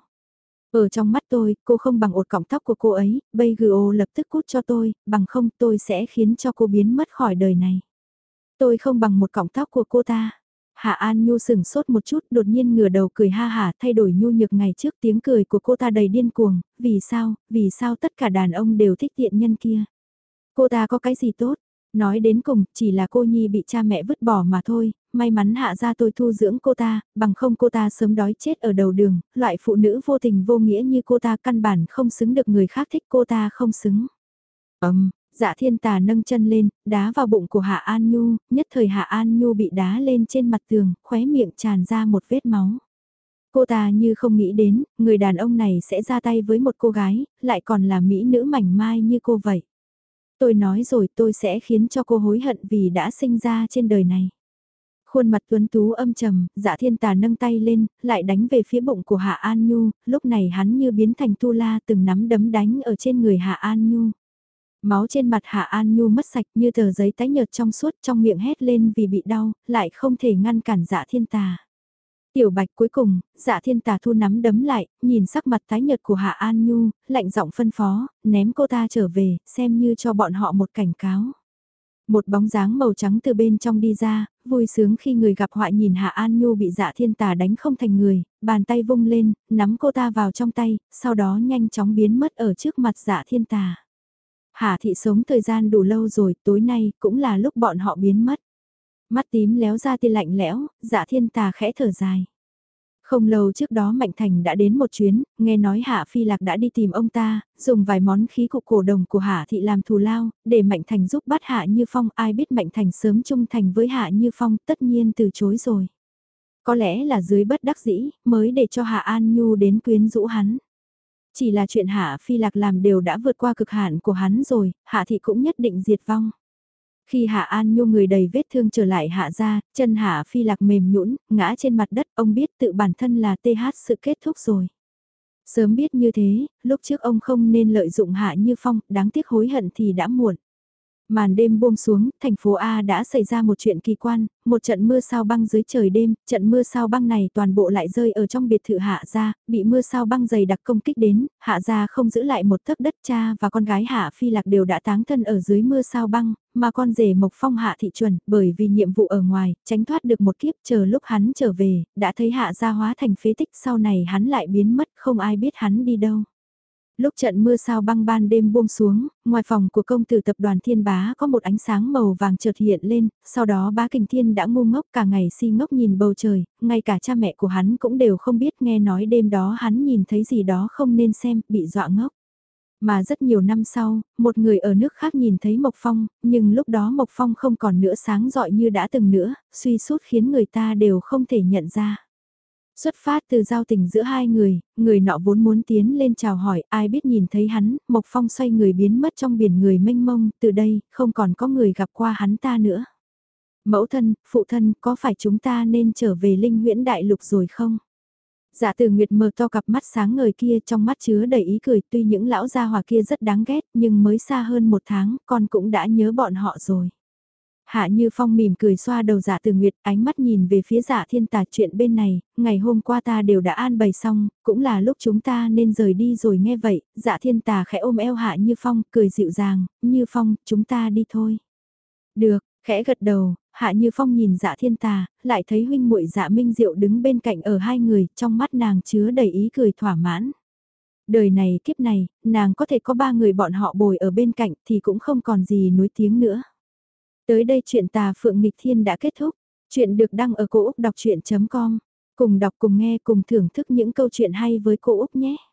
Ở trong mắt tôi, cô không bằng ột cọng tóc của cô ấy, bây gờ lập tức cút cho tôi, bằng không tôi sẽ khiến cho cô biến mất khỏi đời này. Tôi không bằng một cọng tóc của cô ta. Hạ An Nhu sừng sốt một chút, đột nhiên ngửa đầu cười ha hả, thay đổi nhu nhược ngày trước, tiếng cười của cô ta đầy điên cuồng, vì sao, vì sao tất cả đàn ông đều thích tiện nhân kia. Cô ta có cái gì tốt? Nói đến cùng, chỉ là cô Nhi bị cha mẹ vứt bỏ mà thôi, may mắn Hạ gia tôi thu dưỡng cô ta, bằng không cô ta sớm đói chết ở đầu đường, loại phụ nữ vô tình vô nghĩa như cô ta căn bản không xứng được người khác thích, cô ta không xứng. Ầm, Dạ Thiên Tà nâng chân lên, đá vào bụng của Hạ An Nhu, nhất thời Hạ An Nhu bị đá lên trên mặt tường, khóe miệng tràn ra một vết máu. Cô ta như không nghĩ đến, người đàn ông này sẽ ra tay với một cô gái, lại còn là mỹ nữ mảnh mai như cô vậy. Tôi nói rồi, tôi sẽ khiến cho cô hối hận vì đã sinh ra trên đời này. Khuôn mặt tuấn tú âm trầm, Dạ Thiên Tà nâng tay lên, lại đánh về phía bụng của Hạ An Nhu, lúc này hắn như biến thành tu la từng nắm đấm đánh ở trên người Hạ An Nhu. Máu trên mặt Hạ An Nhu mất sạch như tờ giấy tái nhợt trong suốt, trong miệng hét lên vì bị đau, lại không thể ngăn cản Dạ Thiên Tà. Tiểu Bạch cuối cùng, Dạ Thiên Tà thu nắm đấm lại, nhìn sắc mặt tái nhợt của Hạ An Nhu, lạnh giọng phân phó, ném cô ta trở về, xem như cho bọn họ một cảnh cáo. Một bóng dáng màu trắng từ bên trong đi ra, vui sướng khi người gặp họa nhìn Hạ An Nhu bị Dạ Thiên Tà đánh không thành người, bàn tay vung lên, nắm cô ta vào trong tay, sau đó nhanh chóng biến mất ở trước mặt Dạ Thiên Tà. Hạ thị sống thời gian đủ lâu rồi, tối nay cũng là lúc bọn họ biến mất. Mắt tím léo ra tia lạnh lẽo, Dạ Thiên Tà khẽ thở dài. Không lâu trước đó Mạnh Thành đã đến một chuyến, nghe nói Hạ Phi Lạc đã đi tìm ông ta, dùng vài món khí cụ cổ đồng của Hạ Thị làm thù lao, để Mạnh Thành giúp bắt Hạ Như Phong, ai biết Mạnh Thành sớm trung thành với Hạ Như Phong, tất nhiên từ chối rồi. Có lẽ là dưới bất đắc dĩ, mới để cho Hạ An Nhu đến quyến rũ hắn. Chỉ là chuyện Hạ Phi Lạc làm đều đã vượt qua cực hạn của hắn rồi, Hạ Thị cũng nhất định diệt vong. Khi Hạ An Nhu người đầy vết thương trở lại Hạ ra, chân Hạ Phi Lạc mềm nhũn, ngã trên mặt đất, ông biết tự bản thân là tê hát sự kết thúc rồi. Sớm biết như thế, lúc trước ông không nên lợi dụng Hạ Như Phong, đáng tiếc hối hận thì đã muộn. Màn đêm buông xuống, thành phố A đã xảy ra một chuyện kỳ quan, một trận mưa sao băng dưới trời đêm, trận mưa sao băng này toàn bộ lại rơi ở trong biệt thự Hạ gia, bị mưa sao băng dày đặc công kích đến, Hạ gia không giữ lại một tấc đất, cha và con gái Hạ Phi Lạc đều đã táng thân ở dưới mưa sao băng, mà con rể Mộc Phong Hạ Thị Chuẩn, bởi vì nhiệm vụ ở ngoài, tránh thoát được một kiếp, chờ lúc hắn trở về, đã thấy Hạ gia hóa thành phế tích, sau này hắn lại biến mất, không ai biết hắn đi đâu. Lúc trận mưa sao băng ban đêm buông xuống, ngoài phòng của công tử tập đoàn Thiên Bá có một ánh sáng màu vàng chợt hiện lên, sau đó Bá Kình Thiên đã ngu ngốc cả ngày si ngốc nhìn bầu trời, ngay cả cha mẹ của hắn cũng đều không biết, nghe nói đêm đó hắn nhìn thấy gì đó không nên xem, bị dọa ngốc. Mà rất nhiều năm sau, một người ở nước khác nhìn thấy Mộc Phong, nhưng lúc đó Mộc Phong không còn nữa sáng rọi như đã từng nữa, suy sút khiến người ta đều không thể nhận ra. Xuất phát từ giao tình giữa hai người, người nọ vốn muốn tiến lên chào hỏi, ai biết nhìn thấy hắn, Mộc Phong xoay người biến mất trong biển người mênh mông, từ đây, không còn có người gặp qua hắn ta nữa. Mẫu thân, phụ thân, có phải chúng ta nên trở về Linh Huyễn Đại Lục rồi không? Dạ Từ Nguyệt mở to cặp mắt sáng ngời kia, trong mắt chứa đầy ý cười, tuy những lão gia hòa kia rất đáng ghét, nhưng mới xa hơn một tháng, con cũng đã nhớ bọn họ rồi. Hạ Như Phong mỉm cười xoa đầu Dạ Từ Nguyệt, ánh mắt nhìn về phía Dạ Thiên Tà, chuyện bên này, ngày hôm qua ta đều đã an bày xong, cũng là lúc chúng ta nên rời đi rồi. Nghe vậy, Dạ Thiên Tà khẽ ôm eo Hạ Như Phong, cười dịu dàng, Như Phong, chúng ta đi thôi. Được, khẽ gật đầu, Hạ Như Phong nhìn Dạ Thiên Tà, lại thấy huynh muội Dạ Minh Diệu đứng bên cạnh ở hai người, trong mắt nàng chứa đầy ý cười thỏa mãn. Đời này kiếp này, nàng có thể có ba người bọn họ bồi ở bên cạnh thì cũng không còn gì nuối tiếng nữa. Tới đây chuyện Tà Phượng Nghịch Thiên đã kết thúc. Chuyện được đăng ở cô úc đọc chuyện chấm com. Cùng đọc cùng nghe cùng thưởng thức những câu chuyện hay với cô Úc nhé.